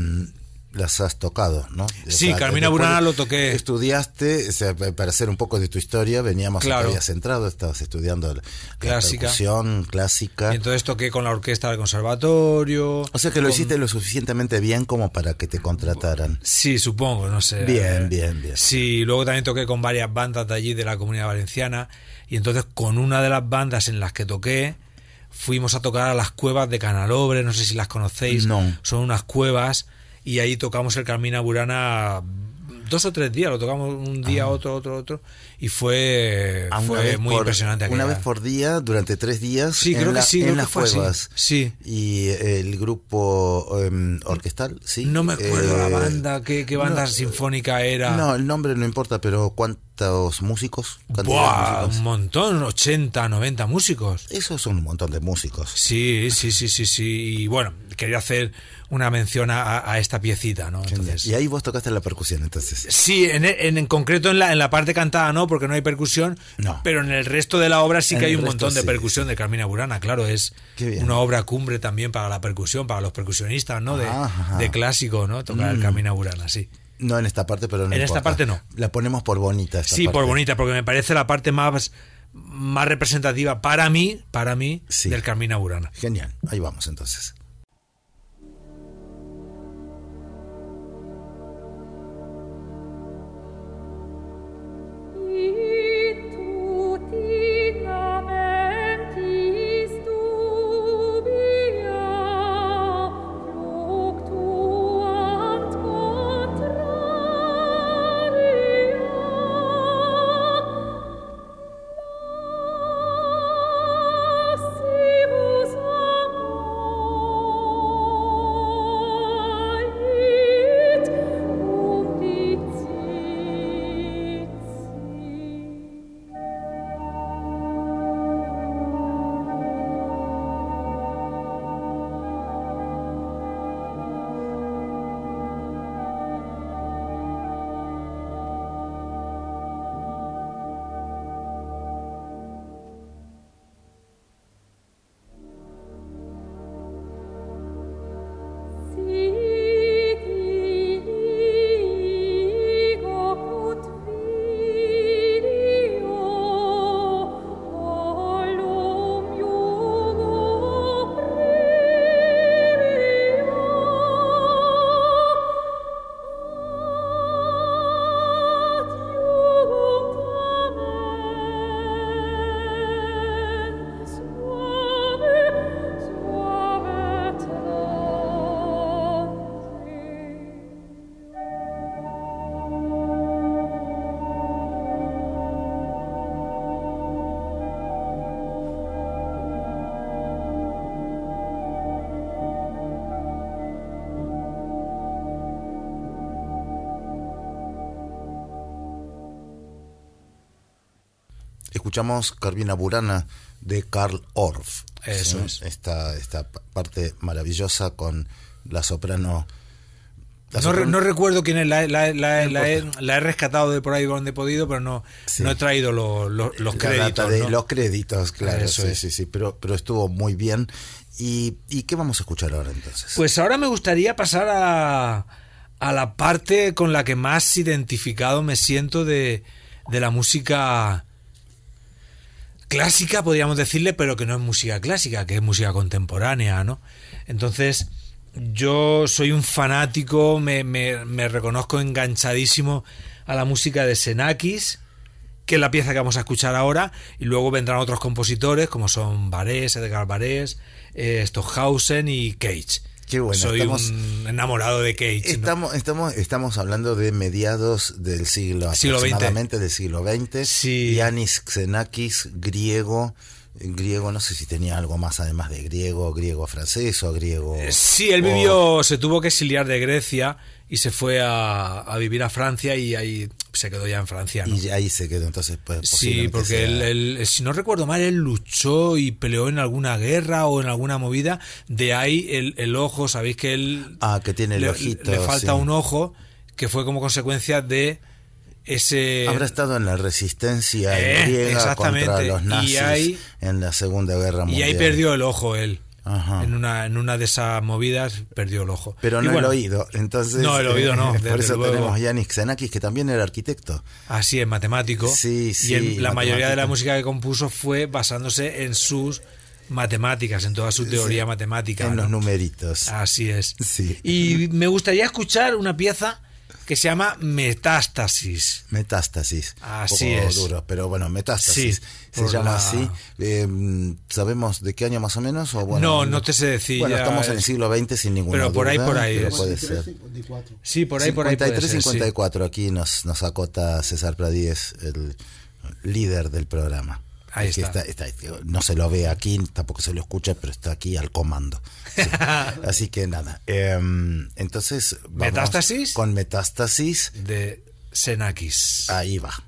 las has tocado, ¿no? Sí, Carmina Burana lo toqué. Estudiaste, o sea, para hacer un poco de tu historia, veníamos, claro, te habías entrado, estabas estudiando clásica, percusión clásica. Y entonces toqué con la orquesta del conservatorio. O sea que lo hiciste lo suficientemente bien como para que te contrataran. Sí, supongo, no sé. Bien. Sí, luego también toqué con varias bandas de allí, de la Comunidad Valenciana, y entonces con una de las bandas en las que toqué, fuimos a tocar a las cuevas de Canalobre, no sé si las conocéis. No. Son unas cuevas, y ahí tocamos el Carmina Burana 2 o 3 días, lo tocamos un día, otro, y fue muy impresionante. Una vez por día, durante 3 días, sí, creo que sí, en creo las que fue cuevas. Así. Sí. Y el grupo orquestal, ¿sí? No me acuerdo la banda, qué banda sinfónica era. No, el nombre no importa, pero ¿cuántos músicos? ¡Buah! Un montón, 80, 90 músicos. Esos son un montón de músicos. Sí. Y bueno, quería hacer una mención a esta piecita, ¿no? Entonces, y ahí vos tocaste la percusión, entonces. Sí, en concreto en la parte cantada no, porque no hay percusión, no. Pero en el resto de la obra sí que hay un montón de percusión de Carmina Burana, claro, es una obra cumbre también para la percusión, para los percusionistas, ¿no? De clásico, ¿no? Tocar el Carmina Burana, sí. No en esta parte, pero no en importa. Esta parte no. La ponemos por bonita. Sí, parte. Por bonita, porque me parece la parte más representativa para mí sí, del Carmina Burana. Genial, ahí vamos entonces. Si vous amor escuchamos Carmina Burana de Carl Orff. Eso es. Esta parte maravillosa con la soprano. No recuerdo quién es, la he rescatado de por ahí donde he podido, pero no he traído los créditos. ¿No? Los créditos, claro, Eso es. sí, pero estuvo muy bien. ¿Y qué vamos a escuchar ahora entonces? Pues ahora me gustaría pasar a la parte con la que más identificado me siento de la música clásica, podríamos decirle, pero que no es música clásica, que es música contemporánea, ¿no? Entonces, yo soy un fanático, me reconozco enganchadísimo a la música de Xenakis, que es la pieza que vamos a escuchar ahora, y luego vendrán otros compositores como son Barés, Edgar Barés, Stockhausen y Cage. Qué bueno, soy un enamorado de Cage, ¿no? Estamos hablando de mediados del aproximadamente del siglo XX. Sí. Yannis Xenakis, griego, no sé si tenía algo más además de griego francés o griego. Sí, él se tuvo que exiliar de Grecia y se fue a vivir a Francia y ahí se quedó ya en Francia, ¿no? Y ahí se quedó, entonces pues. Sí, porque él, si no recuerdo mal, él luchó y peleó en alguna guerra o en alguna movida. De ahí el ojo, sabéis que él. Que tiene el ojito. Le falta un ojo, que fue como consecuencia de ese. Habrá estado en la resistencia griega contra los nazis en la Segunda Guerra Mundial. Y ahí perdió el ojo él. Ajá. En una de esas movidas perdió el ojo. Pero no el oído. Entonces, no, el oído no. Por eso luego tenemos a Yannis Xenakis, que también era arquitecto. Así es, matemático. Sí, y la mayoría de la música que compuso fue basándose en sus matemáticas, en toda su teoría matemática. En los numeritos. Así es. Sí. Y me gustaría escuchar una pieza que se llama Metástasis. Un Así poco es. duro, pero bueno, Metástasis. Sí, se llama así. ¿Sabemos de qué año más o menos? O bueno, no te sé decir. Bueno, estamos en el siglo XX sin ninguna pero duda. Pero por ahí. Pero puede ser. 54. Sí, por ahí. 53-54. Aquí nos acota César Pradíez, el líder del programa. Ahí está. No se lo ve aquí, tampoco se lo escucha, pero está aquí al comando. Sí. Así que nada. Entonces, vamos Metástasis. Con Metástasis de Xenakis. Ahí va.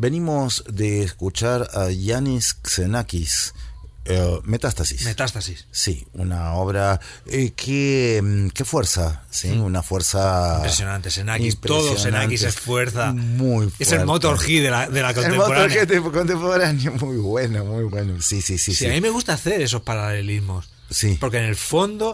Venimos de escuchar a Yanis Xenakis, Metástasis. Metástasis. Sí, una obra que fuerza, ¿sí? Una fuerza impresionante. Xenakis, todo Xenakis es fuerza. Muy fuerte. Es el Motorhead de la contemporánea. El Motorhead contemporáneo, muy bueno, muy bueno. Sí. A mí me gusta hacer esos paralelismos. Sí. Porque en el fondo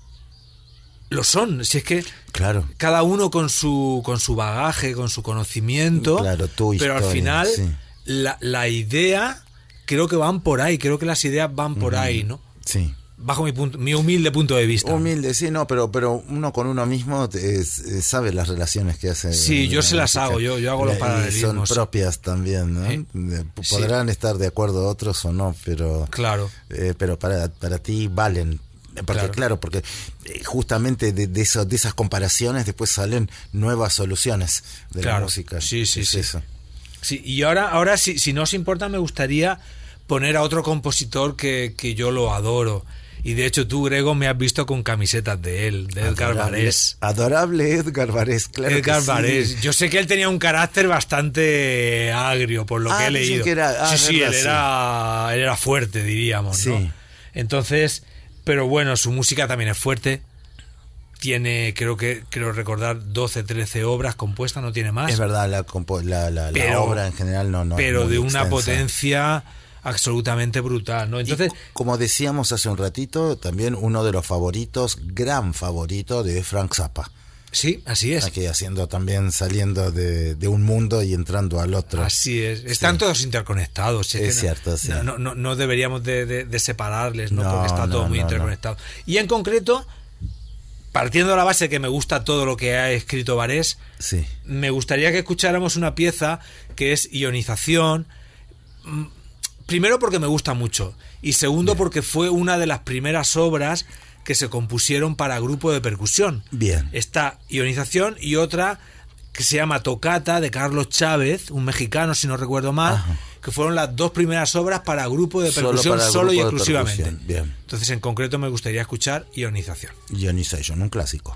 lo son. Si es que claro, cada uno con su bagaje, con su conocimiento. Claro, tu historia, pero al final sí. la idea, creo que van por ahí. Creo que las ideas van por ahí, ¿no? Sí. Bajo mi humilde punto de vista. Humilde, sí, no, pero uno con uno mismo sabe las relaciones que hace. Sí, yo se las hago, yo hago los paralelismos. Son propias también, ¿no? ¿Sí? Podrán estar de acuerdo otros o no, pero claro. Pero para ti valen. Porque claro, porque justamente de esas comparaciones después salen nuevas soluciones de la música. Sí. Eso. Sí, y ahora si no os importa, me gustaría poner a otro compositor que yo lo adoro. Y de hecho tú, Grego, me has visto con camisetas de él, de Edgar Varèse. Adorable Edgar Varèse, claro. Edgar que Varèse. Sí. Yo sé que él tenía un carácter bastante agrio, por lo que he leído. Que era, él era fuerte, diríamos, ¿no? Sí. Entonces, pero bueno, su música también es fuerte. Tiene, creo recordar, 12, 13 obras compuestas, no tiene más. Es verdad, la obra en general no pero es muy de una extensa. Potencia absolutamente brutal, ¿no? Entonces, como decíamos hace un ratito, también uno de los favoritos, gran favorito de Frank Zappa. Sí, así es. Aquí saliendo de un mundo y entrando al otro. Así es. Están todos interconectados. Es cierto, sí. No deberíamos de separarles, ¿no? Porque está todo muy interconectado. Y en concreto, partiendo de la base que me gusta todo lo que ha escrito Varèse, sí. Me gustaría que escucháramos una pieza que es Ionización. Primero porque me gusta mucho y segundo porque fue una de las primeras obras que se compusieron para grupo de percusión. Bien. Está Ionización y otra que se llama Tocata de Carlos Chávez, un mexicano si no recuerdo mal. Ajá. Que fueron las dos primeras obras para grupo de percusión solo y exclusivamente. Bien. Entonces en concreto me gustaría escuchar Ionización. Ionization, un clásico.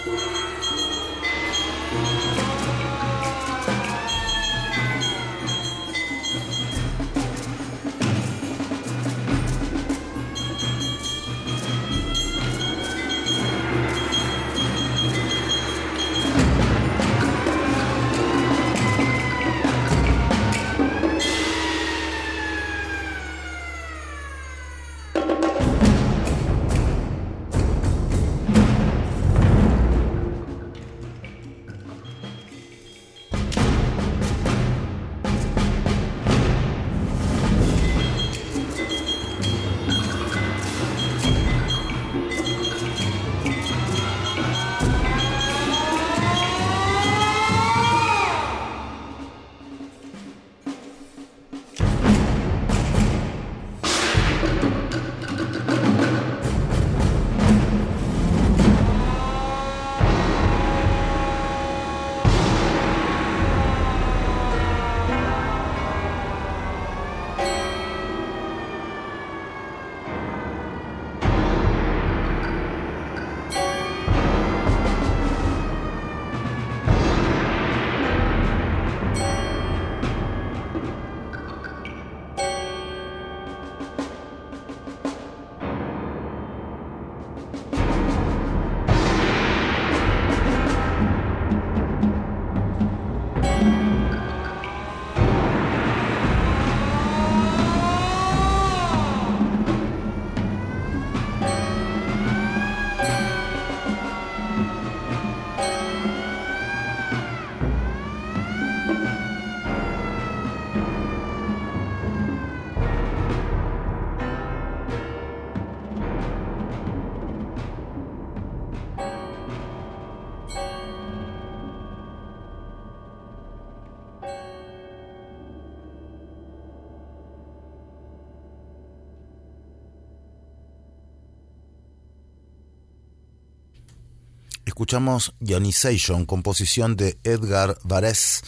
Escuchamos Ionization, composición de Edgar Varèse,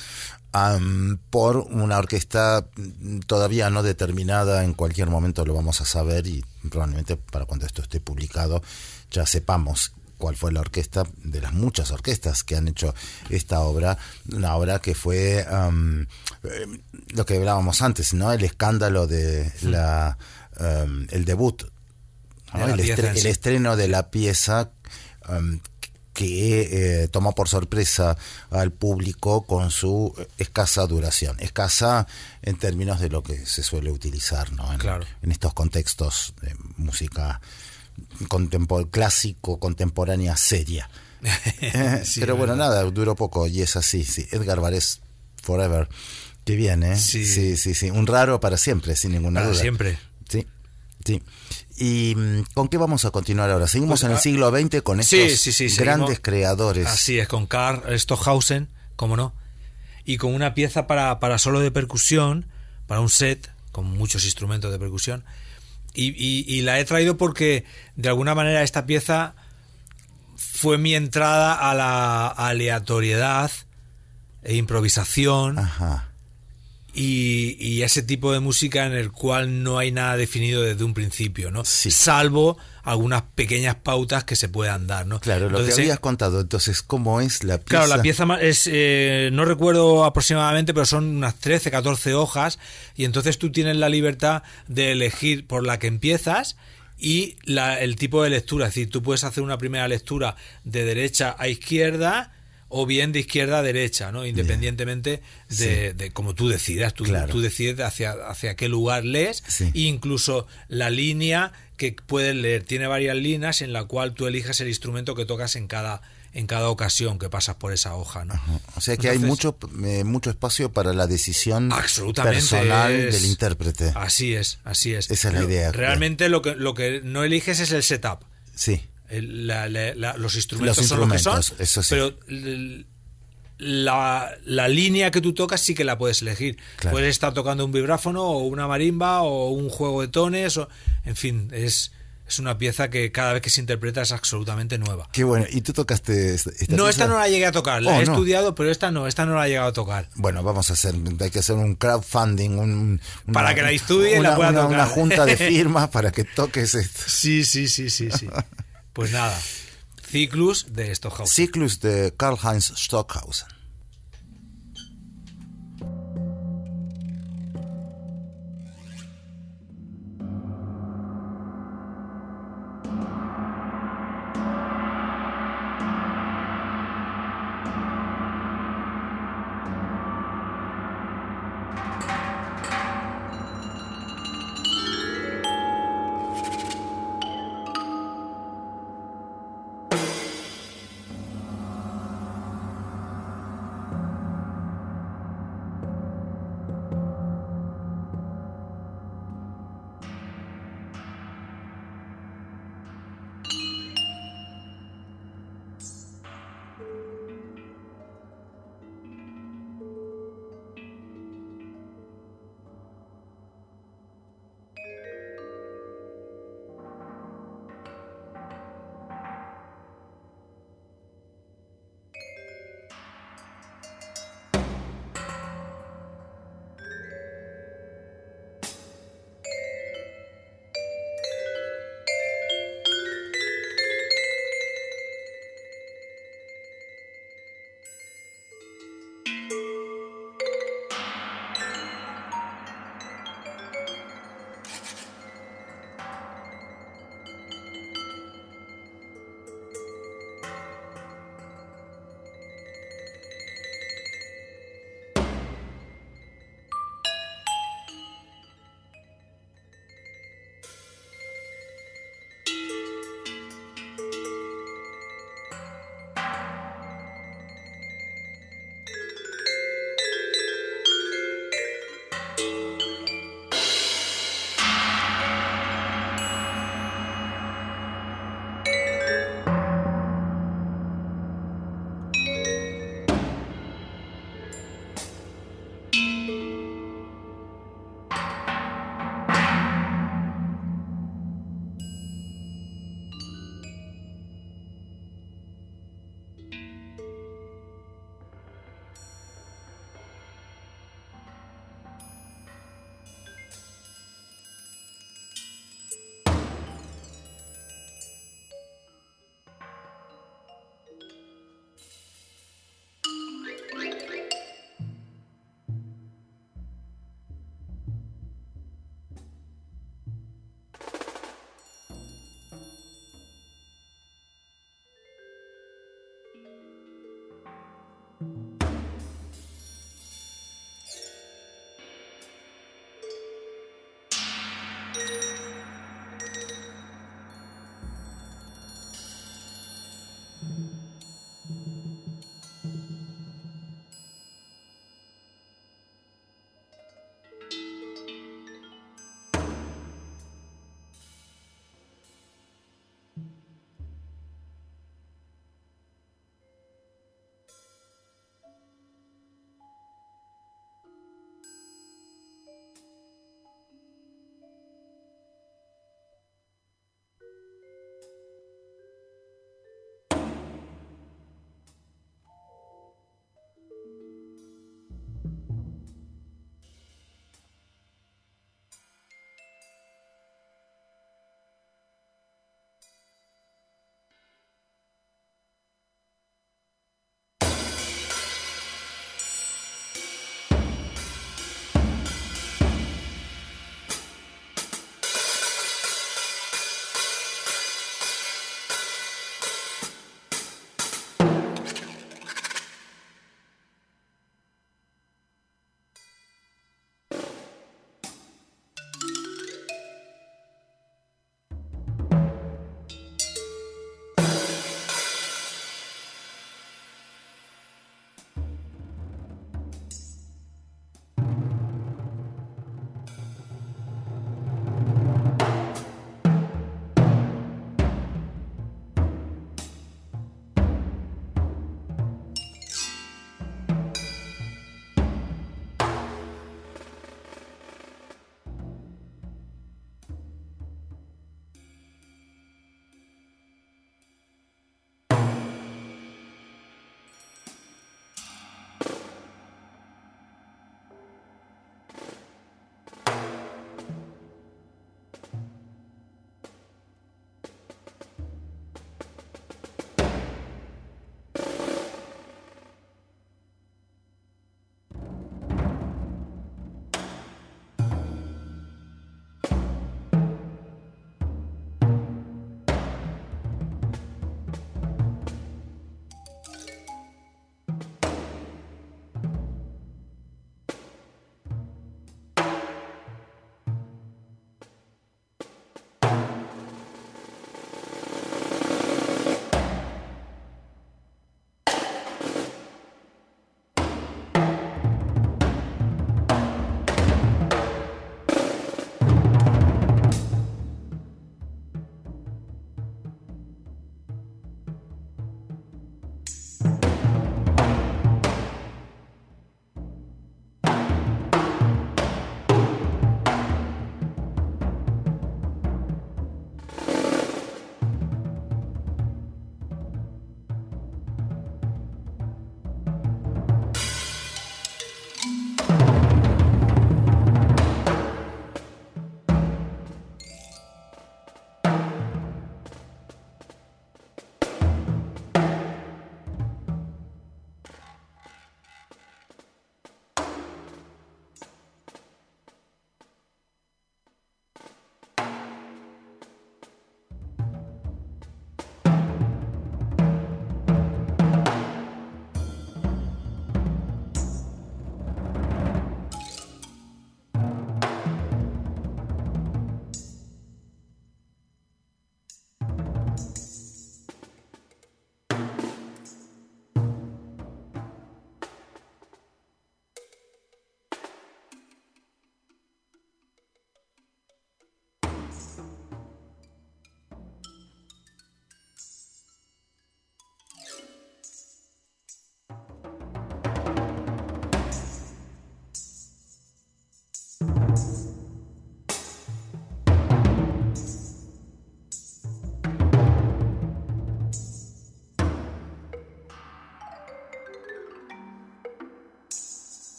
por una orquesta todavía no determinada. En cualquier momento lo vamos a saber y probablemente para cuando esto esté publicado ya sepamos cuál fue la orquesta, de las muchas orquestas que han hecho esta obra, una obra que fue lo que hablábamos antes, ¿no? El escándalo de el debut, ¿no? El estreno de la pieza, que tomó por sorpresa al público con su escasa duración, escasa en términos de lo que se suele utilizar, ¿no? En estos contextos de música clásico, contemporánea, seria. Sí, pero bueno, nada, duró poco y es así, sí. Edgar Varèse Forever, qué bien, ¿eh? Sí, un raro para siempre, sin ninguna duda. Para siempre. Sí. ¿Y con qué vamos a continuar ahora? Seguimos en el siglo XX con estos grandes creadores. Así es, con Karl Stockhausen, cómo no, y con una pieza para solo de percusión, para un set con muchos instrumentos de percusión, y la he traído porque de alguna manera esta pieza fue mi entrada a la aleatoriedad e improvisación. Ajá. Y ese tipo de música en el cual no hay nada definido desde un principio, ¿no? Sí. Salvo algunas pequeñas pautas que se puedan dar, ¿no? Claro, lo que habías contado. Entonces, ¿cómo es la pieza? Claro, la pieza es, no recuerdo aproximadamente, pero son unas 13, 14 hojas, y entonces tú tienes la libertad de elegir por la que empiezas y el tipo de lectura. Es decir, tú puedes hacer una primera lectura de derecha a izquierda, o bien de izquierda a derecha, ¿no? Independientemente de como tú decidas. Tú decides hacia qué lugar lees, e incluso la línea que puedes leer. Tiene varias líneas en la cual tú eliges el instrumento que tocas en cada ocasión que pasas por esa hoja, ¿no? Ajá. O sea que entonces, hay mucho espacio para la decisión personal del intérprete. Así es. Esa es la idea. Realmente lo que no eliges es el setup. Sí. Los instrumentos son lo que son, eso sí. Pero la línea que tú tocas sí que la puedes elegir. Claro. Puedes estar tocando un vibráfono o una marimba o un juego de tones, en fin, es una pieza que cada vez que se interpreta es absolutamente nueva. Qué bueno. ¿Y tú tocaste esta pieza? Esta no la llegué a tocar, la he estudiado, pero esta no la he llegado a tocar. Bueno, hay que hacer un crowdfunding, para que la estudie y la pueda tocar. Una junta de firmas para que toques esto. Sí. Pues nada, Cyclus de Stockhausen. Cyclus de Karl-Heinz Stockhausen.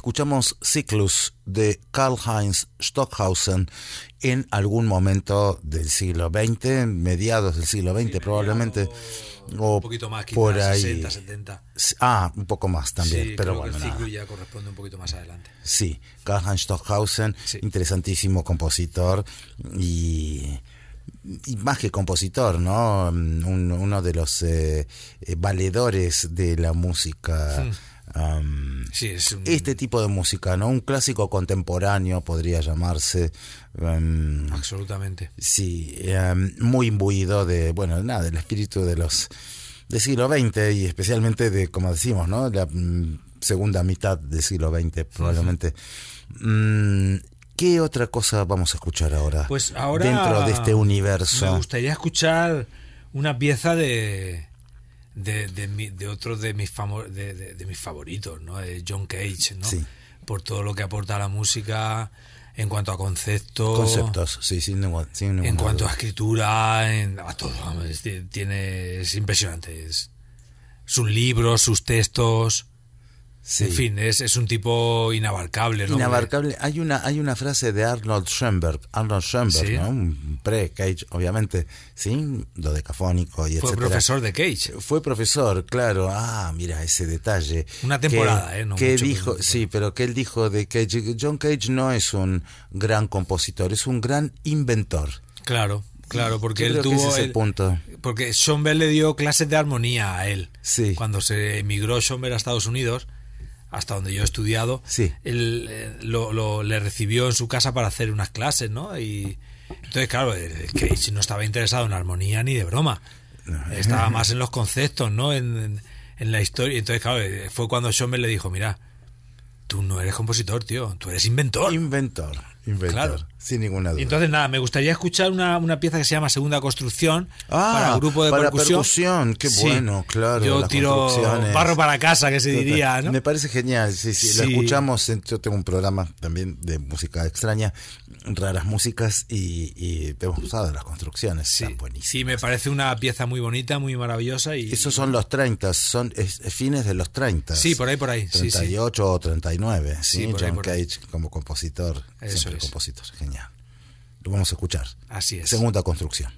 escuchamos Cyclus de Karl-Heinz Stockhausen en algún momento del siglo XX, mediados del siglo XX probablemente, o un poquito más, quizás por ahí. 60, 70. Un poco más también, Sí, pero creo bueno, que el nada. ciclo ya corresponde un poquito más adelante. Sí, Karl-Heinz Stockhausen, Sí. interesantísimo compositor y más que compositor, ¿no? Uno de los valedores de la música. Sí, es un... Este tipo de música, ¿no? Un clásico contemporáneo podría llamarse. Absolutamente. Sí, muy imbuido de, bueno, nada, del espíritu del siglo XX y especialmente de, como decimos, ¿no? La segunda mitad del siglo XX, probablemente. ¿Qué otra cosa vamos a escuchar ahora? Pues ahora dentro de este universo. Me gustaría escuchar una pieza de otro de mis favoritos, ¿no? De John Cage, ¿no? Sí. Por todo lo que aporta a la música en cuanto a Conceptos, sí, sin ninguna en cuanto a duda. escritura, a todo. Vamos, es impresionante. Sus libros, sus textos. Sí. En fin, es un tipo inabarcable, ¿no? Inabarcable. Hay una frase de Arnold Schoenberg, Sí. ¿no? Un pre-Cage, obviamente, sí, dodecafónico y Fue etcétera. profesor de Cage. Fue profesor, claro. Mira ese detalle. Una temporada, no que mucho, dijo, pero- sí, pero que él dijo de Cage. John Cage no es un gran compositor, es un gran inventor. Claro, porque Yo él creo que tuvo... ese es el punto. Porque Schoenberg le dio clases de armonía a él. Sí. Cuando se emigró Schoenberg a Estados Unidos, hasta donde yo he estudiado, Sí. él le recibió en su casa para hacer unas clases, ¿no? Y entonces, claro, Cage no estaba interesado en armonía ni de broma. Estaba más en los conceptos, ¿no? En la historia. Entonces, claro, fue cuando Schoenberg le dijo, mira, tú no eres compositor, tío, tú eres inventor. Inventor, Claro. sin ninguna duda. Y entonces, nada, me gustaría escuchar una pieza que se llama Segunda Construcción para grupo de para percusión. qué Sí. bueno, claro. Yo las tiro construcciones. barro para casa, que se Total. diría, ¿no? Me parece genial, sí, lo Sí. escuchamos. Yo tengo un programa también de música extraña, raras músicas, y hemos usado las construcciones, Sí, están buenísimas. sí, me parece una pieza muy bonita, muy maravillosa. Y Esos son los 30, es fines de los 30. Sí, por ahí. Sí, sí. 38 o 39, Sí, ¿sí? por ahí, John por ahí. Cage como compositor, Eso siempre es. compositor, genial. Lo vamos a escuchar. Así es. Segunda construcción.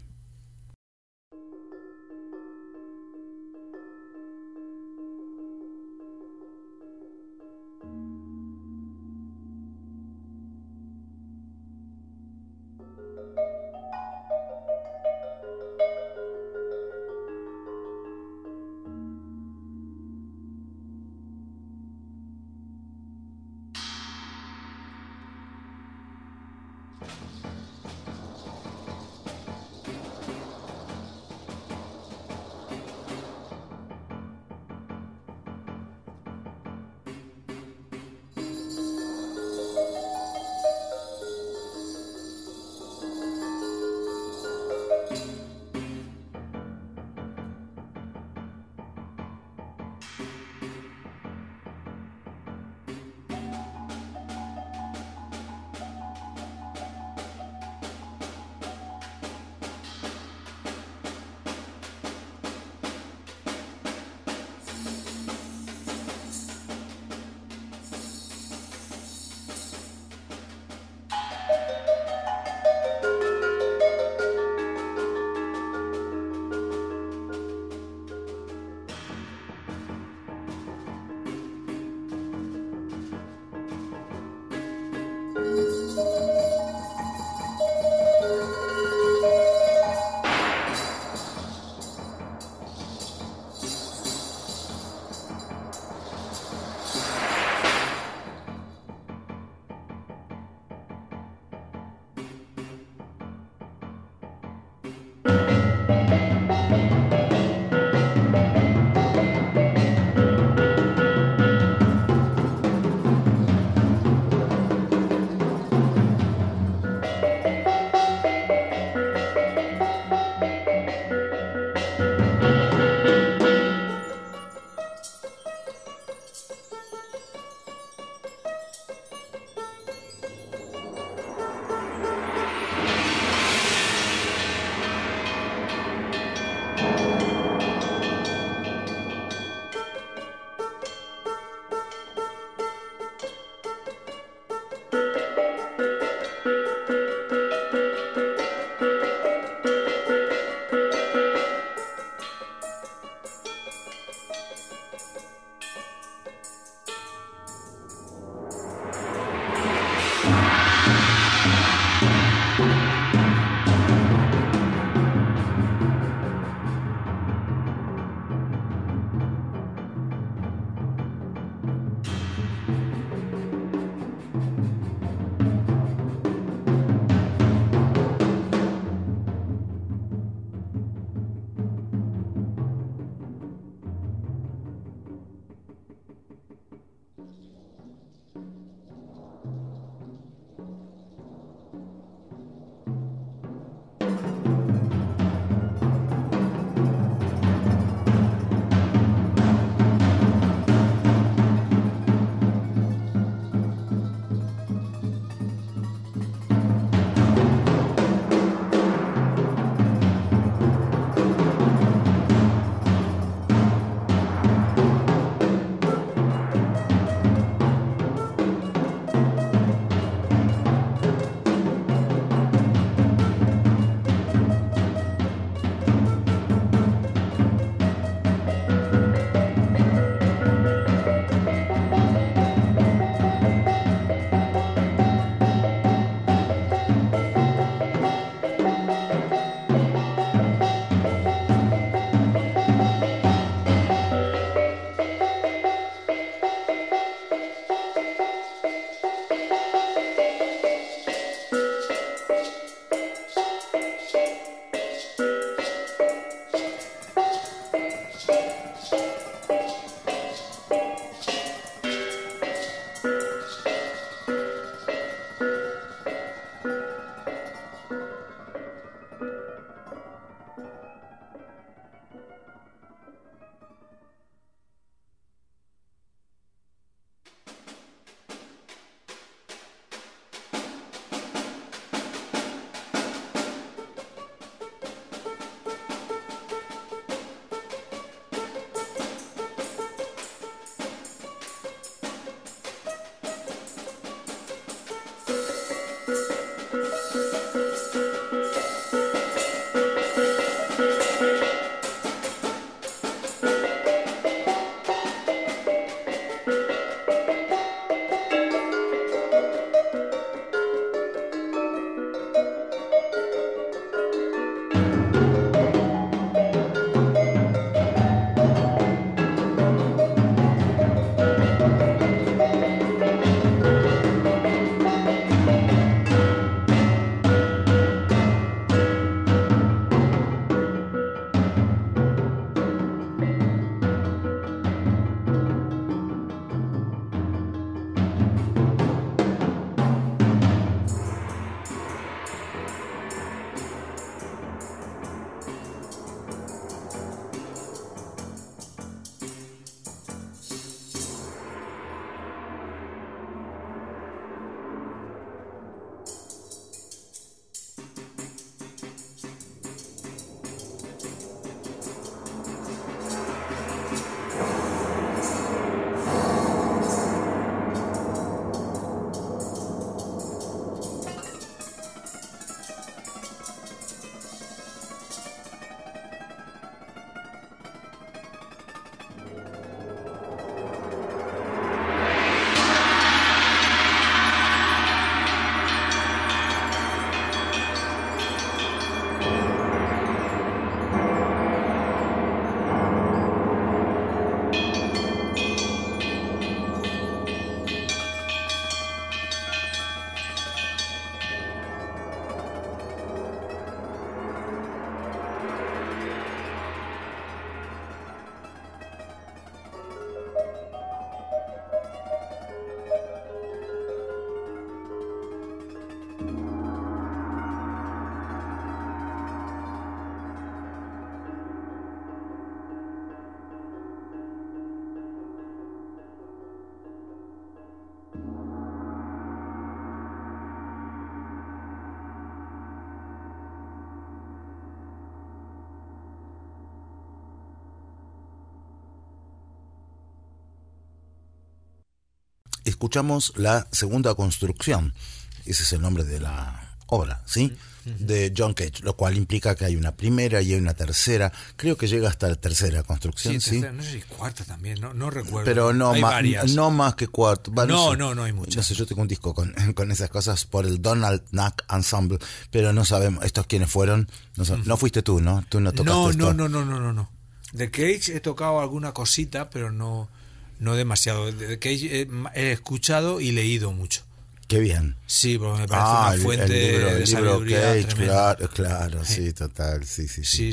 Escuchamos la segunda construcción, ese es el nombre de la obra, ¿sí? De John Cage, lo cual implica que hay una primera y hay una tercera, creo que llega hasta la tercera construcción, ¿sí? Tercera, no sé si cuarta también, no recuerdo. Pero no, no más que cuarta. No hay muchas. No sé, yo tengo un disco con esas cosas por el Donald Knack Ensemble, pero no sabemos estos quiénes fueron. No fuiste tú, ¿no? Tú no tocaste esto. No. De Cage he tocado alguna cosita, pero no demasiado. De Cage he escuchado y leído mucho. Qué bien. Sí, porque me parece una fuente de sabiduría Cage, tremenda. claro, sí, total, sí.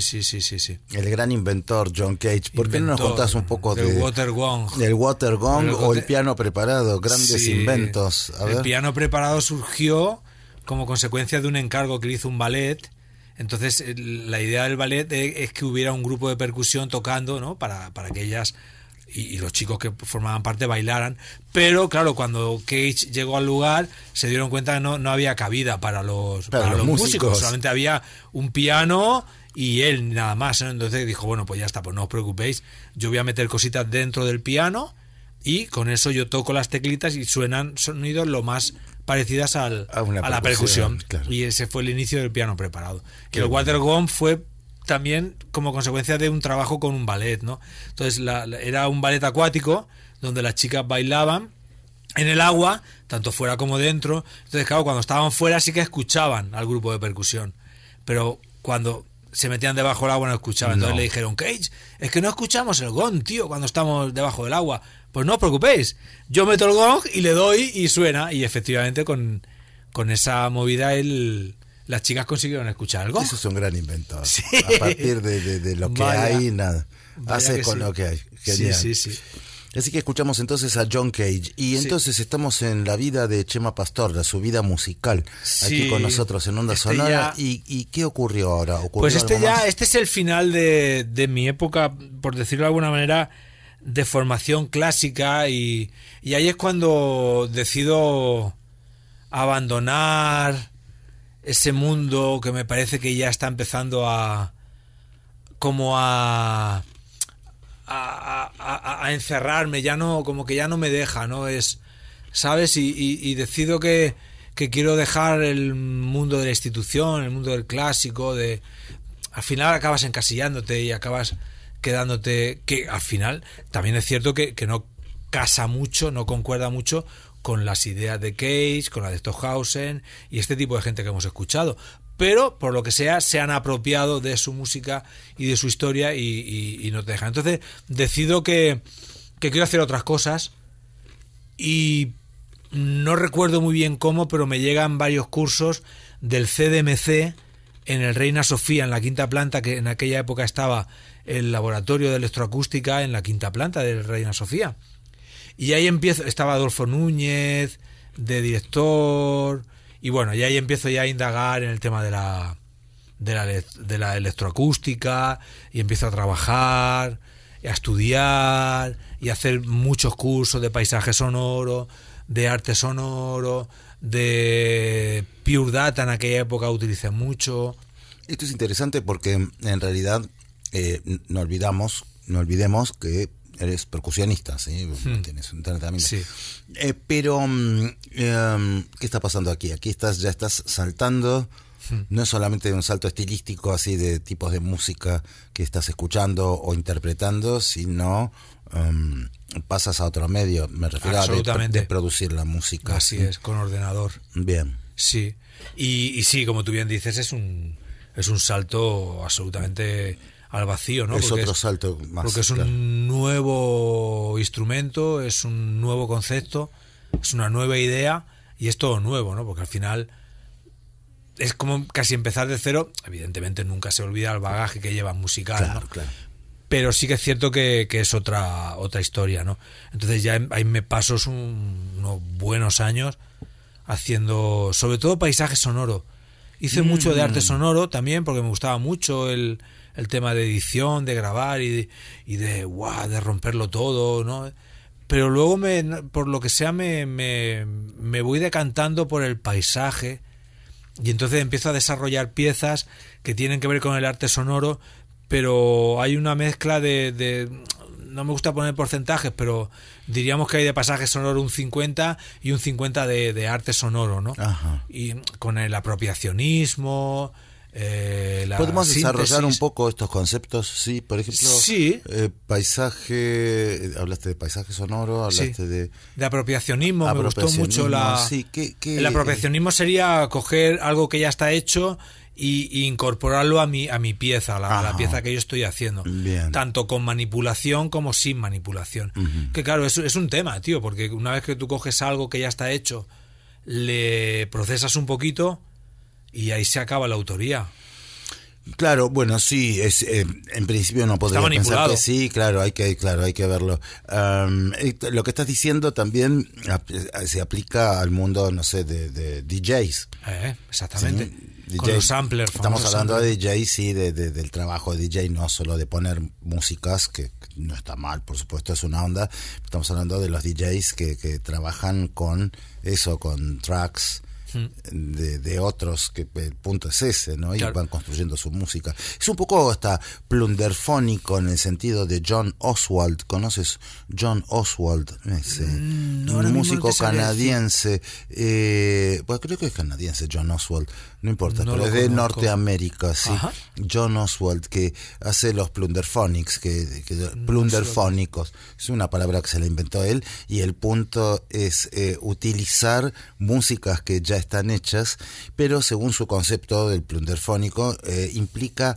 Sí. El gran inventor John Cage. ¿Por qué no nos contás un poco del water gong? Del water gong o el piano preparado, grandes inventos. A ver. El piano preparado surgió como consecuencia de un encargo que le hizo un ballet. Entonces, la idea del ballet es que hubiera un grupo de percusión tocando, ¿no? Para que ellas y los chicos que formaban parte bailaran, pero claro, cuando Cage llegó al lugar se dieron cuenta que no había cabida para los músicos, solamente había un piano y él nada más, ¿no? Entonces dijo, bueno, pues ya está, pues no os preocupéis, yo voy a meter cositas dentro del piano y con eso yo toco las teclitas y suenan sonidos lo más parecidas a la percusión, claro. Y ese fue el inicio del piano preparado. El water gong fue también como consecuencia de un trabajo con un ballet, ¿no? Entonces era un ballet acuático donde las chicas bailaban en el agua, tanto fuera como dentro. Entonces, claro, cuando estaban fuera sí que escuchaban al grupo de percusión, pero cuando se metían debajo del agua no escuchaban. Entonces le dijeron, Cage, es que no escuchamos el gong, tío, cuando estamos debajo del agua. Pues no os preocupéis, yo meto el gong y le doy y suena. Y efectivamente con esa movida las chicas consiguieron escuchar algo. Eso es un gran inventor. Sí. A partir de lo que hay, nada. Hace con lo que hay. Genial. Sí. Así que escuchamos entonces a John Cage. Y entonces estamos en la vida de Chema Pastorda, su vida musical, aquí con nosotros en Onda Sonora. ¿Y qué ocurrió ahora? Pues este es el final de mi época, por decirlo de alguna manera, de formación clásica. Y ahí es cuando decido abandonar ese mundo que me parece que ya está empezando a encerrarme, ya no, como que ya no me deja, ¿no? ¿Sabes? Y decido que quiero dejar el mundo de la institución, el mundo del clásico, al final acabas encasillándote y acabas quedándote, que al final también es cierto que no casa mucho, no concuerda mucho con las ideas de Cage, con la de Stockhausen y este tipo de gente que hemos escuchado, pero por lo que sea se han apropiado de su música y de su historia y no te dejan. Entonces decido que quiero hacer otras cosas y no recuerdo muy bien cómo, pero me llegan varios cursos del CDMC en el Reina Sofía, en la quinta planta, que en aquella época estaba el laboratorio de electroacústica en la quinta planta del Reina Sofía. Y ahí estaba Adolfo Núñez de director, y bueno, y ahí empiezo ya a indagar en el tema de la electroacústica, y empiezo a trabajar, a estudiar, y a hacer muchos cursos de paisaje sonoro, de arte sonoro, de Pure Data, en aquella época utilicé mucho. Esto es interesante porque en realidad no olvidemos que eres percusionista, ¿sí? Tienes un tratamiento. Sí. Pero, ¿qué está pasando aquí? Aquí ya estás saltando, no es solamente un salto estilístico así de tipos de música que estás escuchando o interpretando, sino pasas a otro medio, me refiero a de producir la música. Así es, con ordenador. Bien. Sí, y sí, como tú bien dices, es un salto absolutamente al vacío, ¿no? Es otro salto más. Porque es un nuevo instrumento, es un nuevo concepto, es una nueva idea y es todo nuevo, ¿no? Porque al final es como casi empezar de cero. Evidentemente nunca se olvida el bagaje que lleva musical, claro, ¿no? Claro. Pero sí que es cierto que es otra historia, ¿no? Entonces ya ahí me paso unos buenos años haciendo sobre todo paisaje sonoro. Hice mucho de arte sonoro también porque me gustaba mucho el tema de edición, de grabar y de romperlo todo, ¿no? Pero luego por lo que sea me voy decantando por el paisaje y entonces empiezo a desarrollar piezas que tienen que ver con el arte sonoro, pero hay una mezcla de no me gusta poner porcentajes, pero diríamos que hay de pasaje sonoro un 50 y un 50 de arte sonoro, ¿no? Ajá. Y con el apropiacionismo, la ¿Podemos desarrollar síntesis. un poco estos conceptos? Sí, por ejemplo, Sí. Paisaje, hablaste de paisaje sonoro, hablaste Sí. de apropiacionismo, me gustó mucho Sí, el apropiacionismo sería coger algo que ya está hecho y incorporarlo a mi pieza, a la Ajá. pieza que yo estoy haciendo. Bien. Tanto con manipulación como sin manipulación. Que claro, es un tema, tío, porque una vez que tú coges algo que ya está hecho, le procesas un poquito y ahí se acaba la autoría. Claro, bueno, sí, en principio no podría Está pensar manipulado. que sí, claro, hay que verlo. Lo que estás diciendo también se aplica al mundo, no sé, de DJs. Exactamente. Sí, Con DJ. los samplers. Estamos famosos hablando samplers. de DJ, sí, del trabajo de DJ, no solo de poner músicas, que no está mal, por supuesto, es una onda. Estamos hablando de los DJs que trabajan con eso, con tracks de otros, que el punto es ese, ¿no? Claro. Y van construyendo su música. Es un poco hasta plunderfónico en el sentido de John Oswald. ¿Conoces John Oswald? Ese, No, ahora un mismo músico no te sabría canadiense. Pues creo que es canadiense John Oswald. No importa, No pero lo es de conozco. Norteamérica, sí. Ajá. John Oswald, que hace los plunderphonics, plunderfónicos. Es una palabra que se la inventó él, y el punto es utilizar músicas que ya están hechas, pero según su concepto del plunderfónico, implica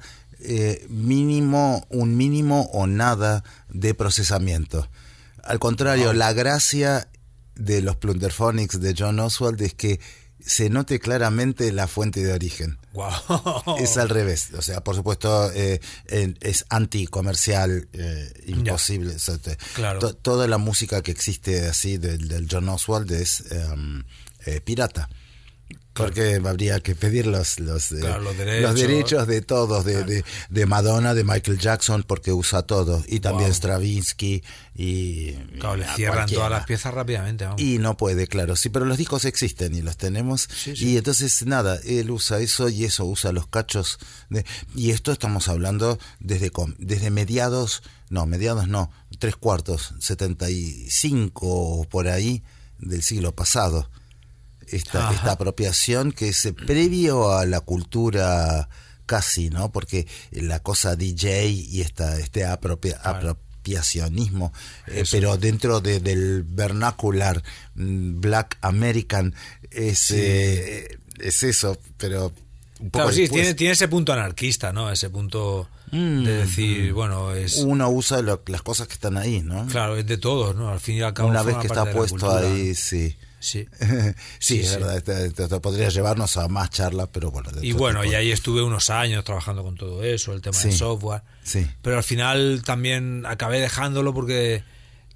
un mínimo o nada de procesamiento. Al contrario, la gracia de los plunderphonics de John Oswald es que se note claramente la fuente de origen. Wow. Es al revés, o sea, por supuesto es anticomercial, imposible. O sea, Claro. toda la música que existe así del John Oswald es pirata. Porque habría que pedir los derechos de todos, de Madonna, de Michael Jackson, porque usa todo, y también Wow. Stravinsky, y Claro, le a cierran cualquiera. todas las piezas rápidamente. Vamos. Y no puede, claro, sí, pero los discos existen y los tenemos, Sí, sí. y entonces nada, él usa eso y eso usa los cachos y esto estamos hablando desde mediados no, 3/4, 75 o por ahí del siglo pasado. Esta apropiación que es previo a la cultura casi, ¿no? Porque la cosa DJ y este apropiacionismo, pero dentro del vernacular Black American es eso, pero un poco Claro, sí, después. tiene ese punto anarquista, ¿no? Ese punto de decir, bueno, es... Uno usa las cosas que están ahí, ¿no? Claro, es de todos, ¿no? Al fin y al cabo Una vez forma que parte está de la puesto cultura, ahí, ¿no? sí. Sí. Sí, es sí. verdad, esto podría llevarnos a más charlas, pero bueno. de Y otro bueno, tipo. y ahí estuve unos años trabajando con todo eso, el tema Sí. de software. Sí. Pero al final también acabé dejándolo porque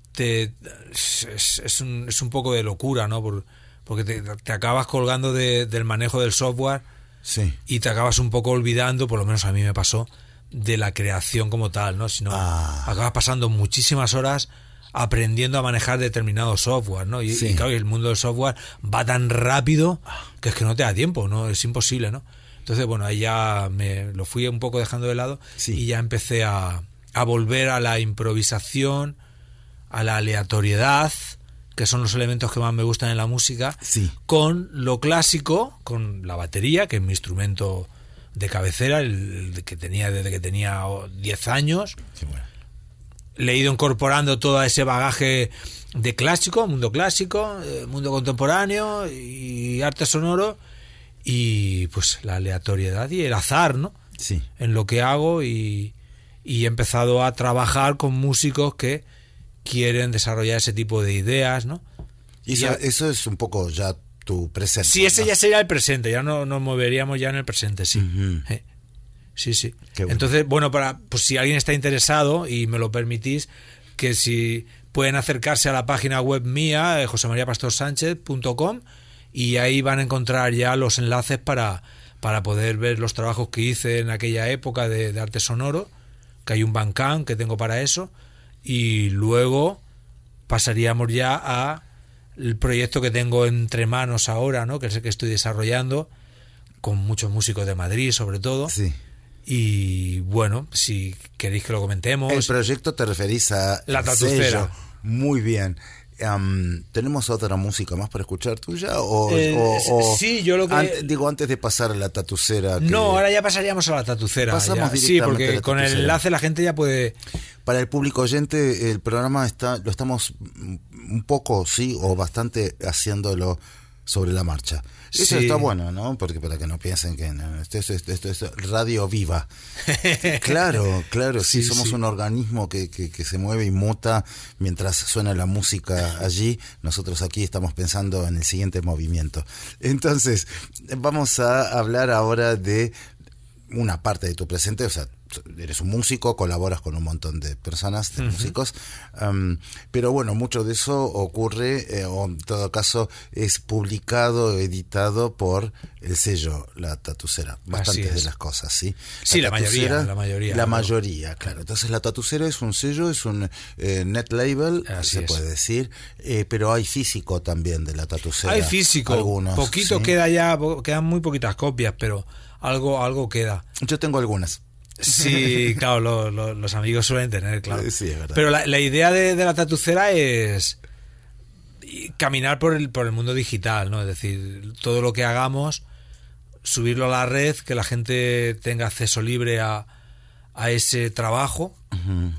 es un poco de locura, ¿no? Porque te acabas colgando del manejo del software Sí. y te acabas un poco olvidando, por lo menos a mí me pasó, de la creación como tal, ¿no? Sino acabas pasando muchísimas horas aprendiendo a manejar determinado software, ¿no? Y claro, el mundo del software va tan rápido que es que no te da tiempo, ¿no? Es imposible, ¿no? Entonces, bueno, ahí ya me lo fui un poco dejando de lado y ya empecé a volver a la improvisación, a la aleatoriedad, que son los elementos que más me gustan en la música, con lo clásico, con la batería, que es mi instrumento de cabecera, el que tenía desde que tenía 10 años. Sí, bueno. Le he ido incorporando todo ese bagaje de clásico, mundo contemporáneo y arte sonoro, y pues la aleatoriedad y el azar, ¿no? Sí. En lo que hago, y he empezado a trabajar con músicos que quieren desarrollar ese tipo de ideas, ¿no? Y eso es un poco ya tu presente. Sí, ese ¿no? ya sería el presente, ya no nos moveríamos ya en el presente, sí. Sí, sí. Bueno. Entonces, bueno, pues si alguien está interesado y me lo permitís, que si pueden acercarse a la página web mía, josemariapastorsánchez.com, y ahí van a encontrar ya los enlaces para poder ver los trabajos que hice en aquella época de arte sonoro, que hay un Bandcamp que tengo para eso, y luego pasaríamos ya a el proyecto que tengo entre manos ahora, ¿no? Que es el que estoy desarrollando con muchos músicos de Madrid, sobre todo. Sí. Y bueno, si queréis que lo comentemos. El proyecto te referís a La Tatucera. sello. Muy bien. ¿Tenemos otra música más para escuchar tuya? Sí, yo lo que... Antes de pasar a la Tatucera. No, ahora ya pasaríamos a la Tatucera. Pasamos ya. Sí, directamente a porque la con el Tatucera. enlace la gente ya puede... Para el público oyente, el programa lo estamos un poco, sí, o bastante haciéndolo sobre la marcha. Eso Sí. está bueno, ¿no? Porque para que no piensen que no, esto es radio viva. Claro, sí, somos un organismo que se mueve y muta mientras suena la música allí. Nosotros aquí estamos pensando en el siguiente movimiento. Entonces, vamos a hablar ahora de una parte de tu presente, o sea, eres un músico, colaboras con un montón de personas, de músicos, pero bueno, mucho de eso ocurre, o en todo caso es publicado, editado por el sello La Tatucera, bastantes de las cosas, ¿sí? Sí, la Tatucera, mayoría. La mayoría, claro. Entonces La Tatucera es un sello, es un net label, Así se es. puede decir, pero hay físico también de La Tatucera. Hay físico, algunos, poquito ¿sí? queda ya, quedan muy poquitas copias, pero algo queda. Yo tengo algunas. Sí, claro, los amigos suelen tener, claro. Sí, es verdad. Pero la idea de la Tatucera es caminar por el mundo digital, ¿no? Es decir, todo lo que hagamos, subirlo a la red, que la gente tenga acceso libre a ese trabajo. Uh-huh.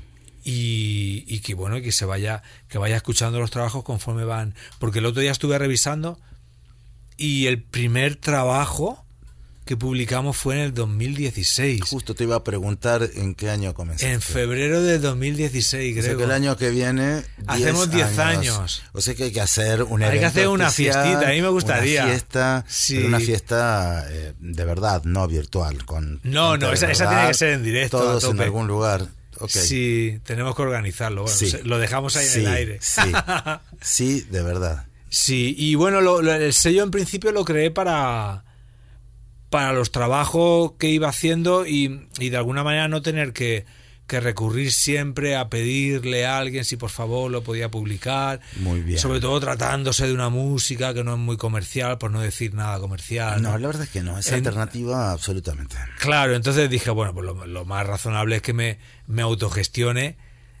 Y que bueno, que vaya escuchando los trabajos conforme van. Porque el otro día estuve revisando y el primer trabajo que publicamos fue en el 2016. Justo te iba a preguntar en qué año comenzaste. En febrero de 2016, creo. O sea que el año que viene hacemos 10 años. O sea que hay que hacer un evento. Hay que hacer una especial, fiestita, a mí me gustaría. Una fiesta, Sí. pero una fiesta de verdad, no virtual. No, esa tiene que ser en directo. Todos a tope. en algún lugar. Okay. Sí, tenemos que organizarlo. Bueno, Sí. lo dejamos ahí en el aire. Sí, de verdad. Sí, y bueno, el sello en principio lo creé para los trabajos que iba haciendo y de alguna manera no tener que recurrir siempre a pedirle a alguien si por favor lo podía publicar. Muy bien. Sobre todo tratándose de una música que no es muy comercial, por no decir nada comercial. No, la verdad es que no, es alternativa absolutamente. Claro, entonces dije, bueno, pues lo más razonable es que me autogestione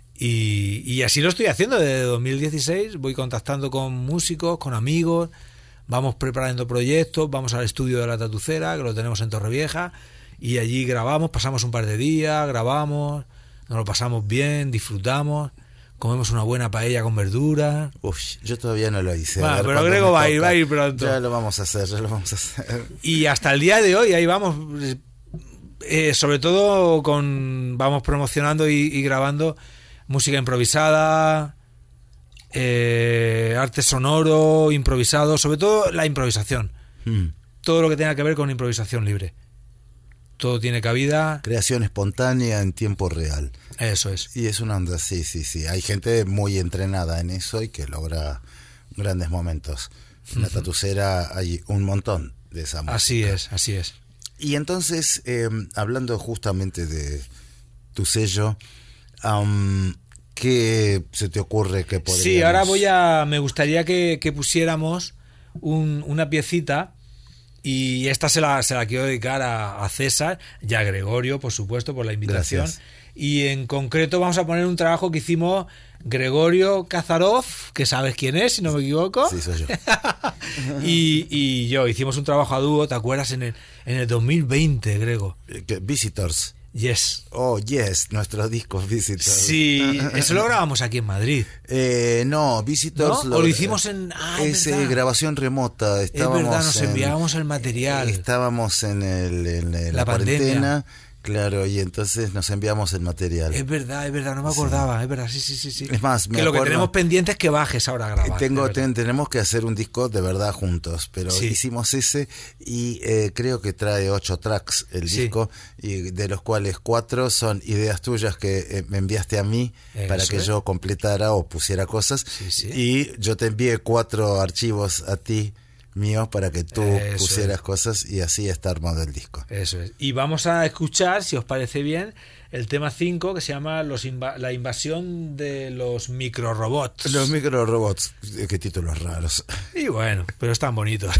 y así lo estoy haciendo desde 2016. Voy contactando con músicos, con amigos, vamos preparando proyectos, vamos al estudio de La Tatucera, que lo tenemos en Torrevieja, y allí grabamos, pasamos un par de días, grabamos, nos lo pasamos bien, disfrutamos, comemos una buena paella con verduras. Uf, yo todavía no lo hice. Bueno, A ver pero cuándo Grego me va toca. a ir pronto. Ya lo vamos a hacer. Y hasta el día de hoy, ahí vamos, sobre todo vamos promocionando y grabando música improvisada, arte sonoro, improvisado, sobre todo la improvisación. Todo lo que tenga que ver con improvisación libre. Todo tiene cabida. Creación espontánea en tiempo real. Eso es. Y es una onda, sí. Hay gente muy entrenada en eso y que logra grandes momentos. En La Tatucera hay un montón de esa música. Así es. Y entonces, hablando justamente de tu sello, ¿qué se te ocurre que podríamos...? Sí, ahora me gustaría que pusiéramos una piecita, y esta se la quiero dedicar a César y a Gregorio, por supuesto, por la invitación. Gracias. Y en concreto vamos a poner un trabajo que hicimos Gregorio Kazarov, que sabes quién es, si no me equivoco. Sí, soy yo. y yo hicimos un trabajo a dúo, ¿te acuerdas? En el 2020, Grego. Visitors. Yes. Oh, yes, nuestros discos Visitors. Sí, eso lo grabamos aquí en Madrid. No, Visitors... ¿No? ¿O lo hicimos en...? Es ¿verdad? grabación remota. Estábamos Es verdad, nos enviábamos el material. Estábamos en la cuarentena. Claro, y entonces nos enviamos el material. Es verdad, no me acordaba, es verdad, sí. Es más, que lo que tenemos pendiente es que bajes ahora a grabar. Tenemos que hacer un disco de verdad juntos, pero hicimos ese y creo que trae 8 tracks el disco, y de los cuales 4 son ideas tuyas que me enviaste a mí para que yo completara o pusiera cosas, y yo te envié 4 archivos a ti míos para que tú Eso pusieras es. cosas y así está armado el disco. Eso es. Y vamos a escuchar, si os parece bien, el tema 5 que se llama la invasión de los microrobots. Los microrobots, qué títulos raros. Y bueno, pero están bonitos.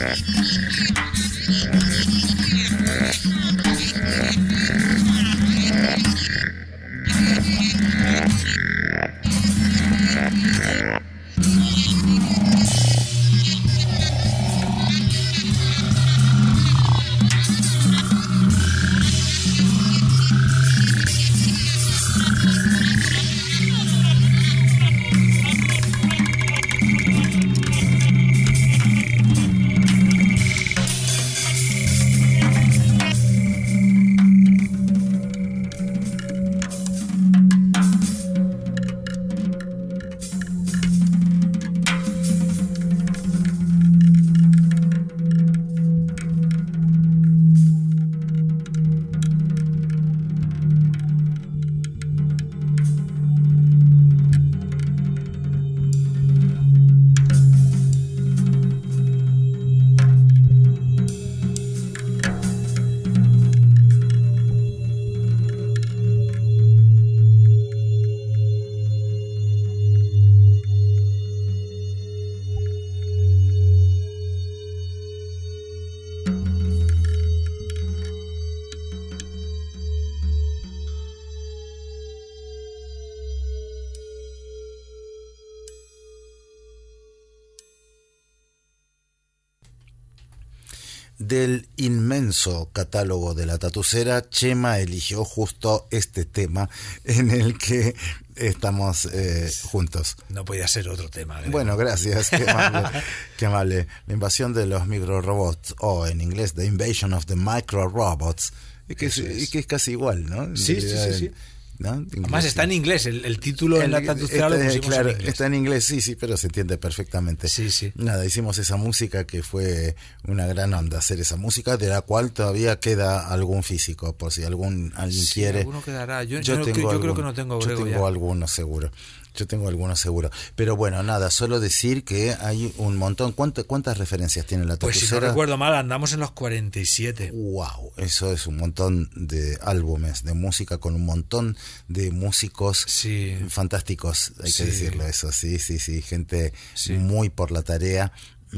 Del inmenso catálogo de La Tatucera, Chema eligió justo este tema en el que estamos juntos. No podía ser otro tema. Bueno, gracias, qué amable, qué amable. La invasión de los microrobots, o en inglés, The Invasion of the Microrobots, y que es casi igual, ¿no? Sí. ¿No? Además está en inglés, el título en La Tatucera lo pusimos claro, en inglés. está en inglés, sí, pero se entiende perfectamente. Sí. Nada, hicimos esa música que fue una gran onda hacer esa música, de la cual todavía queda algún físico, por si alguien quiere. Alguno quedará. Yo creo que no tengo Yo tengo algunos seguro. Pero bueno, nada, solo decir que hay un montón. ¿Cuántas referencias tiene La Tatucera? Pues si no recuerdo mal, andamos en los 47. Wow, eso es un montón de álbumes de música con un montón de músicos fantásticos, hay que decirlo eso, sí, gente muy por la tarea.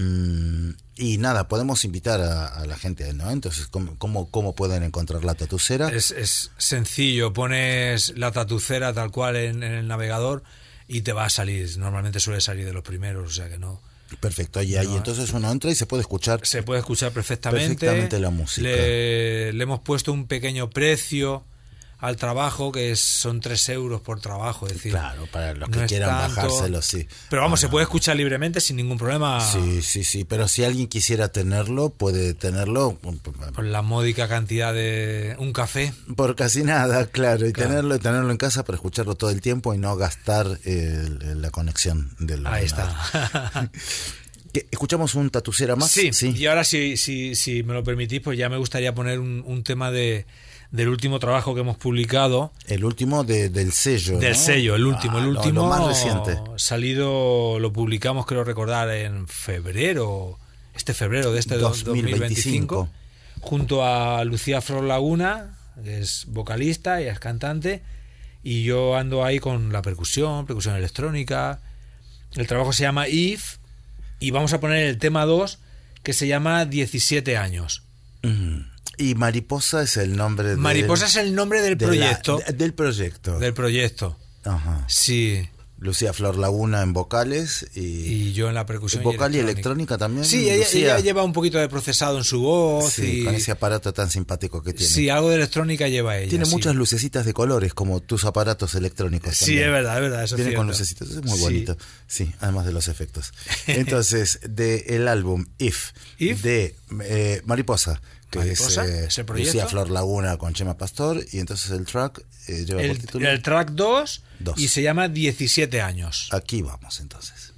Y nada, podemos invitar a la gente, ¿no? Entonces, ¿cómo pueden encontrar La Tatucera? Es sencillo, pones La Tatucera tal cual en el navegador y te va a salir. Normalmente suele salir de los primeros, o sea que no. Perfecto, y ahí entonces uno entra y se puede escuchar. Se puede escuchar perfectamente la música. Le hemos puesto un pequeño precio al trabajo, que son 3 euros por trabajo, es decir, claro, para los que quieran bajárselo, sí. Pero vamos, se puede escuchar libremente sin ningún problema. Sí, pero si alguien quisiera tenerlo, puede tenerlo por la módica cantidad de un café. Por casi nada, claro, y tenerlo en casa para escucharlo todo el tiempo y no gastar la conexión del Ahí está. ¿Escuchamos un Tatucera más? Sí, y ahora si me lo permitís, pues ya me gustaría poner un tema del último trabajo que hemos publicado. El último del sello. Del sello, el último. Lo más reciente. Lo publicamos, creo recordar, en febrero de este 2025. Junto a Lucía Flor Laguna, que es vocalista y es cantante. Y yo ando ahí con la percusión electrónica. El trabajo se llama If. Y vamos a poner el tema 2, que se llama 17 años. Y Mariposa es el nombre es el nombre del proyecto. Del proyecto. Del proyecto. Ajá. Sí. Lucía Flor Laguna en vocales y yo en la percusión. ¿Vocal y electrónica también? Sí, ella lleva un poquito de procesado en su voz. Sí, con ese aparato tan simpático que tiene. Sí, algo de electrónica lleva ella. Tiene muchas lucecitas de colores, como tus aparatos electrónicos. Sí, también. Es verdad. Eso tiene con lucecitas, es muy bonito. Sí, además de los efectos. Entonces, del álbum If. De Mariposa. Que es Lucía Flor Laguna con Chema Pastor, y entonces el track lleva por título el track 2 y se llama 17 años. Aquí vamos entonces.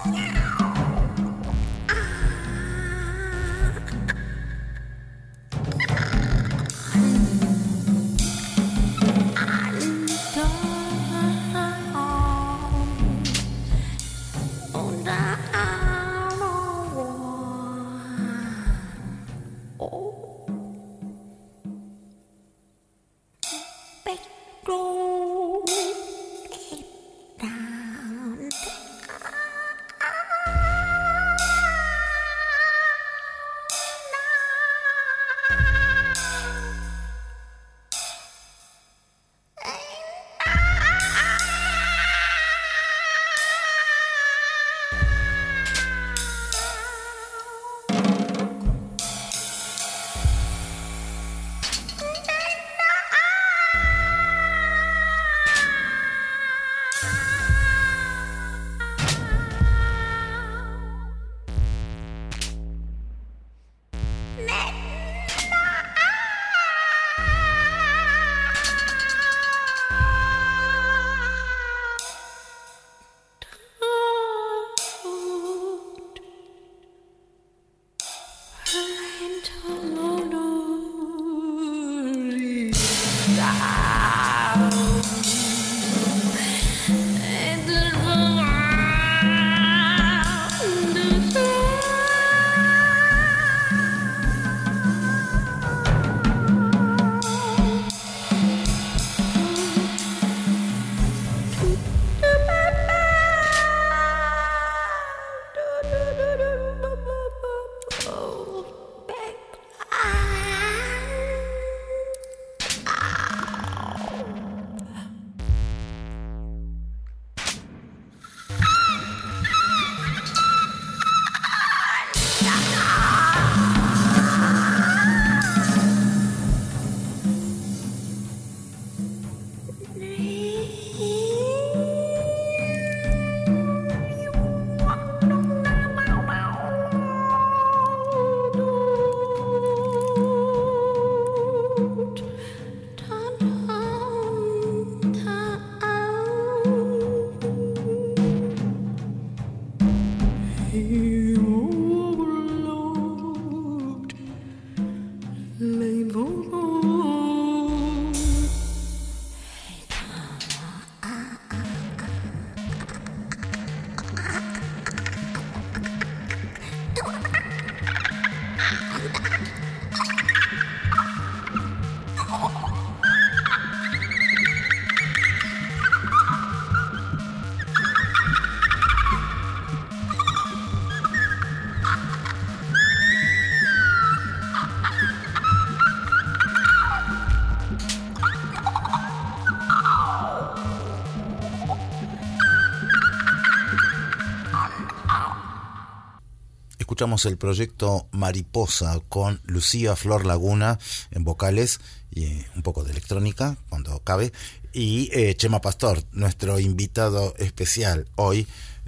Escuchamos el proyecto Mariposa con Lucía Flor Laguna en vocales y un poco de electrónica cuando cabe, y Chema Pastor, nuestro invitado especial hoy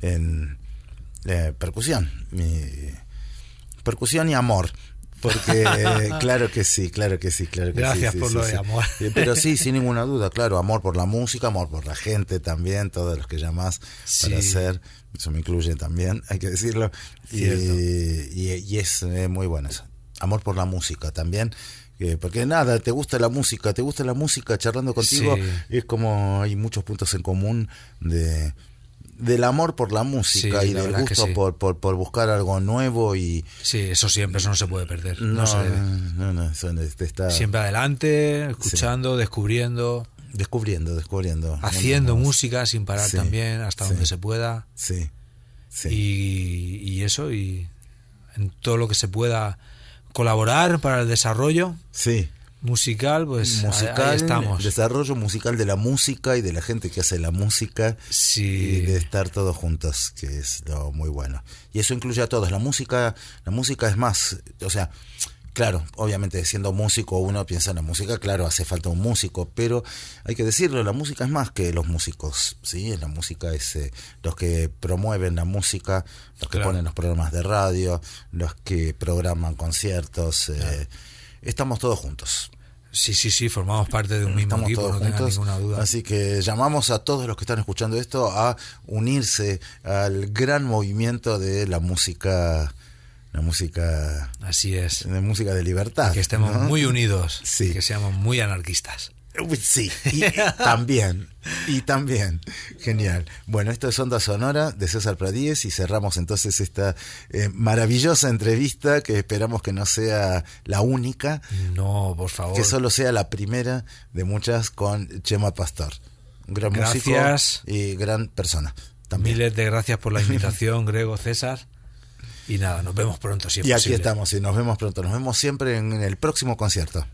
en percusión. Percusión y amor. Porque claro que sí. Gracias por lo de amor. Pero sí, sin ninguna duda, claro, amor por la música, amor por la gente también, todos los que llamás para hacer, eso me incluye también, hay que decirlo. Y es muy bueno eso. Amor por la música también. Porque nada, te gusta la música, charlando contigo, es como hay muchos puntos en común del amor por la música, sí, y del gusto por buscar algo nuevo. Y sí, eso no se puede perder. No se debe. No, eso está siempre adelante, escuchando, descubriendo, haciendo música sin parar también, hasta donde se pueda. Sí. Y eso, y en todo lo que se pueda colaborar para el desarrollo musical, pues ahí estamos. Desarrollo musical de la música y de la gente que hace la música, y de estar todos juntos, que es lo muy bueno. Y eso incluye a todos. La música es más, o sea, claro, obviamente siendo músico uno piensa en la música, claro, hace falta un músico, pero hay que decirlo, la música es más que los músicos, ¿sí? La música es los que promueven la música, los que ponen los programas de radio, los que programan conciertos, estamos todos juntos. Sí, formamos parte de un mismo Estamos equipo, todos no tenga juntos, ninguna duda. así que llamamos a todos los que están escuchando esto a unirse al gran movimiento de la música, así es, de música de libertad, que estemos ¿no? muy unidos, Sí. que seamos muy anarquistas. Sí, y también, genial. Bueno, esto es Onda Sonora de César Pradíez y cerramos entonces esta maravillosa entrevista que esperamos que no sea la única. No, por favor. Que solo sea la primera de muchas con Chema Pastor, un gran Gracias. músico y gran persona también. Miles de gracias por la invitación, Grego, César. Y nada, nos vemos pronto, si es Y posible. aquí estamos y nos vemos pronto. Nos vemos siempre en el próximo concierto.